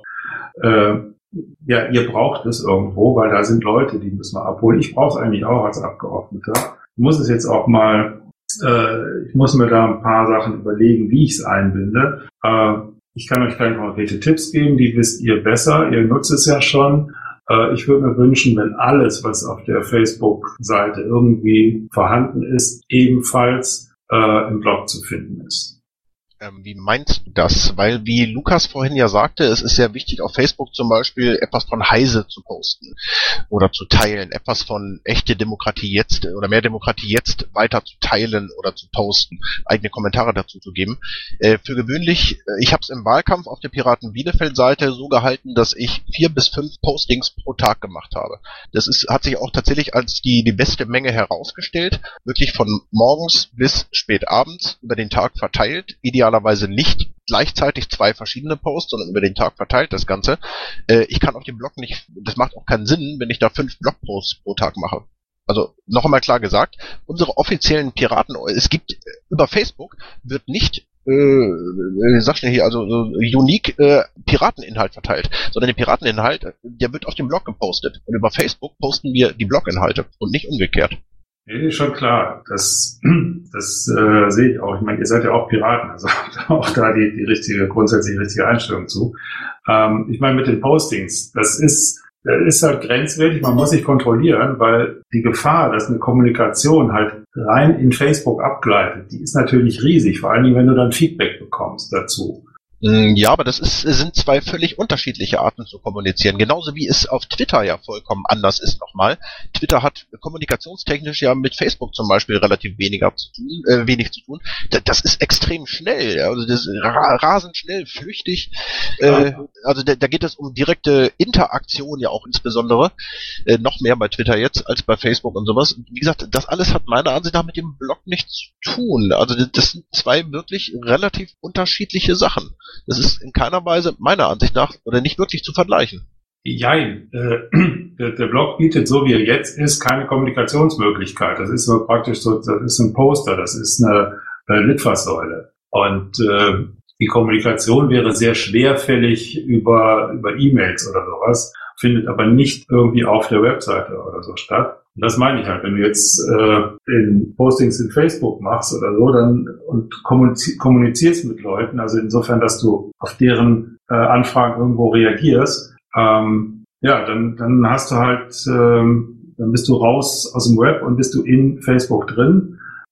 ihr braucht es irgendwo, weil da sind Leute, die müssen wir abholen. Ich brauche es eigentlich auch als Abgeordneter. Ich muss es jetzt auch mal, ich muss mir da ein paar Sachen überlegen, wie ich es einbinde. Ich kann euch keine konkrete Tipps geben, die wisst ihr besser. Ihr nutzt es ja schon. Ich würde mir wünschen, wenn alles, was auf der Facebook-Seite irgendwie vorhanden ist, ebenfalls im Blog zu finden ist. Wie meinst du das? Weil, wie Lukas vorhin ja sagte, es ist sehr wichtig, auf Facebook zum Beispiel etwas von Heise zu posten oder zu teilen, etwas von echte Demokratie jetzt oder mehr Demokratie jetzt weiter zu teilen oder zu posten, eigene Kommentare dazu zu geben. Für gewöhnlich, ich habe es im Wahlkampf auf der Piraten Bielefeld-Seite so gehalten, dass ich 4 bis 5 Postings pro Tag gemacht habe. Das hat sich auch tatsächlich als die beste Menge herausgestellt, wirklich von morgens bis spät abends über den Tag verteilt, idealerweise nicht gleichzeitig 2 verschiedene Posts, sondern über den Tag verteilt das Ganze. Ich kann auf dem Blog nicht, das macht auch keinen Sinn, wenn ich da 5 Blogposts pro Tag mache. Also noch einmal klar gesagt, unsere offiziellen Piraten, es gibt über Facebook wird nicht sag schnell hier, also unique Pirateninhalt verteilt, sondern der Pirateninhalt, der wird auf dem Blog gepostet. Und über Facebook posten wir die Bloginhalte und nicht umgekehrt. Nee, schon klar. Das sehe ich auch. Ich meine, ihr seid ja auch Piraten, also habt auch da die grundsätzlich richtige Einstellung zu. Ich meine, mit den Postings, das ist halt grenzwertig, man muss sich kontrollieren, weil die Gefahr, dass eine Kommunikation halt rein in Facebook abgleitet, die ist natürlich riesig, vor allen Dingen, wenn du dann Feedback bekommst dazu. Ja, aber das sind 2 völlig unterschiedliche Arten zu kommunizieren. Genauso wie es auf Twitter ja vollkommen anders ist nochmal. Twitter hat kommunikationstechnisch ja mit Facebook zum Beispiel relativ wenig zu tun. Das ist extrem schnell, also das ist rasend schnell, flüchtig. Also da geht es um direkte Interaktion ja auch insbesondere. Noch mehr bei Twitter jetzt als bei Facebook und sowas. Wie gesagt, das alles hat meiner Ansicht nach mit dem Blog nichts zu tun. Also das sind 2 wirklich relativ unterschiedliche Sachen. Das ist in keiner Weise, meiner Ansicht nach, oder nicht wirklich zu vergleichen. Jein. Der Blog bietet, so wie er jetzt ist, keine Kommunikationsmöglichkeit. Das ist so praktisch so, das ist ein Poster, das ist eine Litfaßsäule. Und die Kommunikation wäre sehr schwerfällig über E-Mails oder sowas, findet aber nicht irgendwie auf der Webseite oder so statt. Und das meine ich halt, wenn du jetzt in Postings in Facebook machst oder so, dann und kommunizierst mit Leuten, also insofern, dass du auf deren Anfragen irgendwo reagierst, dann hast du halt, dann bist du raus aus dem Web und bist du in Facebook drin.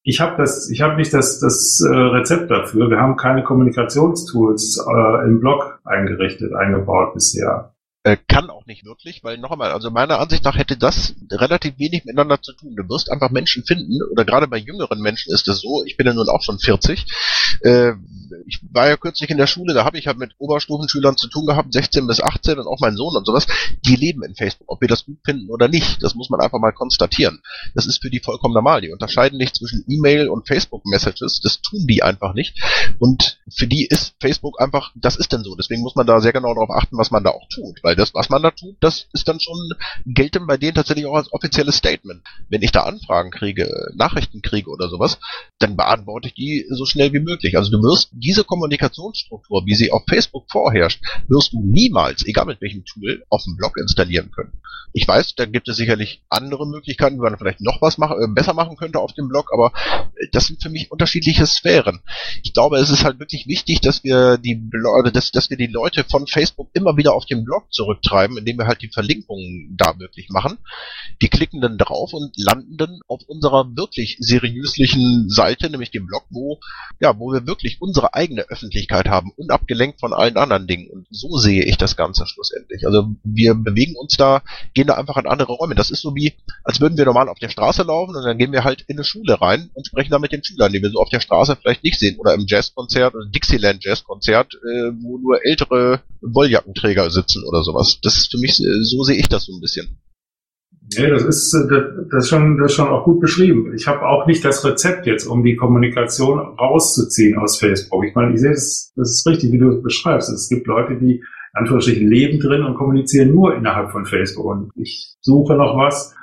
Ich habe nicht das Rezept dafür. Wir haben keine Kommunikationstools im Blog eingebaut bisher. Kann auch nicht wirklich, weil noch einmal, also meiner Ansicht nach hätte das relativ wenig miteinander zu tun. Du wirst einfach Menschen finden, oder gerade bei jüngeren Menschen ist es so, ich bin ja nun auch schon 40, ich war ja kürzlich in der Schule, da habe ich halt mit Oberstufenschülern zu tun gehabt, 16 bis 18 und auch mein Sohn und sowas, die leben in Facebook, ob wir das gut finden oder nicht, das muss man einfach mal konstatieren. Das ist für die vollkommen normal, die unterscheiden nicht zwischen E-Mail und Facebook-Messages, das tun die einfach nicht und für die ist Facebook einfach, das ist denn so, deswegen muss man da sehr genau darauf achten, was man da auch tut, weil das, was man da tut, das ist dann schon, gilt dann bei denen tatsächlich auch als offizielles Statement. Wenn ich da Anfragen kriege, Nachrichten kriege oder sowas, dann beantworte ich die so schnell wie möglich. Also du wirst diese Kommunikationsstruktur, wie sie auf Facebook vorherrscht, wirst du niemals, egal mit welchem Tool, auf dem Blog installieren können. Ich weiß, da gibt es sicherlich andere Möglichkeiten, wie man vielleicht noch was besser machen könnte auf dem Blog, aber das sind für mich unterschiedliche Sphären. Ich glaube, es ist halt wirklich wichtig, dass wir dass wir die Leute von Facebook immer wieder auf den Blog zurücktreiben, indem wir halt die Verlinkungen da wirklich machen. Die klicken dann drauf und landen dann auf unserer wirklich seriöslichen Seite, nämlich dem Blog, wo wir wirklich unsere eigene Öffentlichkeit haben, unabgelenkt von allen anderen Dingen. Und so sehe ich das Ganze schlussendlich. Also wir bewegen uns da, gehen da einfach in andere Räume. Das ist so wie, als würden wir normal auf der Straße laufen und dann gehen wir halt in eine Schule rein und sprechen da mit den Schülern, die wir so auf der Straße vielleicht nicht sehen. Oder im Jazzkonzert oder Dixieland Jazzkonzert, wo nur ältere Wolljackenträger sitzen oder sowas. Das ist für mich, so sehe ich das so ein bisschen. Nee, das ist schon auch gut beschrieben. Ich habe auch nicht das Rezept jetzt, um die Kommunikation rauszuziehen aus Facebook. Ich meine, ich sehe das ist richtig, wie du es beschreibst. Es gibt Leute, die in Anführungsstrichen leben drin und kommunizieren nur innerhalb von Facebook. Und ich suche noch was,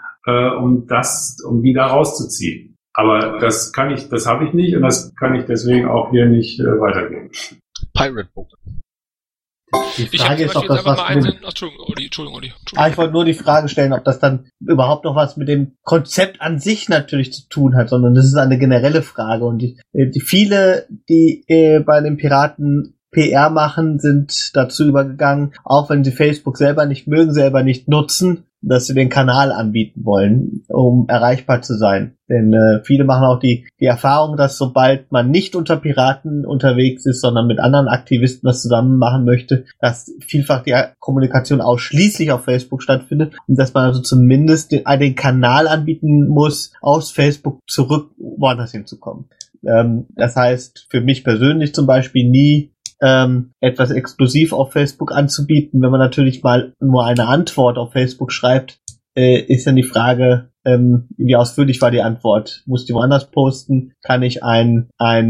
um die da rauszuziehen. Aber das habe ich nicht und das kann ich deswegen auch hier nicht weitergeben. Pirate Book. Die Frage ist, ob das was Entschuldigung, Olli. Ich wollte nur die Frage stellen, ob das dann überhaupt noch was mit dem Konzept an sich natürlich zu tun hat, sondern das ist eine generelle Frage. Und die viele, die bei den Piraten PR machen, sind dazu übergegangen, auch wenn sie Facebook selber nicht mögen, selber nicht nutzen, dass sie den Kanal anbieten wollen, um erreichbar zu sein. Denn viele machen auch die Erfahrung, dass sobald man nicht unter Piraten unterwegs ist, sondern mit anderen Aktivisten was zusammen machen möchte, dass vielfach die Kommunikation ausschließlich auf Facebook stattfindet und dass man also zumindest den Kanal anbieten muss, aus Facebook zurück woanders hinzukommen. Das heißt, für mich persönlich zum Beispiel nie etwas exklusiv auf Facebook anzubieten. Wenn man natürlich mal nur eine Antwort auf Facebook schreibt, ist dann die Frage, wie ausführlich war die Antwort? Muss die woanders posten? Kann ich eine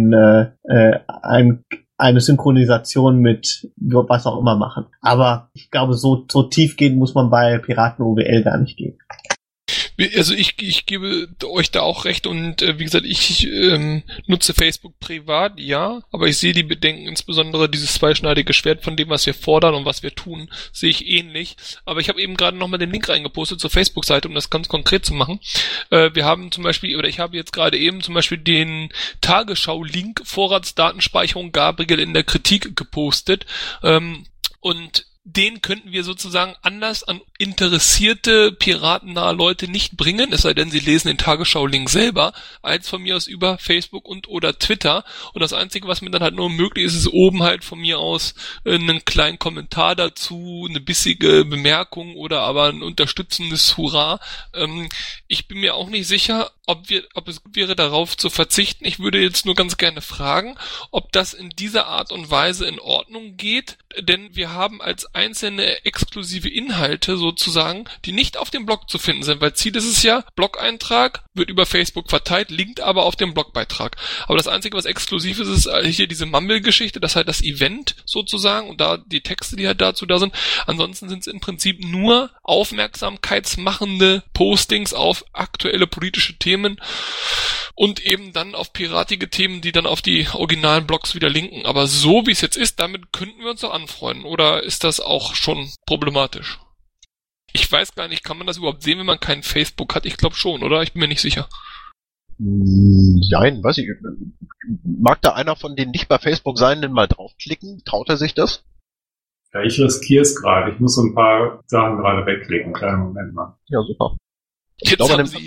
Synchronisation mit was auch immer machen? Aber ich glaube, so tiefgehend muss man bei Piraten OWL gar nicht gehen. Also ich gebe euch da auch recht und wie gesagt, ich nutze Facebook privat, ja, aber ich sehe die Bedenken, insbesondere dieses zweischneidige Schwert von dem, was wir fordern und was wir tun, sehe ich ähnlich. Aber ich habe eben gerade nochmal den Link reingepostet zur Facebook-Seite, um das ganz konkret zu machen. Wir haben zum Beispiel, oder ich habe jetzt gerade eben zum Beispiel den Tagesschau-Link Vorratsdatenspeicherung Gabriel in der Kritik gepostet und den könnten wir sozusagen anders an interessierte piratennahe Leute nicht bringen, es sei denn, sie lesen den Tagesschau-Link selber, als von mir aus über Facebook und oder Twitter. Und das Einzige, was mir dann halt nur möglich ist, ist oben halt von mir aus einen kleinen Kommentar dazu, eine bissige Bemerkung oder aber ein unterstützendes Hurra. Ich bin mir auch nicht sicher, ob es gut wäre, darauf zu verzichten. Ich würde jetzt nur ganz gerne fragen, ob das in dieser Art und Weise in Ordnung geht, denn wir haben als einzelne exklusive Inhalte sozusagen, die nicht auf dem Blog zu finden sind, weil Ziel ist es ja, Blog-Eintrag wird über Facebook verteilt, linkt aber auf dem Blogbeitrag. Aber das Einzige, was exklusiv ist, ist hier diese Mumble-Geschichte, das ist halt das Event sozusagen und da die Texte, die halt dazu da sind. Ansonsten sind es im Prinzip nur aufmerksamkeitsmachende Postings auf aktuelle politische Themen und eben dann auf piratige Themen, die dann auf die originalen Blogs wieder linken. Aber so wie es jetzt ist, damit könnten wir uns doch anfreunden. Oder ist das auch schon problematisch? Ich weiß gar nicht, kann man das überhaupt sehen, wenn man kein Facebook hat? Ich glaube schon, oder? Ich bin mir nicht sicher. Nein, weiß ich. Mag da einer von den nicht bei Facebook Seienden mal draufklicken? Traut er sich das? Ja, ich riskiere es gerade. Ich muss so ein paar Sachen gerade wegklicken. Kleinen Moment mal. Ja, super. Jetzt haben Sie ihn.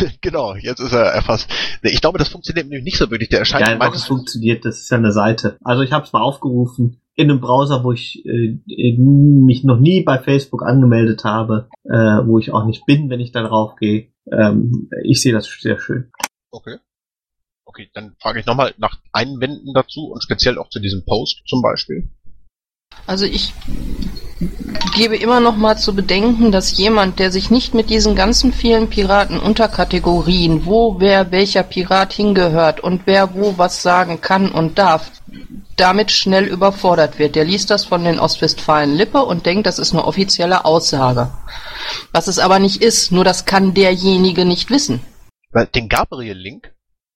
Genau, jetzt ist er erfasst. Ich glaube, das funktioniert nämlich nicht so wirklich. Der erscheint Ja, das funktioniert, das ist ja eine Seite. Also ich habe es mal aufgerufen in einem Browser, wo ich mich noch nie bei Facebook angemeldet habe, wo ich auch nicht bin, wenn ich da drauf gehe. Ich sehe das sehr schön. Okay. Okay, dann frage ich nochmal nach Einwänden dazu und speziell auch zu diesem Post zum Beispiel. Also ich gebe immer noch mal zu bedenken, dass jemand, der sich nicht mit diesen ganzen vielen Piraten-Unterkategorien, wo wer welcher Pirat hingehört und wer wo was sagen kann und darf, damit schnell überfordert wird. Der liest das von den Ostwestfalen-Lippe und denkt, das ist eine offizielle Aussage. Was es aber nicht ist, nur das kann derjenige nicht wissen. Den Gabriel-Link?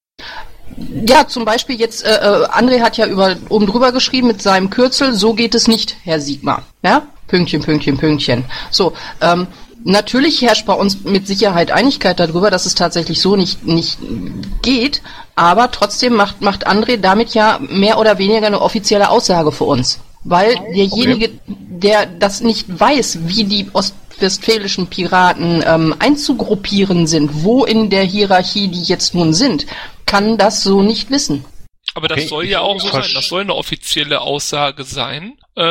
Ja, zum Beispiel jetzt, André hat ja oben drüber geschrieben mit seinem Kürzel, so geht es nicht, Herr Siegmar. Ja? Pünktchen, Pünktchen, Pünktchen. So, natürlich herrscht bei uns mit Sicherheit Einigkeit darüber, dass es tatsächlich so nicht geht, aber trotzdem macht André damit ja mehr oder weniger eine offizielle Aussage für uns. Weil derjenige, der das nicht weiß, wie die ostwestfälischen Piraten einzugruppieren sind, wo in der Hierarchie die jetzt nun sind, kann das so nicht wissen. Aber das soll ja auch so sein, das soll eine offizielle Aussage sein.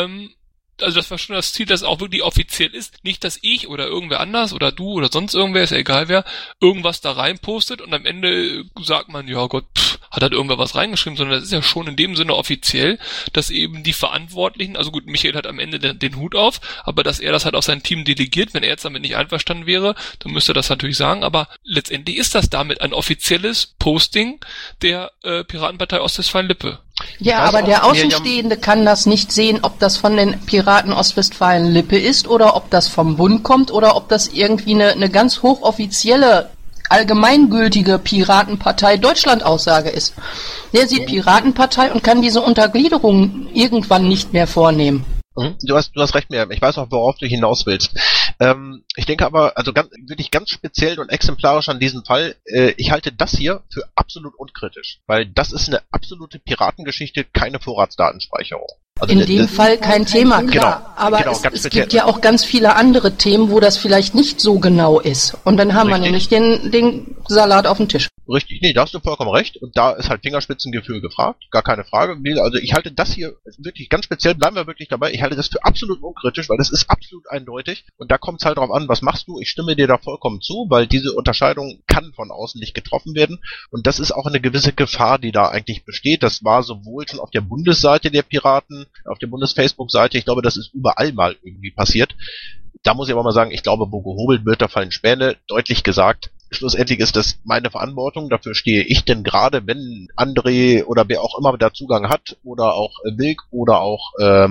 Also das war schon das Ziel, dass es auch wirklich offiziell ist. Nicht, dass ich oder irgendwer anders oder du oder sonst irgendwer, ist ja egal wer, irgendwas da reinpostet und am Ende sagt man, ja Gott, hat halt irgendwer was reingeschrieben, sondern das ist ja schon in dem Sinne offiziell, dass eben die Verantwortlichen, also gut, Michael hat am Ende den Hut auf, aber dass er das halt auf sein Team delegiert, wenn er jetzt damit nicht einverstanden wäre, dann müsste er das natürlich sagen, aber letztendlich ist das damit ein offizielles Posting der Piratenpartei Ostwestfalen-Lippe. Ja, aber der Außenstehende kann das nicht sehen, ob das von den Piraten Ostwestfalen-Lippe ist oder ob das vom Bund kommt oder ob das irgendwie eine ganz hochoffizielle, allgemeingültige Piratenpartei Deutschland-Aussage ist. Der sieht Piratenpartei und kann diese Untergliederung irgendwann nicht mehr vornehmen. Du hast recht, Miriam. Ich weiß auch, worauf du hinaus willst. Ich denke aber, also wirklich ganz speziell und exemplarisch an diesem Fall, ich halte das hier für absolut unkritisch, weil das ist eine absolute Piratengeschichte, keine Vorratsdatenspeicherung. Also in dem Fall kein Thema, klar. Aber es gibt ja auch ganz viele andere Themen, wo das vielleicht nicht so genau ist. Und dann haben wir nämlich den Salat auf dem Tisch. Richtig, nee, da hast du vollkommen recht. Und da ist halt Fingerspitzengefühl gefragt, gar keine Frage. Also ich halte das hier wirklich ganz speziell, bleiben wir wirklich dabei, ich halte das für absolut unkritisch, weil das ist absolut eindeutig. Und da kommt es halt drauf an, was machst du? Ich stimme dir da vollkommen zu, weil diese Unterscheidung kann von außen nicht getroffen werden. Und das ist auch eine gewisse Gefahr, die da eigentlich besteht. Das war sowohl schon auf der Bundesseite der Piraten, auf der Bundes-Facebook-Seite, ich glaube, das ist überall mal irgendwie passiert. Da muss ich aber mal sagen, ich glaube, wo gehobelt wird, da fallen Späne. Deutlich gesagt, schlussendlich ist das meine Verantwortung, dafür stehe ich denn gerade, wenn André oder wer auch immer da Zugang hat, oder auch Wilk oder auch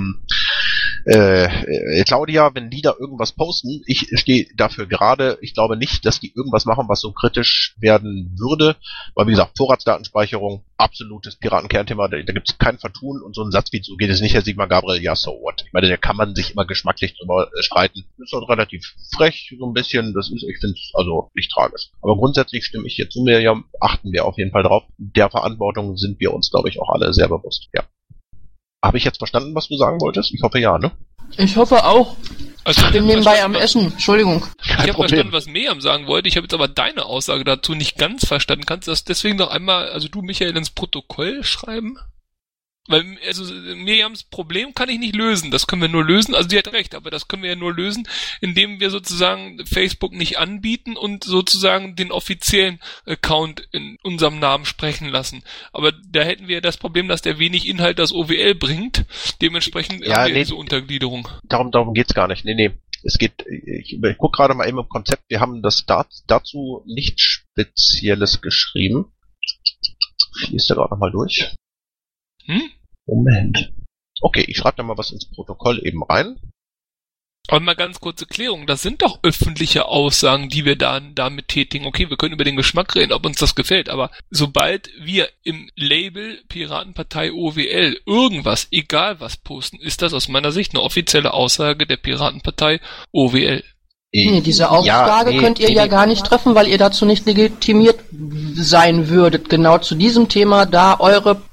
Claudia, wenn die da irgendwas posten, ich stehe dafür gerade, ich glaube nicht, dass die irgendwas machen, was so kritisch werden würde, weil wie gesagt, Vorratsdatenspeicherung, absolutes Piratenkernthema, da gibt es kein Vertun und so ein Satz wie so geht es nicht, Herr Sigmar Gabriel, ja so what. Ich meine, da kann man sich immer geschmacklich drüber streiten. Das ist halt relativ frech, so ein bisschen, das ist, ich finde es also nicht tragisch. Aber grundsätzlich stimme ich hier zu mir, ja, achten wir auf jeden Fall drauf. Der Verantwortung sind wir uns, glaube ich, auch alle sehr bewusst, ja. Habe ich jetzt verstanden, was du sagen wolltest? Ich hoffe ja, ne? Ich hoffe auch. Also ich bin nebenbei am Essen. Entschuldigung. Ich habe verstanden, was Miriam sagen wollte. Ich habe jetzt aber deine Aussage dazu nicht ganz verstanden. Kannst du das deswegen noch einmal, also du, Michael, ins Protokoll schreiben? Weil, also Miriams Problem kann ich nicht lösen. Das können wir nur lösen. Also sie hat recht, aber das können wir ja nur lösen, indem wir sozusagen Facebook nicht anbieten und sozusagen den offiziellen Account in unserem Namen sprechen lassen. Aber da hätten wir das Problem, dass der wenig Inhalt das OWL bringt. Dementsprechend haben wir diese Untergliederung. Darum geht's gar nicht. Nee. Es geht, ich gucke gerade mal eben im Konzept, wir haben das dazu nichts Spezielles geschrieben. Ich lese da gerade nochmal durch. Moment. Okay, ich schreibe da mal was ins Protokoll eben rein. Aber mal ganz kurze Klärung, das sind doch öffentliche Aussagen, die wir damit tätigen. Okay, wir können über den Geschmack reden, ob uns das gefällt, aber sobald wir im Label Piratenpartei OWL irgendwas, egal was posten, ist das aus meiner Sicht eine offizielle Aussage der Piratenpartei OWL. Nee, diese Aussage könnt ihr ja gar nicht treffen, weil ihr dazu nicht legitimiert sein würdet, genau zu diesem Thema, da eure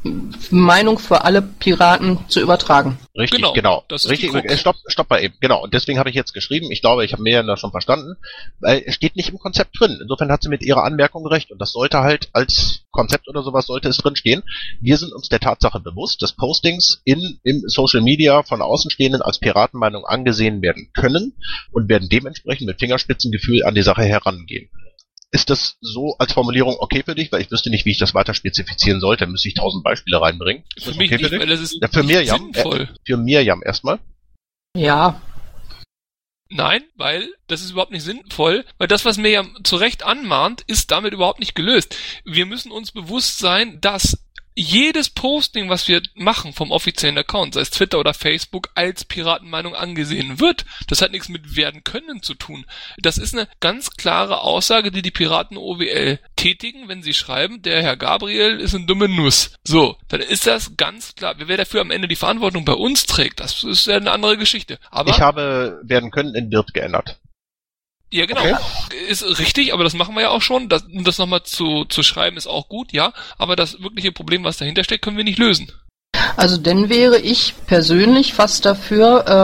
Meinung für alle Piraten zu übertragen. Richtig, genau. Das ist richtig. Stopp mal eben. Genau. Und deswegen habe ich jetzt geschrieben, ich glaube, ich habe Miriam da schon verstanden, weil es steht nicht im Konzept drin. Insofern hat sie mit ihrer Anmerkung recht. Und das sollte halt als Konzept oder sowas sollte es drin stehen. Wir sind uns der Tatsache bewusst, dass Postings im Social Media von Außenstehenden als Piratenmeinung angesehen werden können und werden dementsprechend mit Fingerspitzengefühl an die Sache herangehen. Ist das so als Formulierung okay für dich? Weil ich wüsste nicht, wie ich das weiter spezifizieren sollte. Müsste ich 1000 Beispiele reinbringen. Ist für das mich okay nicht, für dich? weil das ist ja, für Miriam. sinnvoll. Für Miriam erstmal. Ja. Nein, weil das ist überhaupt nicht sinnvoll, weil das, was Miriam zu Recht anmahnt, ist damit überhaupt nicht gelöst. Wir müssen uns bewusst sein, dass jedes Posting, was wir machen vom offiziellen Account, sei es Twitter oder Facebook, als Piratenmeinung angesehen wird. Das hat nichts mit werden können zu tun. Das ist eine ganz klare Aussage, die Piraten OWL tätigen, wenn sie schreiben, der Herr Gabriel ist eine dumme Nuss. So, dann ist das ganz klar. Wer dafür am Ende die Verantwortung bei uns trägt, das ist ja eine andere Geschichte. Aber ich habe werden können in wird geändert. Ja, genau. Okay. Ist richtig, aber das machen wir ja auch schon. Das nochmal zu schreiben ist auch gut, ja. Aber das wirkliche Problem, was dahinter steckt, können wir nicht lösen. Also dann wäre ich persönlich fast dafür,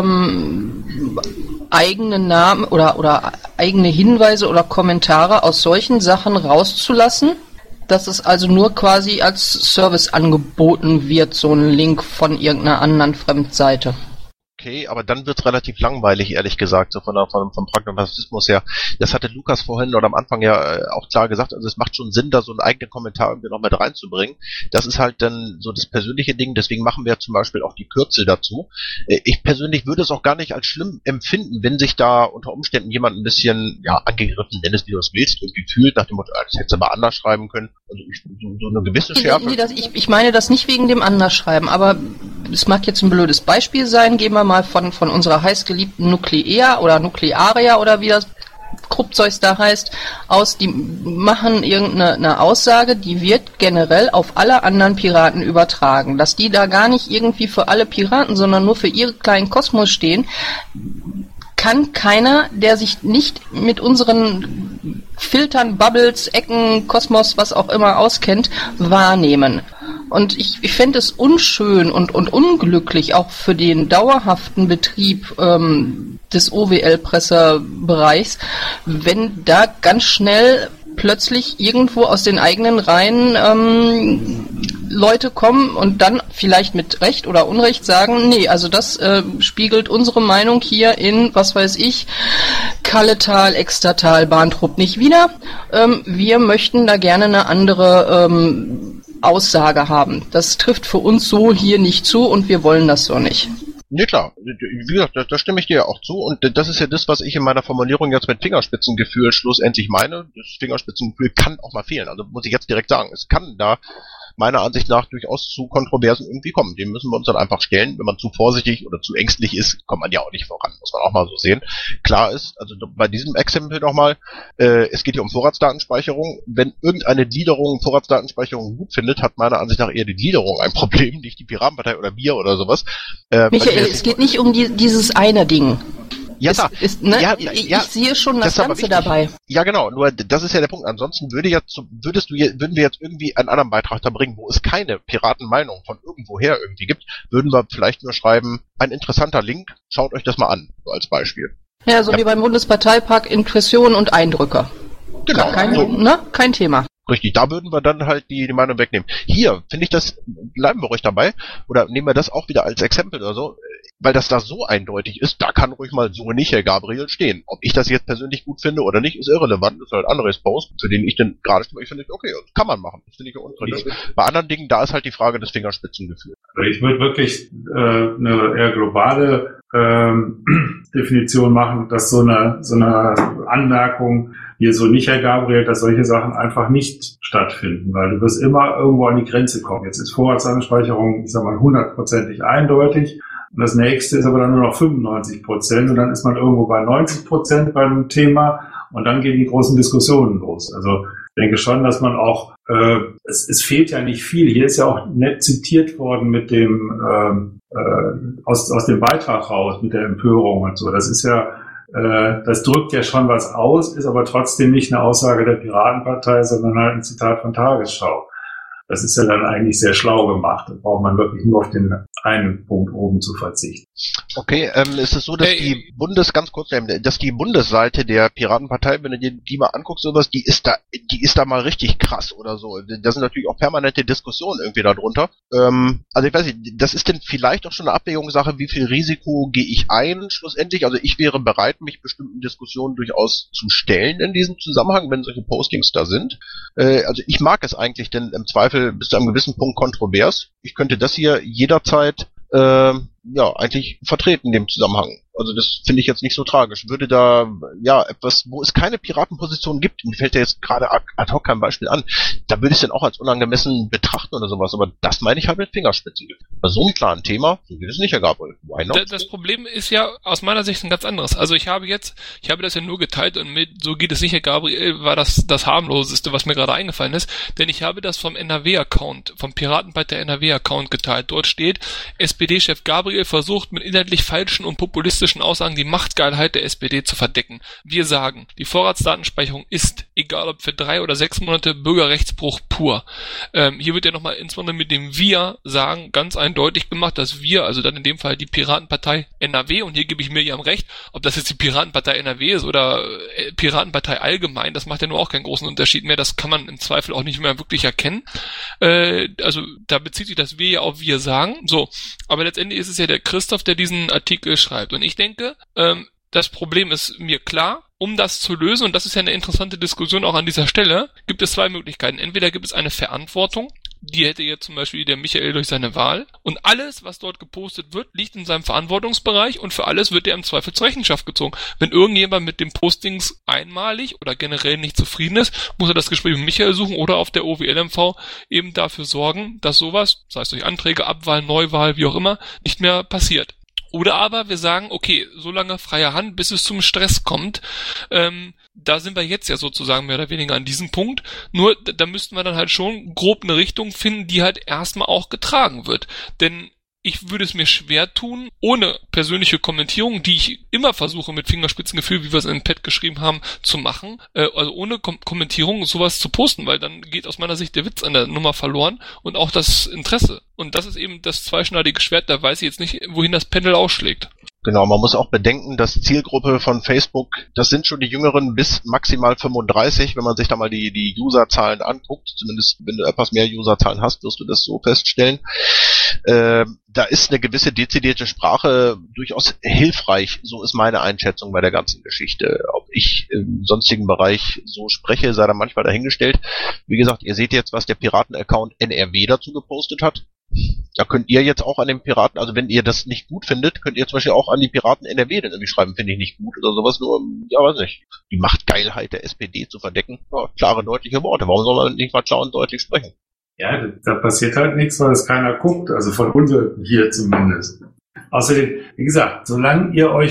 eigene Namen oder eigene Hinweise oder Kommentare aus solchen Sachen rauszulassen. Dass es also nur quasi als Service angeboten wird, so ein Link von irgendeiner anderen Fremdseite. Okay, aber dann wird's relativ langweilig, ehrlich gesagt, so vom Pragmatismus her. Das hatte Lukas vorhin oder am Anfang ja auch klar gesagt, also es macht schon Sinn, da so einen eigenen Kommentar irgendwie noch mit reinzubringen. Das ist halt dann so das persönliche Ding, deswegen machen wir zum Beispiel auch die Kürzel dazu. Ich persönlich würde es auch gar nicht als schlimm empfinden, wenn sich da unter Umständen jemand ein bisschen, ja, angegriffen, nenn es wie du es willst, irgendwie fühlt, nach dem Motto, das hättest du mal anders schreiben können. Also so eine gewisse Schärfe. Nee, ich meine das nicht wegen dem Andersschreiben, aber es mag jetzt ein blödes Beispiel sein, gehen wir mal von unserer heißgeliebten Nuclea oder Nuclearia oder wie das Kruppzeugs da heißt, aus, die machen irgendeine Aussage, die wird generell auf alle anderen Piraten übertragen. Dass die da gar nicht irgendwie für alle Piraten, sondern nur für ihre kleinen Kosmos stehen, kann keiner, der sich nicht mit unseren Filtern, Bubbles, Ecken, Kosmos, was auch immer auskennt, wahrnehmen. Und ich fände es unschön und unglücklich, auch für den dauerhaften Betrieb des OWL-Pressebereichs, wenn da ganz schnell plötzlich irgendwo aus den eigenen Reihen Leute kommen und dann vielleicht mit Recht oder Unrecht sagen, nee, also das spiegelt unsere Meinung hier in, was weiß ich, Kalletal, Extertal, Bahntrupp nicht wider. Wir möchten da gerne eine andere Aussage haben. Das trifft für uns so hier nicht zu und wir wollen das so nicht. Nee, klar. Wie gesagt, da stimme ich dir ja auch zu. Und das ist ja das, was ich in meiner Formulierung jetzt mit Fingerspitzengefühl schlussendlich meine. Das Fingerspitzengefühl kann auch mal fehlen. Also muss ich jetzt direkt sagen, es kann da meiner Ansicht nach durchaus zu Kontroversen irgendwie kommen. Dem müssen wir uns dann einfach stellen. Wenn man zu vorsichtig oder zu ängstlich ist, kommt man ja auch nicht voran. Muss man auch mal so sehen. Klar ist, also bei diesem Exempel nochmal, es geht hier um Vorratsdatenspeicherung. Wenn irgendeine Gliederung Vorratsdatenspeicherung gut findet, hat meiner Ansicht nach eher die Gliederung ein Problem, nicht die Piratenpartei oder wir oder sowas. Michael, es geht nicht um dieses eine Ding. Ja, ich sehe schon das Ganze dabei. Ja, genau. Nur das ist ja der Punkt. Ansonsten würden wir jetzt irgendwie einen anderen Beitrag da bringen, wo es keine Piratenmeinung von irgendwoher irgendwie gibt, würden wir vielleicht nur schreiben, ein interessanter Link, schaut euch das mal an, so als Beispiel. Ja, so wie beim Bundesparteipark Impressionen und Eindrücke. Genau. Kein Thema. Richtig, da würden wir dann halt die Meinung wegnehmen. Hier, finde ich das, bleiben wir ruhig dabei, oder nehmen wir das auch wieder als Exempel oder so, weil das da so eindeutig ist, da kann ruhig mal so nicht Herr Gabriel stehen. Ob ich das jetzt persönlich gut finde oder nicht, ist irrelevant, das ist halt ein anderes Post, für den ich dann gerade stimme, ich finde, okay, das kann man machen, das finde ich ja unkritisch. Bei anderen Dingen, da ist halt die Frage des Fingerspitzengefühls. Ich würde wirklich eine eher globale Definition machen, dass so eine Anmerkung hier so nicht, Herr Gabriel, dass solche Sachen einfach nicht stattfinden, weil du wirst immer irgendwo an die Grenze kommen. Jetzt ist Vorratsdatenspeicherung, ich sag mal, 100%ig eindeutig und das nächste ist aber dann nur noch 95% und dann ist man irgendwo bei 90% beim Thema und dann gehen die großen Diskussionen los. Also ich denke schon, dass man auch, es fehlt ja nicht viel. Hier ist ja auch nett zitiert worden mit dem aus dem Beitrag raus, mit der Empörung und so. Das ist ja, das drückt ja schon was aus, ist aber trotzdem nicht eine Aussage der Piratenpartei, sondern halt ein Zitat von Tagesschau. Das ist ja dann eigentlich sehr schlau gemacht. Da braucht man wirklich nur auf den einen Punkt oben zu verzichten. Okay, ist es so, dass dass die Bundesseite der Piratenpartei, wenn du dir die mal anguckst, sowas, die ist da mal richtig krass oder so. Da sind natürlich auch permanente Diskussionen irgendwie darunter. Also ich weiß nicht, das ist denn vielleicht auch schon eine Abwägungssache, wie viel Risiko gehe ich ein schlussendlich? Also ich wäre bereit, mich bestimmten Diskussionen durchaus zu stellen in diesem Zusammenhang, wenn solche Postings da sind. Also ich mag es eigentlich, denn im Zweifel bis zu einem gewissen Punkt kontrovers. Ich könnte das hier jederzeit eigentlich vertreten in dem Zusammenhang. Also das finde ich jetzt nicht so tragisch. Würde da, etwas, wo es keine Piratenposition gibt, mir fällt ja jetzt gerade ad hoc kein Beispiel an, da würde ich es dann auch als unangemessen betrachten oder sowas, aber das meine ich halt mit Fingerspitzen. Bei so einem klaren Thema, so geht es nicht, Herr Gabriel. Why not? Das Problem ist ja aus meiner Sicht ein ganz anderes. Also ich habe das ja nur geteilt und so geht es nicht, Herr Gabriel, war das harmloseste, was mir gerade eingefallen ist, denn ich habe das vom NRW-Account, vom Piratenpartei NRW-Account geteilt. Dort steht, SPD-Chef Gabriel versucht mit inhaltlich falschen und populistischen Aussagen die Machtgeilheit der SPD zu verdecken. Wir sagen, die Vorratsdatenspeicherung ist, egal ob für 3 oder 6 Monate, Bürgerrechtsbruch pur. Hier wird ja nochmal insbesondere mit dem Wir sagen ganz eindeutig gemacht, dass wir, also dann in dem Fall die Piratenpartei NRW, und hier gebe ich Mirjam recht, ob das jetzt die Piratenpartei NRW ist oder Piratenpartei allgemein, das macht ja nur auch keinen großen Unterschied mehr, das kann man im Zweifel auch nicht mehr wirklich erkennen. Also da bezieht sich das Wir ja auf Wir sagen. So, aber letztendlich ist es ja der Christoph, der diesen Artikel schreibt. Und ich denke, das Problem ist mir klar. Um das zu lösen, und das ist ja eine interessante Diskussion auch an dieser Stelle, gibt es 2 Möglichkeiten. Entweder gibt es eine Verantwortung, die hätte jetzt zum Beispiel der Michael durch seine Wahl, und alles, was dort gepostet wird, liegt in seinem Verantwortungsbereich, und für alles wird er im Zweifel zur Rechenschaft gezogen. Wenn irgendjemand mit den Postings einmalig oder generell nicht zufrieden ist, muss er das Gespräch mit Michael suchen oder auf der OWL-MV eben dafür sorgen, dass sowas, sei es durch Anträge, Abwahl, Neuwahl, wie auch immer, nicht mehr passiert. Oder aber wir sagen, okay, so lange freie Hand, bis es zum Stress kommt. Da sind wir jetzt ja sozusagen mehr oder weniger an diesem Punkt. Nur da müssten wir dann halt schon grob eine Richtung finden, die halt erstmal auch getragen wird. Denn ich würde es mir schwer tun, ohne persönliche Kommentierung, die ich immer versuche mit Fingerspitzengefühl, wie wir es in Pad geschrieben haben, zu machen, also ohne Kommentierung sowas zu posten, weil dann geht aus meiner Sicht der Witz an der Nummer verloren und auch das Interesse. Und das ist eben das zweischneidige Schwert, da weiß ich jetzt nicht, wohin das Pendel ausschlägt. Genau, man muss auch bedenken, dass Zielgruppe von Facebook, das sind schon die Jüngeren bis maximal 35, wenn man sich da mal die Userzahlen anguckt, zumindest wenn du etwas mehr Userzahlen hast, wirst du das so feststellen. Da ist eine gewisse dezidierte Sprache durchaus hilfreich, so ist meine Einschätzung bei der ganzen Geschichte. Ob ich im sonstigen Bereich so spreche, sei da manchmal dahingestellt. Wie gesagt, ihr seht jetzt, was der Piraten-Account NRW dazu gepostet hat. Da könnt ihr jetzt auch an den Piraten, also wenn ihr das nicht gut findet, könnt ihr zum Beispiel auch an die Piraten NRW dann irgendwie schreiben, finde ich nicht gut oder sowas, nur, weiß nicht, die Machtgeilheit der SPD zu verdecken. Ja, klare, deutliche Worte. Warum soll man nicht mal klar und deutlich sprechen? Ja, da passiert halt nichts, weil es keiner guckt, also von uns hier zumindest. Außerdem, wie gesagt, solange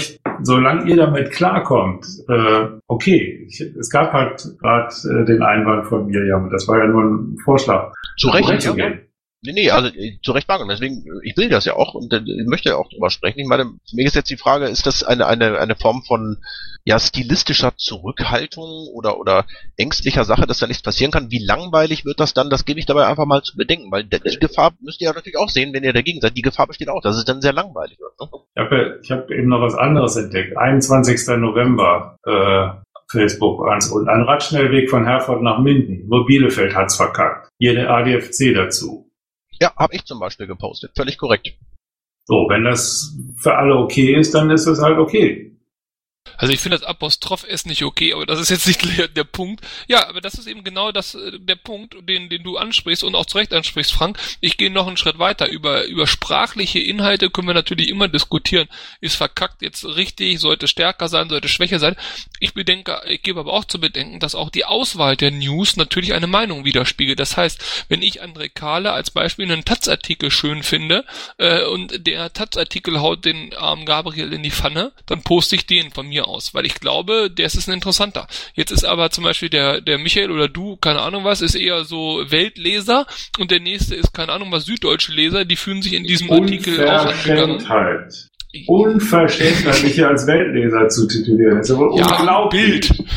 ihr damit klarkommt, okay, es gab halt gerade den Einwand von Mirjam, das war ja nur ein Vorschlag. Zu Recht, ja. Nee, also zu Recht wagen. Deswegen, ich will das ja auch und ich möchte ja auch drüber sprechen. Ich meine, für mich ist jetzt die Frage, ist das eine Form von stilistischer Zurückhaltung oder ängstlicher Sache, dass da nichts passieren kann? Wie langweilig wird das dann? Das gebe ich dabei einfach mal zu bedenken, weil die Gefahr müsst ihr ja natürlich auch sehen, wenn ihr dagegen seid. Die Gefahr besteht auch, dass es dann sehr langweilig wird. Ne? Ich hab eben noch was anderes entdeckt. 21. November, Facebook und ein Radschnellweg von Herford nach Minden. Nur Bielefeld hat's verkackt. Hier der ADFC dazu. Ja, habe ich zum Beispiel gepostet. Völlig korrekt. So, wenn das für alle okay ist, dann ist das halt okay. Also ich finde das Apostroph S nicht okay, aber das ist jetzt nicht der Punkt. Ja, aber das ist eben genau der Punkt, den du ansprichst und auch zu Recht ansprichst, Frank. Ich gehe noch einen Schritt weiter. Über sprachliche Inhalte können wir natürlich immer diskutieren. Ist verkackt jetzt richtig, sollte stärker sein, sollte schwächer sein. Ich gebe aber auch zu bedenken, dass auch die Auswahl der News natürlich eine Meinung widerspiegelt. Das heißt, wenn ich André Kahle als Beispiel einen Taz-Artikel schön finde und der Taz-Artikel haut den armen Gabriel in die Pfanne, dann poste ich den von mir aus, weil ich glaube, der ist ein interessanter. Jetzt ist aber zum Beispiel der Michael oder du, keine Ahnung was, ist eher so Weltleser und der nächste ist, keine Ahnung was, süddeutsche Leser, die fühlen sich in diesem Artikel auch angegangen. unverständlich, mich hier als Weltleser zu titulieren. Das ist aber unglaublich. Bild.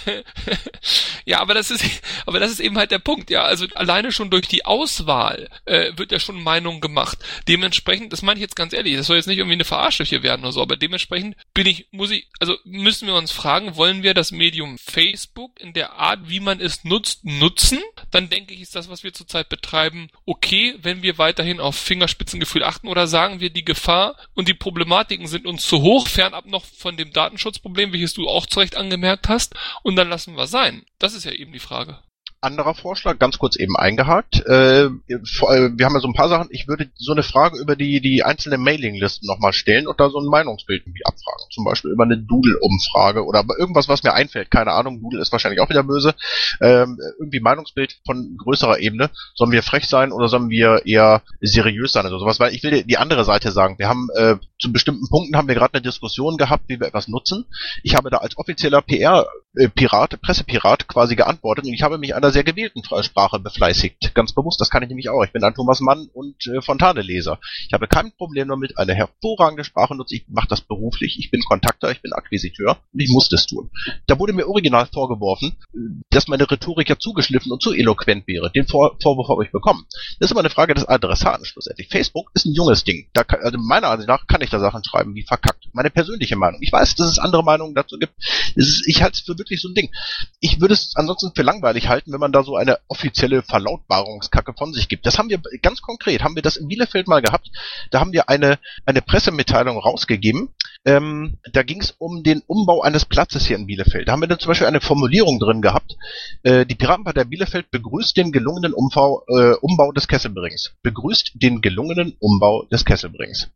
Ja, aber das ist eben halt der Punkt, ja. Also alleine schon durch die Auswahl wird ja schon Meinung gemacht. Dementsprechend, das meine ich jetzt ganz ehrlich, das soll jetzt nicht irgendwie eine Verarsche hier werden oder so, aber dementsprechend müssen wir uns fragen, wollen wir das Medium Facebook in der Art, wie man es nutzt, nutzen? Dann denke ich, ist das, was wir zurzeit betreiben, okay, wenn wir weiterhin auf Fingerspitzengefühl achten, oder sagen wir, die Gefahr und die Problematiken sind uns zu hoch, fernab noch von dem Datenschutzproblem, welches du auch zu Recht angemerkt hast, und dann lassen wir sein. Das ist ja eben die Frage. Anderer Vorschlag, ganz kurz eben eingehakt. Wir haben ja so ein paar Sachen. Ich würde so eine Frage über die einzelnen Mailinglisten nochmal stellen und da so ein Meinungsbild irgendwie abfragen. Zum Beispiel über eine Doodle-Umfrage oder irgendwas, was mir einfällt. Keine Ahnung, Doodle ist wahrscheinlich auch wieder böse. Irgendwie Meinungsbild von größerer Ebene. Sollen wir frech sein oder sollen wir eher seriös sein oder sowas? Weil ich will die andere Seite sagen. Wir haben zu bestimmten Punkten haben wir gerade eine Diskussion gehabt, wie wir etwas nutzen. Ich habe da als offizieller Pressepirat quasi geantwortet und ich habe mich einer sehr gewählten Sprache befleißigt. Ganz bewusst, das kann ich nämlich auch. Ich bin ein Thomas Mann und Fontane-Leser. Ich habe kein Problem damit, eine hervorragende Sprache nutze. Ich mache das beruflich. Ich bin Kontakter, ich bin Akquisiteur und ich muss das tun. Da wurde mir original vorgeworfen, dass meine Rhetorik ja zugeschliffen und zu eloquent wäre. Den Vorwurf habe ich bekommen. Das ist aber eine Frage des Adressaten schlussendlich. Facebook ist ein junges Ding. Also meiner Ansicht nach kann ich da Sachen schreiben wie verkackt. Meine persönliche Meinung. Ich weiß, dass es andere Meinungen dazu gibt. Ich halte es für wirklich so ein Ding. Ich würde es ansonsten für langweilig halten, wenn man da so eine offizielle Verlautbarungskacke von sich gibt. Das haben wir ganz konkret, haben wir das in Bielefeld mal gehabt. Da haben wir eine Pressemitteilung rausgegeben. Da ging es um den Umbau eines Platzes hier in Bielefeld. Da haben wir dann zum Beispiel eine Formulierung drin gehabt. Die Piratenpartei Bielefeld begrüßt den gelungenen Umbau des Kesselbrings. Begrüßt den gelungenen Umbau des Kesselbrings.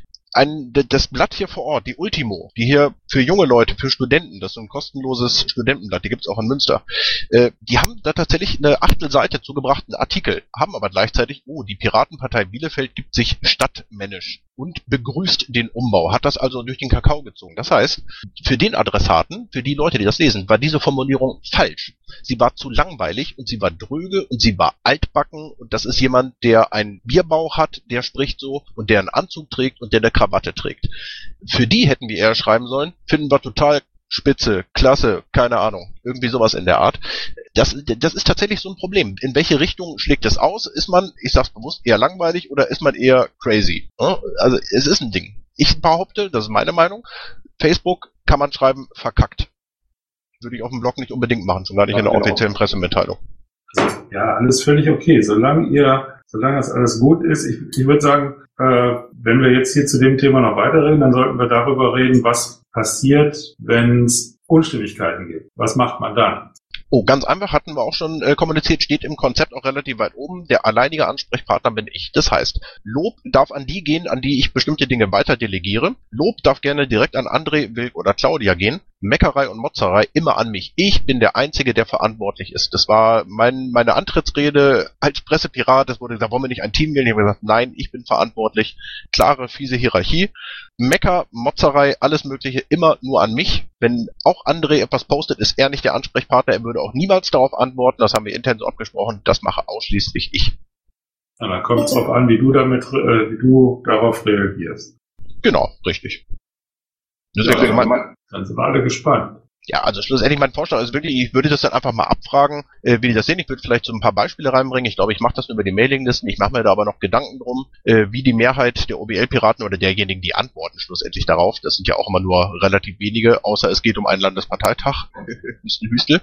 Das Blatt hier vor Ort, die Ultimo, die hier für junge Leute, für Studenten, das ist so ein kostenloses Studentenblatt, die gibt's auch in Münster, die haben da tatsächlich eine Achtelseite zugebracht, einen Artikel, haben aber gleichzeitig, die Piratenpartei Bielefeld gibt sich stadtmännisch und begrüßt den Umbau, hat das also durch den Kakao gezogen. Das heißt, für den Adressaten, für die Leute, die das lesen, war diese Formulierung falsch. Sie war zu langweilig und sie war dröge und sie war altbacken und das ist jemand, der einen Bierbauch hat, der spricht so und der einen Anzug trägt und der eine Krawatte trägt. Für die hätten wir eher schreiben sollen, finden wir total spitze, klasse, keine Ahnung, irgendwie sowas in der Art. Das ist tatsächlich so ein Problem. In welche Richtung schlägt es aus? Ist man, ich sag's bewusst, eher langweilig oder ist man eher crazy? Also es ist ein Ding. Ich behaupte, das ist meine Meinung, Facebook kann man schreiben, verkackt. Würde ich auf dem Blog nicht unbedingt machen, schon gar nicht in der offiziellen Pressemitteilung. Ja, alles völlig okay. Solange das alles gut ist, ich würde sagen, wenn wir jetzt hier zu dem Thema noch weiterreden, dann sollten wir darüber reden, was passiert, wenn es Unstimmigkeiten gibt. Was macht man dann? Ganz einfach, hatten wir auch schon kommuniziert, steht im Konzept auch relativ weit oben. Der alleinige Ansprechpartner bin ich. Das heißt, Lob darf an die gehen, an die ich bestimmte Dinge weiter delegiere. Lob darf gerne direkt an André, Wilk oder Claudia gehen. Meckerei und Motzerei immer an mich. Ich bin der Einzige, der verantwortlich ist. Das war meine Antrittsrede als Pressepirat. Es wurde gesagt, wollen wir nicht ein Team wählen? Ich habe gesagt, nein, ich bin verantwortlich. Klare, fiese Hierarchie. Mecker, Motzerei, alles Mögliche immer nur an mich. Wenn auch André etwas postet, ist er nicht der Ansprechpartner. Er würde auch niemals darauf antworten. Das haben wir intern so abgesprochen. Das mache ausschließlich ich. Ja, dann kommt es drauf an, wie du darauf reagierst. Genau, richtig. Dann sind wir alle gespannt. Ja, also schlussendlich mein Vorschlag ist wirklich, ich würde das dann einfach mal abfragen, wie die das sehen. Ich würde vielleicht so ein paar Beispiele reinbringen. Ich glaube, ich mache das nur über die Mailinglisten. Ich mache mir da aber noch Gedanken drum, wie die Mehrheit der OBL-Piraten oder derjenigen, die antworten schlussendlich darauf, das sind ja auch immer nur relativ wenige, außer es geht um einen Landesparteitag, Hüstel.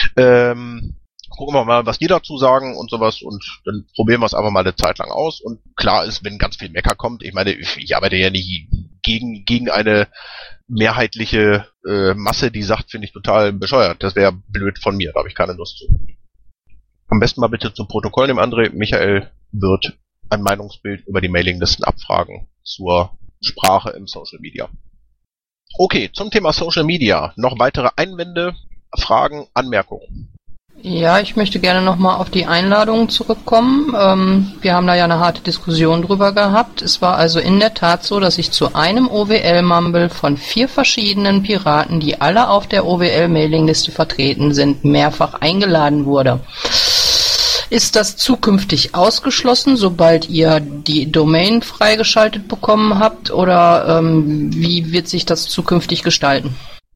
Gucken wir mal, was die dazu sagen und sowas und dann probieren wir es einfach mal eine Zeit lang aus und klar ist, wenn ganz viel Mecker kommt, ich meine, ich arbeite ja nicht gegen eine mehrheitliche Masse, die sagt, finde ich total bescheuert. Das wäre blöd von mir, da habe ich keine Lust zu. Am besten mal bitte zum Protokoll nehmen, André. Michael wird ein Meinungsbild über die Mailinglisten abfragen zur Sprache im Social Media. Okay, zum Thema Social Media. Noch weitere Einwände, Fragen, Anmerkungen? Ja, ich möchte gerne nochmal auf die Einladung zurückkommen. Wir haben da ja eine harte Diskussion drüber gehabt. Es war also in der Tat so, dass ich zu einem OWL-Mumble von 4 verschiedenen Piraten, die alle auf der OWL-Mailingliste vertreten sind, mehrfach eingeladen wurde. Ist das zukünftig ausgeschlossen, sobald ihr die Domain freigeschaltet bekommen habt, oder wie wird sich das zukünftig gestalten?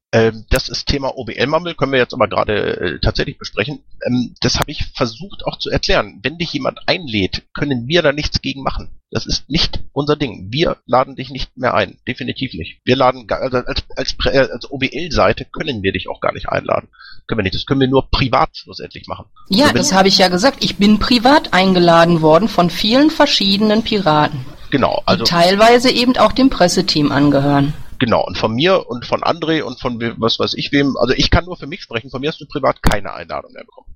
Das ist Thema OBL-Mumble, können wir jetzt aber gerade tatsächlich besprechen. Das habe ich versucht auch zu erklären. Wenn dich jemand einlädt, können wir da nichts gegen machen. Das ist nicht unser Ding. Wir laden dich nicht mehr ein. Definitiv nicht. Wir laden, also als OBL-Seite können wir dich auch gar nicht einladen. Können wir nicht. Das können wir nur privat schlussendlich machen. Ja, also das habe ich ja gesagt. Ich bin privat eingeladen worden von vielen verschiedenen Piraten. Genau. Also die teilweise eben auch dem Presseteam angehören. Genau, und von mir und von André und von was weiß ich wem, also ich kann nur für mich sprechen, von mir hast du privat keine Einladung mehr bekommen.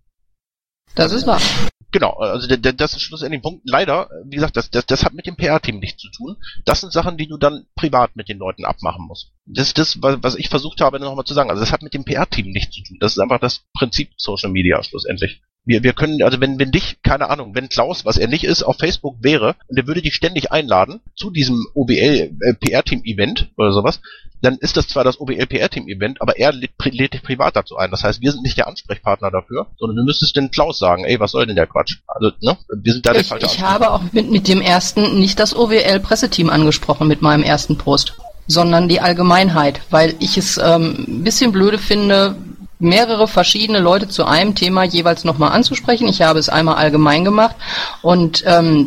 Das ist wahr. Genau, also das ist schlussendlich ein Punkt. Leider, wie gesagt, das hat mit dem PR-Team nichts zu tun. Das sind Sachen, die du dann privat mit den Leuten abmachen musst. Das ist das, was ich versucht habe, nochmal zu sagen. Also das hat mit dem PR-Team nichts zu tun. Das ist einfach das Prinzip Social Media schlussendlich. Wir können, also wenn dich, keine Ahnung, wenn Klaus, was er nicht ist, auf Facebook wäre und er würde dich ständig einladen zu diesem OBL PR-Team Event oder sowas, dann ist das zwar das OBL PR-Team Event, aber er lädt dich privat dazu ein. Das heißt, wir sind nicht der Ansprechpartner dafür, sondern du müsstest den Klaus sagen, ey, was soll denn der Quatsch? Also, ne, wir sind da der falsche Ich habe auch mit dem ersten nicht das OWL Presseteam angesprochen mit meinem ersten Post, sondern die Allgemeinheit, weil ich es ein bisschen blöde finde, mehrere verschiedene Leute zu einem Thema jeweils nochmal anzusprechen. Ich habe es einmal allgemein gemacht und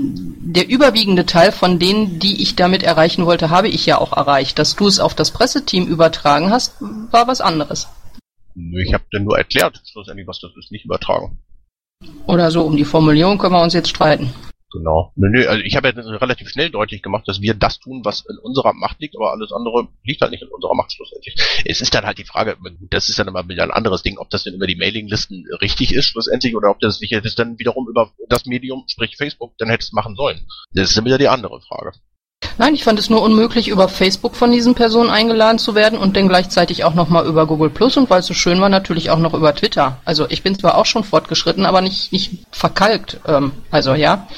der überwiegende Teil von denen, die ich damit erreichen wollte, habe ich ja auch erreicht. Dass du es auf das Presseteam übertragen hast, war was anderes. Ich habe dir nur erklärt, schlussendlich, was das ist, nicht übertragen. Oder so, um die Formulierung können wir uns jetzt streiten. Genau. Nö, also ich habe ja relativ schnell deutlich gemacht, dass wir das tun, was in unserer Macht liegt, aber alles andere liegt halt nicht in unserer Macht schlussendlich. Es ist dann halt die Frage, das ist dann immer wieder ein anderes Ding, ob das denn über die Mailinglisten richtig ist schlussendlich oder ob das nicht hättest dann wiederum über das Medium, sprich Facebook, dann hättest machen sollen. Das ist dann wieder die andere Frage. Nein, ich fand es nur unmöglich, über Facebook von diesen Personen eingeladen zu werden und dann gleichzeitig auch nochmal über Google Plus und weil es so schön war, natürlich auch noch über Twitter. Also ich bin zwar auch schon fortgeschritten, aber nicht verkalkt. Also ja.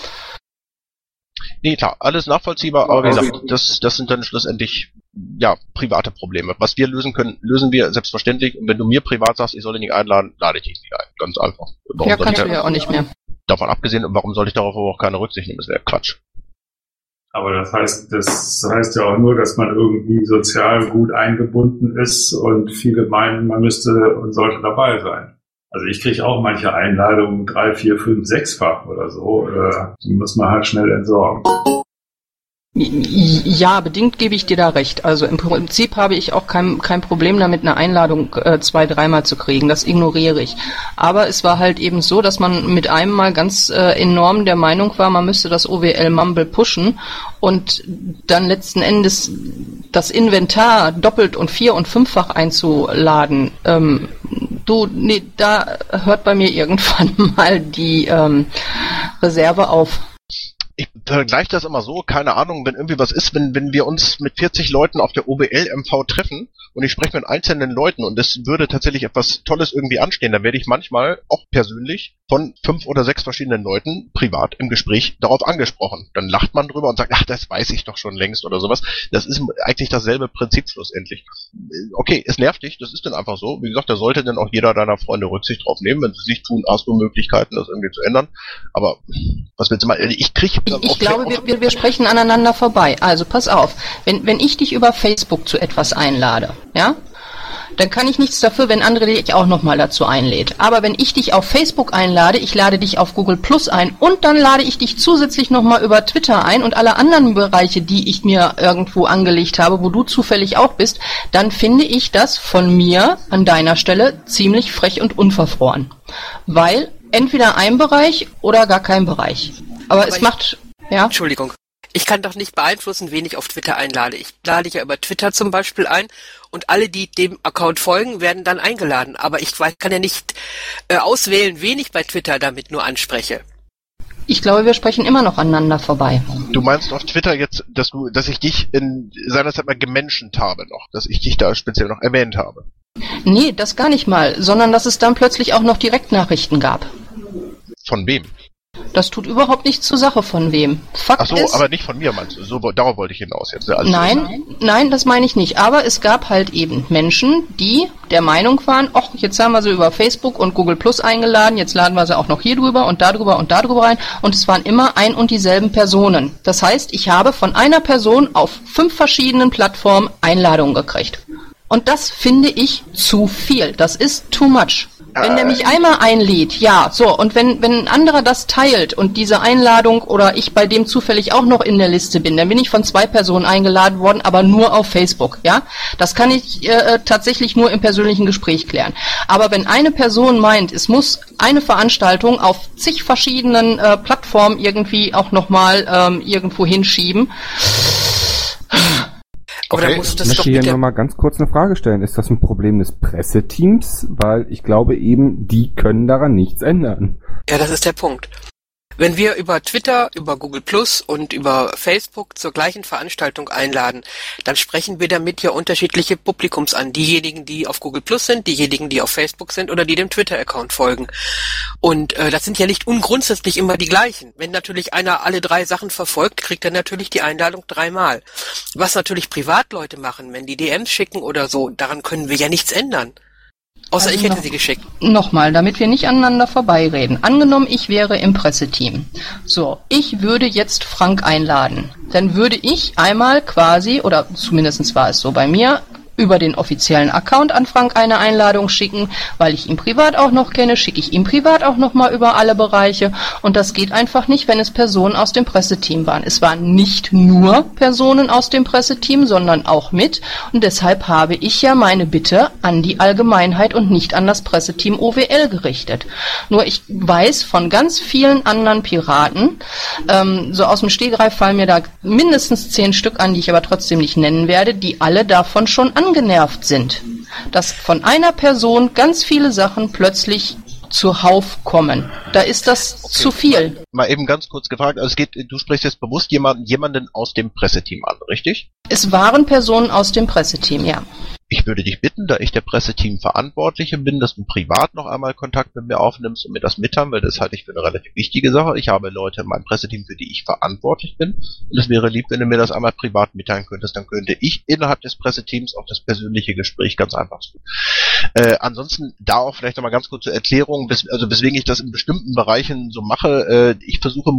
Nee, klar, alles nachvollziehbar, aber wie gesagt, das sind dann schlussendlich, ja, private Probleme. Was wir lösen können, lösen wir selbstverständlich. Und wenn du mir privat sagst, ich soll dich nicht einladen, lade ich dich nicht ein. Ganz einfach. Ja, kannst du ja auch nicht mehr. Davon abgesehen, warum soll ich darauf auch keine Rücksicht nehmen? Das wäre Quatsch. Aber das heißt ja auch nur, dass man irgendwie sozial gut eingebunden ist und viele meinen, man müsste und sollte dabei sein. Also ich kriege auch manche Einladungen 3, 4, 5, 6-fach oder so. Die muss man halt schnell entsorgen. Ja, bedingt gebe ich dir da recht. Also im Prinzip habe ich auch kein Problem damit, eine Einladung 2-, 3-mal zu kriegen. Das ignoriere ich. Aber es war halt eben so, dass man mit einem Mal ganz enorm der Meinung war, man müsste das OWL Mumble pushen und dann letzten Endes das Inventar doppelt und 4- und 5-fach einzuladen. Da hört bei mir irgendwann mal die Reserve auf. Ich vergleiche das immer so, keine Ahnung, wenn irgendwie was ist, wenn wir uns mit 40 Leuten auf der OBL-MV treffen und ich spreche mit einzelnen Leuten und es würde tatsächlich etwas Tolles irgendwie anstehen, dann werde ich manchmal auch persönlich von 5 oder 6 verschiedenen Leuten privat im Gespräch darauf angesprochen. Dann lacht man drüber und sagt, ach, das weiß ich doch schon längst oder sowas. Das ist eigentlich dasselbe Prinzip schlussendlich. Okay, es nervt dich, das ist dann einfach so. Wie gesagt, da sollte dann auch jeder deiner Freunde Rücksicht drauf nehmen. Wenn sie es nicht tun, hast du Möglichkeiten, das irgendwie zu ändern. Aber was willst du mal? Ich glaube, wir sprechen aneinander vorbei. Also pass auf, wenn ich dich über Facebook zu etwas einlade, ja, dann kann ich nichts dafür, wenn andere dich auch nochmal dazu einlädt. Aber wenn ich dich auf Facebook einlade, ich lade dich auf Google Plus ein und dann lade ich dich zusätzlich nochmal über Twitter ein und alle anderen Bereiche, die ich mir irgendwo angelegt habe, wo du zufällig auch bist, dann finde ich das von mir an deiner Stelle ziemlich frech und unverfroren. Weil entweder ein Bereich oder gar kein Bereich. Aber es macht... Ja? Entschuldigung. Ich kann doch nicht beeinflussen, wen ich auf Twitter einlade. Ich lade ja über Twitter zum Beispiel ein und alle, die dem Account folgen, werden dann eingeladen. Aber ich kann ja nicht auswählen, wen ich bei Twitter damit nur anspreche. Ich glaube, wir sprechen immer noch aneinander vorbei. Du meinst auf Twitter jetzt, dass ich dich in seinerzeit mal gemenschent habe noch, dass ich dich da speziell noch erwähnt habe? Nee, das gar nicht mal, sondern dass es dann plötzlich auch noch Direktnachrichten gab. Von wem? Das tut überhaupt nichts zur Sache von wem. Fakt Ach so, ist, aber nicht von mir, meinst du? So, darauf wollte ich hinaus jetzt. Nein, das meine ich nicht. Aber es gab halt eben Menschen, die der Meinung waren, ach, jetzt haben wir sie über Facebook und Google Plus eingeladen, jetzt laden wir sie auch noch hier drüber und da drüber rein. Und es waren immer ein und dieselben Personen. Das heißt, ich habe von einer Person auf 5 verschiedenen Plattformen Einladungen gekriegt. Und das finde ich zu viel. Das ist too much. Wenn der mich einmal einlädt, ja, so, und wenn ein anderer das teilt und diese Einladung oder ich bei dem zufällig auch noch in der Liste bin, dann bin ich von 2 Personen eingeladen worden, aber nur auf Facebook, ja. Das kann ich tatsächlich nur im persönlichen Gespräch klären. Aber wenn eine Person meint, es muss eine Veranstaltung auf zig verschiedenen Plattformen irgendwie auch nochmal irgendwo hinschieben, okay. Ich möchte hier nochmal ganz kurz eine Frage stellen. Ist das ein Problem des Presseteams? Weil ich glaube eben, die können daran nichts ändern. Ja, das ist der Punkt. Wenn wir über Twitter, über Google Plus und über Facebook zur gleichen Veranstaltung einladen, dann sprechen wir damit ja unterschiedliche Publikums an. Diejenigen, die auf Google Plus sind, diejenigen, die auf Facebook sind oder die dem Twitter-Account folgen. Und das sind ja nicht ungrundsätzlich immer die gleichen. Wenn natürlich einer alle 3 Sachen verfolgt, kriegt er natürlich die Einladung 3-mal. Was natürlich Privatleute machen, wenn die DMs schicken oder so, daran können wir ja nichts ändern. Außer ich hätte sie geschickt. Nochmal, damit wir nicht aneinander vorbeireden. Angenommen, ich wäre im Presseteam. So, ich würde jetzt Frank einladen. Dann würde ich einmal quasi, oder zumindest war es so bei mir, über den offiziellen Account an Frank eine Einladung schicken, weil ich ihn privat auch noch kenne, schicke ich ihm privat auch noch mal über alle Bereiche und das geht einfach nicht, wenn es Personen aus dem Presseteam waren. Es waren nicht nur Personen aus dem Presseteam, sondern auch mit und deshalb habe ich ja meine Bitte an die Allgemeinheit und nicht an das Presseteam OWL gerichtet. Nur ich weiß von ganz vielen anderen Piraten, so aus dem Stegreif fallen mir da mindestens 10 Stück an, die ich aber trotzdem nicht nennen werde, die alle davon schon angenervt sind, dass von einer Person ganz viele Sachen plötzlich zuhauf kommen. Da ist das zu viel. Mal eben ganz kurz gefragt, also du sprichst jetzt bewusst jemanden aus dem Presseteam an, richtig? Es waren Personen aus dem Presseteam, ja. Ich würde dich bitten, da ich der Presseteam-Verantwortliche bin, dass du privat noch einmal Kontakt mit mir aufnimmst und mir das mitteilen, weil das halte ich für eine relativ wichtige Sache. Ich habe Leute in meinem Presseteam, für die ich verantwortlich bin. Und es wäre lieb, wenn du mir das einmal privat mitteilen könntest. Dann könnte ich innerhalb des Presseteams auch das persönliche Gespräch ganz einfach tun. Ansonsten da auch vielleicht nochmal ganz kurz zur Erklärung, weswegen ich das in bestimmten Bereichen so mache. Ich versuche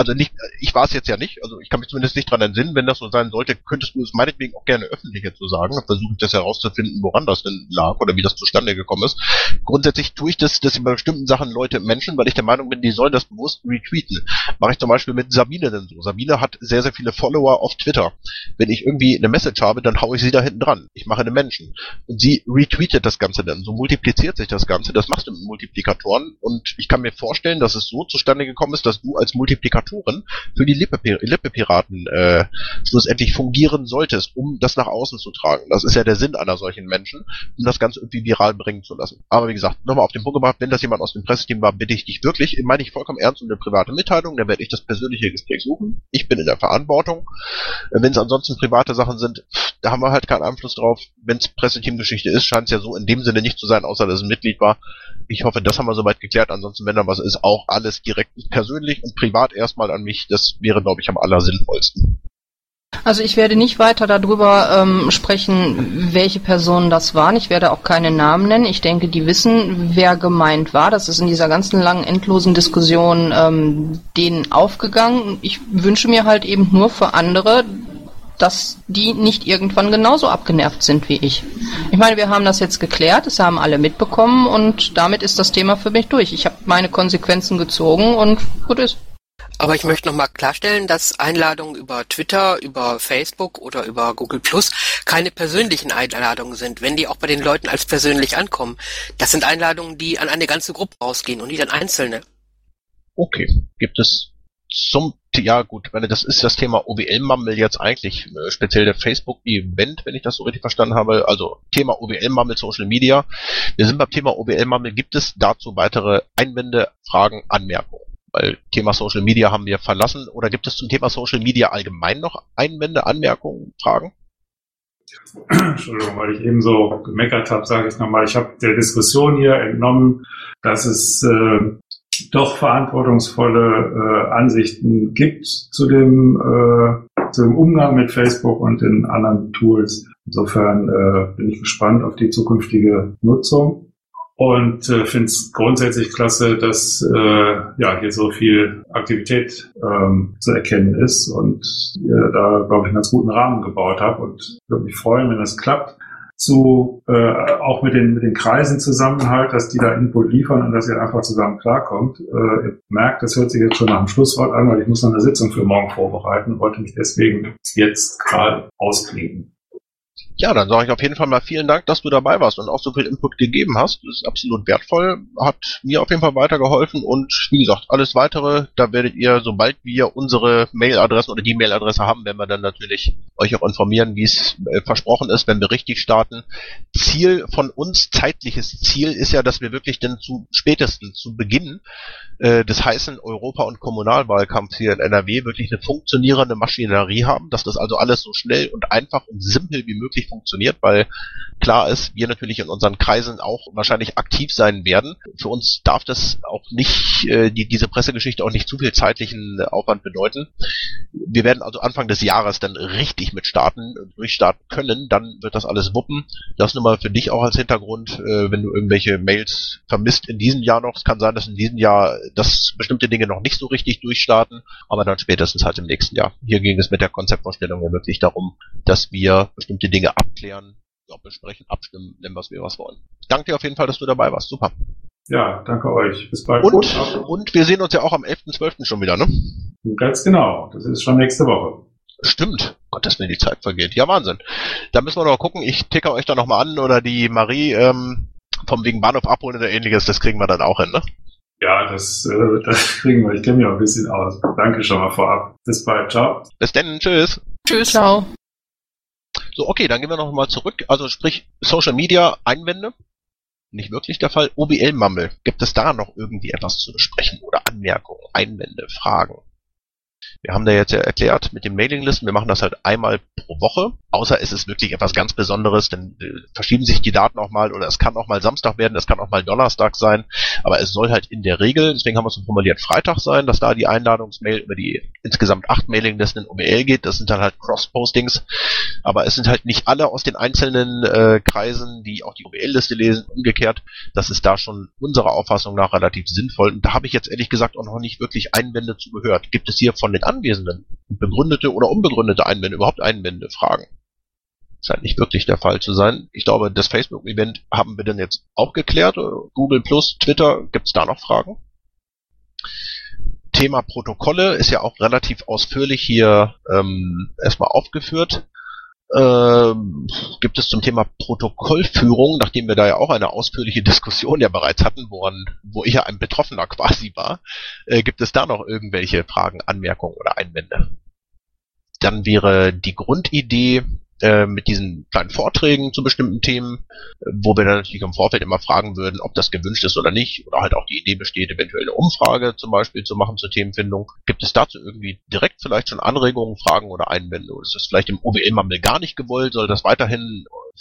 ich war es jetzt ja nicht, also ich kann mich zumindest nicht dran entsinnen. Wenn das so sein sollte, könntest du es meinetwegen auch gerne öffentlich jetzt so sagen. Dann versuche ich das herauszufinden, woran das denn lag oder wie das zustande gekommen ist. Grundsätzlich tue ich das, dass ich bei bestimmten Sachen Leute Menschen, weil ich der Meinung bin, die sollen das bewusst retweeten. Mache ich zum Beispiel mit Sabine denn so. Sabine hat sehr, sehr viele Follower auf Twitter. Wenn ich irgendwie eine Message habe, dann haue ich sie da hinten dran. Ich mache eine Menschen. Und sie retweetet das Ganze dann. So multipliziert sich das Ganze. Das machst du mit Multiplikatoren. Und ich kann mir vorstellen, dass es so zustande gekommen ist, dass du als Multiplikatorin für die Lippe-Piraten schlussendlich fungieren solltest, um das nach außen zu tragen. Das ist ja der Sinn einer solchen Menschen, um das Ganze irgendwie viral bringen zu lassen. Aber wie gesagt, nochmal auf den Punkt gebracht, wenn das jemand aus dem Presseteam war, bitte ich dich wirklich, meine ich vollkommen ernst, um eine private Mitteilung, dann werde ich das persönliche Gespräch suchen. Ich bin in der Verantwortung. Wenn es ansonsten private Sachen sind, da haben wir halt keinen Einfluss drauf. Wenn es Presseteam-Geschichte ist, scheint es ja so in dem Sinne nicht zu sein, außer dass es ein Mitglied war. Ich hoffe, das haben wir soweit geklärt. Ansonsten, wenn da was ist, auch alles direkt persönlich und privat erstmal an mich. Das wäre, glaube ich, am allersinnvollsten. Also ich werde nicht weiter darüber sprechen, welche Personen das waren. Ich werde auch keine Namen nennen. Ich denke, die wissen, wer gemeint war. Das ist in dieser ganzen langen, endlosen Diskussion denen aufgegangen. Ich wünsche mir halt eben nur für andere, dass die nicht irgendwann genauso abgenervt sind wie ich. Ich meine, wir haben das jetzt geklärt, das haben alle mitbekommen und damit ist das Thema für mich durch. Ich habe meine Konsequenzen gezogen und gut ist. Aber ich möchte nochmal klarstellen, dass Einladungen über Twitter, über Facebook oder über Google Plus keine persönlichen Einladungen sind, wenn die auch bei den Leuten als persönlich ankommen. Das sind Einladungen, die an eine ganze Gruppe rausgehen und nicht an Einzelne. Okay, gibt es ja gut, das ist das Thema OWL-Mammel jetzt eigentlich, speziell der Facebook-Event, wenn ich das so richtig verstanden habe, also Thema OWL-Mammel, Social Media. Wir sind beim Thema OWL-Mammel, gibt es dazu weitere Einwände, Fragen, Anmerkungen? Weil Thema Social Media haben wir verlassen. Oder gibt es zum Thema Social Media allgemein noch Einwände, Anmerkungen, Fragen? Entschuldigung, weil ich eben so gemeckert habe, sage ich nochmal. Ich habe der Diskussion hier entnommen, dass es doch verantwortungsvolle Ansichten gibt zu dem Umgang mit Facebook und den anderen Tools. Insofern bin ich gespannt auf die zukünftige Nutzung und finde es grundsätzlich klasse, dass hier so viel Aktivität zu erkennen ist und ihr da, glaube ich, einen ganz guten Rahmen gebaut habt und würde mich freuen, wenn das klappt. Auch mit den Kreisen zusammen halt, dass die da Input liefern und dass ihr einfach zusammen klarkommt. Ihr merkt, das hört sich jetzt schon nach dem Schlusswort an, weil ich muss noch eine Sitzung für morgen vorbereiten und wollte mich deswegen jetzt gerade ausklinken. Ja, dann sage ich auf jeden Fall mal vielen Dank, dass du dabei warst und auch so viel Input gegeben hast. Das ist absolut wertvoll, hat mir auf jeden Fall weitergeholfen und wie gesagt, alles Weitere, da werdet ihr, sobald wir unsere Mailadressen oder die Mailadresse haben, werden wir dann natürlich euch auch informieren, wie es versprochen ist, wenn wir richtig starten. Ziel von uns, zeitliches Ziel, ist ja, dass wir wirklich dann spätestens zu Beginn des heißen Europa- und Kommunalwahlkampfs hier in NRW wirklich eine funktionierende Maschinerie haben, dass das also alles so schnell und einfach und simpel wie möglich funktioniert, weil klar ist, wir natürlich in unseren Kreisen auch wahrscheinlich aktiv sein werden. Für uns darf das auch nicht, diese Pressegeschichte auch nicht zu viel zeitlichen Aufwand bedeuten. Wir werden also Anfang des Jahres dann richtig durchstarten können, dann wird das alles wuppen. Das nur mal für dich auch als Hintergrund, wenn du irgendwelche Mails vermisst in diesem Jahr noch. Es kann sein, dass in diesem Jahr dass bestimmte Dinge noch nicht so richtig durchstarten, aber dann spätestens halt im nächsten Jahr. Hier ging es mit der Konzeptvorstellung ja wirklich darum, dass wir bestimmte Dinge abklären, besprechen, abstimmen, nennen was wir was wollen. Danke dir auf jeden Fall, dass du dabei warst. Super. Ja, danke euch. Bis bald. Und wir sehen uns ja auch am 11.12. schon wieder, ne? Ganz genau. Das ist schon nächste Woche. Stimmt. Gott, dass mir die Zeit vergeht. Ja, Wahnsinn. Da müssen wir noch mal gucken. Ich ticker euch da nochmal an oder die Marie vom wegen Bahnhof abholen oder ähnliches. Das kriegen wir dann auch hin, ne? Ja, das kriegen wir. Ich kenne mich auch ein bisschen aus. Danke schon mal vorab. Bis bald. Ciao. Bis dann. Tschüss. Tschüss. Ciao. So, okay, dann gehen wir noch mal zurück. Also sprich, Social Media Einwände. Nicht wirklich der Fall. OBL-Mammel. Gibt es da noch irgendwie etwas zu besprechen oder Anmerkungen, Einwände, Fragen? Wir haben da jetzt ja erklärt mit den Mailinglisten, wir machen das halt einmal pro Woche, außer es ist wirklich etwas ganz Besonderes, dann verschieben sich die Daten auch mal oder es kann auch mal Samstag werden, es kann auch mal Donnerstag sein, aber es soll halt in der Regel, deswegen haben wir es so formuliert, Freitag sein, dass da die Einladungsmail über die insgesamt 8 Mailinglisten in OBL geht, das sind dann halt Cross-Postings, aber es sind halt nicht alle aus den einzelnen Kreisen, die auch die OBL-Liste lesen, umgekehrt, das ist da schon unserer Auffassung nach relativ sinnvoll und da habe ich jetzt ehrlich gesagt auch noch nicht wirklich Einwände zu gehört. Gibt es hier von den Anwesenden begründete oder unbegründete Einwände, überhaupt Einwände, Fragen? Scheint nicht wirklich der Fall zu sein. Ich glaube, das Facebook-Event haben wir denn jetzt auch geklärt. Google+, Twitter, gibt's da noch Fragen? Thema Protokolle ist ja auch relativ ausführlich hier erstmal aufgeführt. Gibt es zum Thema Protokollführung, nachdem wir da ja auch eine ausführliche Diskussion ja bereits hatten, wo ich ja ein Betroffener quasi war, gibt es da noch irgendwelche Fragen, Anmerkungen oder Einwände? Dann wäre die Grundidee mit diesen kleinen Vorträgen zu bestimmten Themen, wo wir dann natürlich im Vorfeld immer fragen würden, ob das gewünscht ist oder nicht, oder halt auch die Idee besteht, eventuell eine Umfrage zum Beispiel zu machen zur Themenfindung. Gibt es dazu irgendwie direkt vielleicht schon Anregungen, Fragen oder Einwände? Oder ist das vielleicht im OBL-Mammel gar nicht gewollt? Soll das weiterhin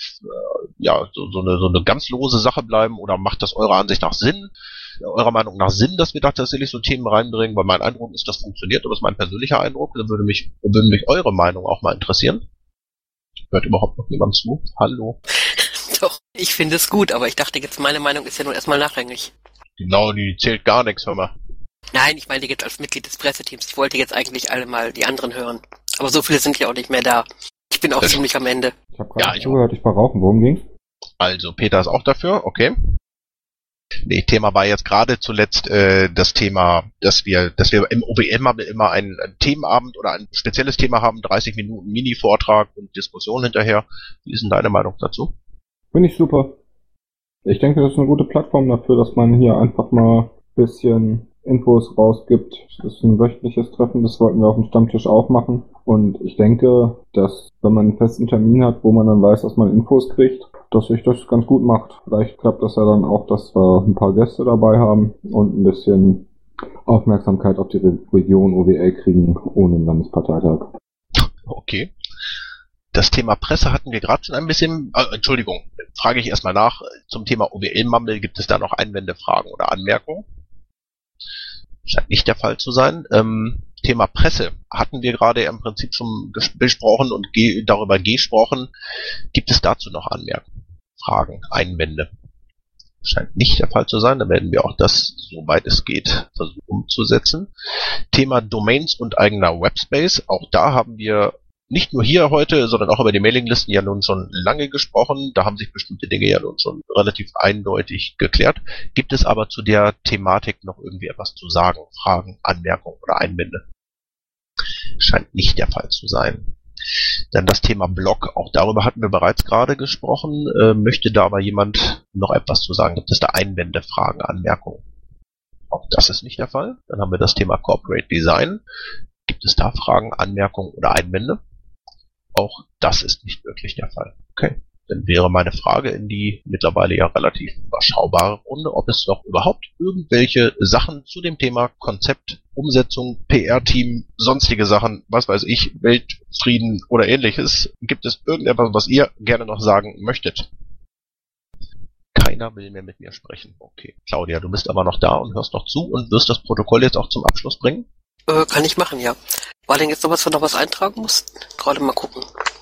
so eine ganz lose Sache bleiben? Oder macht das eurer Ansicht nach Sinn? Eurer Meinung nach Sinn, dass wir da tatsächlich so Themen reinbringen? Weil mein Eindruck ist, das funktioniert, aber das ist mein persönlicher Eindruck. Da würde mich eure Meinung auch mal interessieren. Hört überhaupt noch jemand zu? Hallo? Doch, ich finde es gut, aber ich dachte jetzt, meine Meinung ist ja nur erstmal nachrangig. Genau, die zählt gar nichts, hör mal. Nein, ich meine jetzt als Mitglied des Presseteams. Ich wollte jetzt eigentlich alle mal die anderen hören. Aber so viele sind ja auch nicht mehr da. Ich bin auch ziemlich am Ende. Ich habe gerade zugehört, ich war rauchen. Worum ging's? Also, Peter ist auch dafür, okay. Nee, Thema war jetzt gerade zuletzt das Thema, dass wir im OBL immer einen Themenabend oder ein spezielles Thema haben, 30 Minuten Mini-Vortrag und Diskussion hinterher. Wie ist denn deine Meinung dazu? Finde ich super. Ich denke, das ist eine gute Plattform dafür, dass man hier einfach mal ein bisschen Infos rausgibt. Das ist ein wöchentliches Treffen, das wollten wir auf dem Stammtisch auch machen. Und ich denke, dass wenn man einen festen Termin hat, wo man dann weiß, dass man Infos kriegt, dass sich das ganz gut macht. Vielleicht klappt das ja dann auch, dass wir ein paar Gäste dabei haben und ein bisschen Aufmerksamkeit auf die Region OWL kriegen ohne den Landesparteitag. Okay. Das Thema Presse hatten wir gerade schon ein bisschen, Entschuldigung, frage ich erstmal nach. Zum Thema OBL-Mammel, gibt es da noch Einwände, Fragen oder Anmerkungen? Scheint nicht der Fall zu sein. Thema Presse hatten wir gerade im Prinzip schon besprochen und darüber gesprochen. Gibt es dazu noch Anmerkungen, Fragen, Einwände? Scheint nicht der Fall zu sein. Da werden wir auch das, soweit es geht, versuchen umzusetzen. Thema Domains und eigener Webspace. Auch da haben wir nicht nur hier heute, sondern auch über die Mailinglisten ja nun schon lange gesprochen. Da haben sich bestimmte Dinge ja nun schon relativ eindeutig geklärt. Gibt es aber zu der Thematik noch irgendwie etwas zu sagen? Fragen, Anmerkungen oder Einwände? Scheint nicht der Fall zu sein. Dann das Thema Blog, auch darüber hatten wir bereits gerade gesprochen. Möchte da aber jemand noch etwas zu sagen? Gibt es da Einwände, Fragen, Anmerkungen? Auch das ist nicht der Fall. Dann haben wir das Thema Corporate Design. Gibt es da Fragen, Anmerkungen oder Einwände? Auch das ist nicht wirklich der Fall. Okay. Dann wäre meine Frage in die mittlerweile ja relativ überschaubare Runde, ob es noch überhaupt irgendwelche Sachen zu dem Thema Konzept, Umsetzung, PR-Team, sonstige Sachen, was weiß ich, Weltfrieden oder ähnliches, gibt es irgendetwas, was ihr gerne noch sagen möchtet? Keiner will mehr mit mir sprechen. Okay. Claudia, du bist aber noch da und hörst noch zu und wirst das Protokoll jetzt auch zum Abschluss bringen? Kann ich machen, ja. War denn jetzt noch was eintragen mussten? Gerade mal gucken.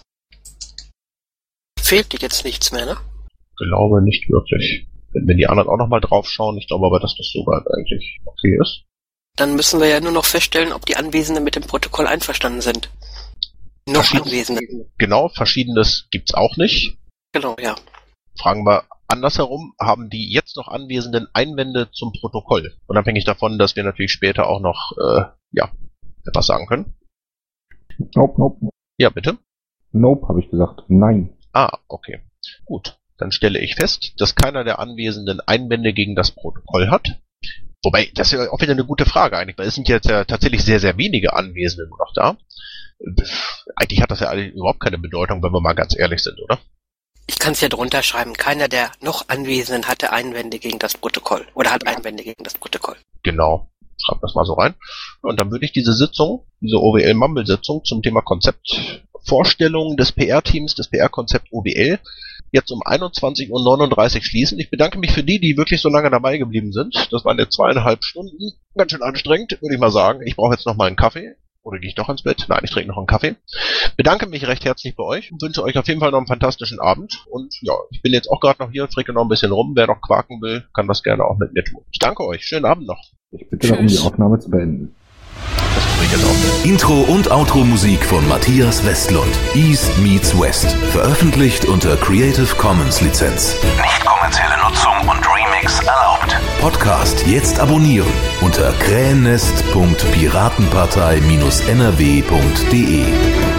Fehlt dir jetzt nichts mehr, ne? Glaube nicht wirklich. Wenn die anderen auch nochmal drauf schauen, ich glaube aber, dass das soweit eigentlich okay ist. Dann müssen wir ja nur noch feststellen, ob die Anwesenden mit dem Protokoll einverstanden sind. Noch Anwesende. Genau, Verschiedenes gibt's auch nicht. Genau, ja. Fragen wir andersherum, haben die jetzt noch Anwesenden Einwände zum Protokoll? Unabhängig davon, dass wir natürlich später auch noch, etwas sagen können. Nope. Ja, bitte? Nope, habe ich gesagt. Nein. Ah, okay. Gut. Dann stelle ich fest, dass keiner der Anwesenden Einwände gegen das Protokoll hat. Wobei, das ist ja auch wieder eine gute Frage eigentlich, weil es sind jetzt ja tatsächlich sehr, sehr wenige Anwesende nur noch da. Eigentlich hat das ja überhaupt keine Bedeutung, wenn wir mal ganz ehrlich sind, oder? Ich kann es ja drunter schreiben. Keiner der noch Anwesenden hatte Einwände gegen das Protokoll. Oder hat Einwände gegen das Protokoll. Genau. Schreib das mal so rein. Und dann würde ich diese OWL-Mumble-Sitzung zum Thema Konzeptvorstellung des PR-Teams, des PR-Konzept OWL, jetzt um 21:39 Uhr schließen. Ich bedanke mich für die wirklich so lange dabei geblieben sind. Das waren jetzt 2,5 Stunden. Ganz schön anstrengend, würde ich mal sagen. Ich brauche jetzt noch mal einen Kaffee. Oder gehe ich doch ins Bett? Nein, ich trinke noch einen Kaffee. Bedanke mich recht herzlich bei euch und wünsche euch auf jeden Fall noch einen fantastischen Abend. Und ja, ich bin jetzt auch gerade noch hier, fricke noch ein bisschen rum. Wer noch quaken will, kann das gerne auch mit mir tun. Ich danke euch. Schönen Abend noch. Ich bitte darum, die Aufnahme zu beenden. Intro und Outro Musik von Matthias Westlund. East meets West. Veröffentlicht unter Creative Commons Lizenz. Nicht kommerzielle Nutzung und Remix erlaubt. Podcast jetzt abonnieren unter krähennest.piratenpartei-nrw.de.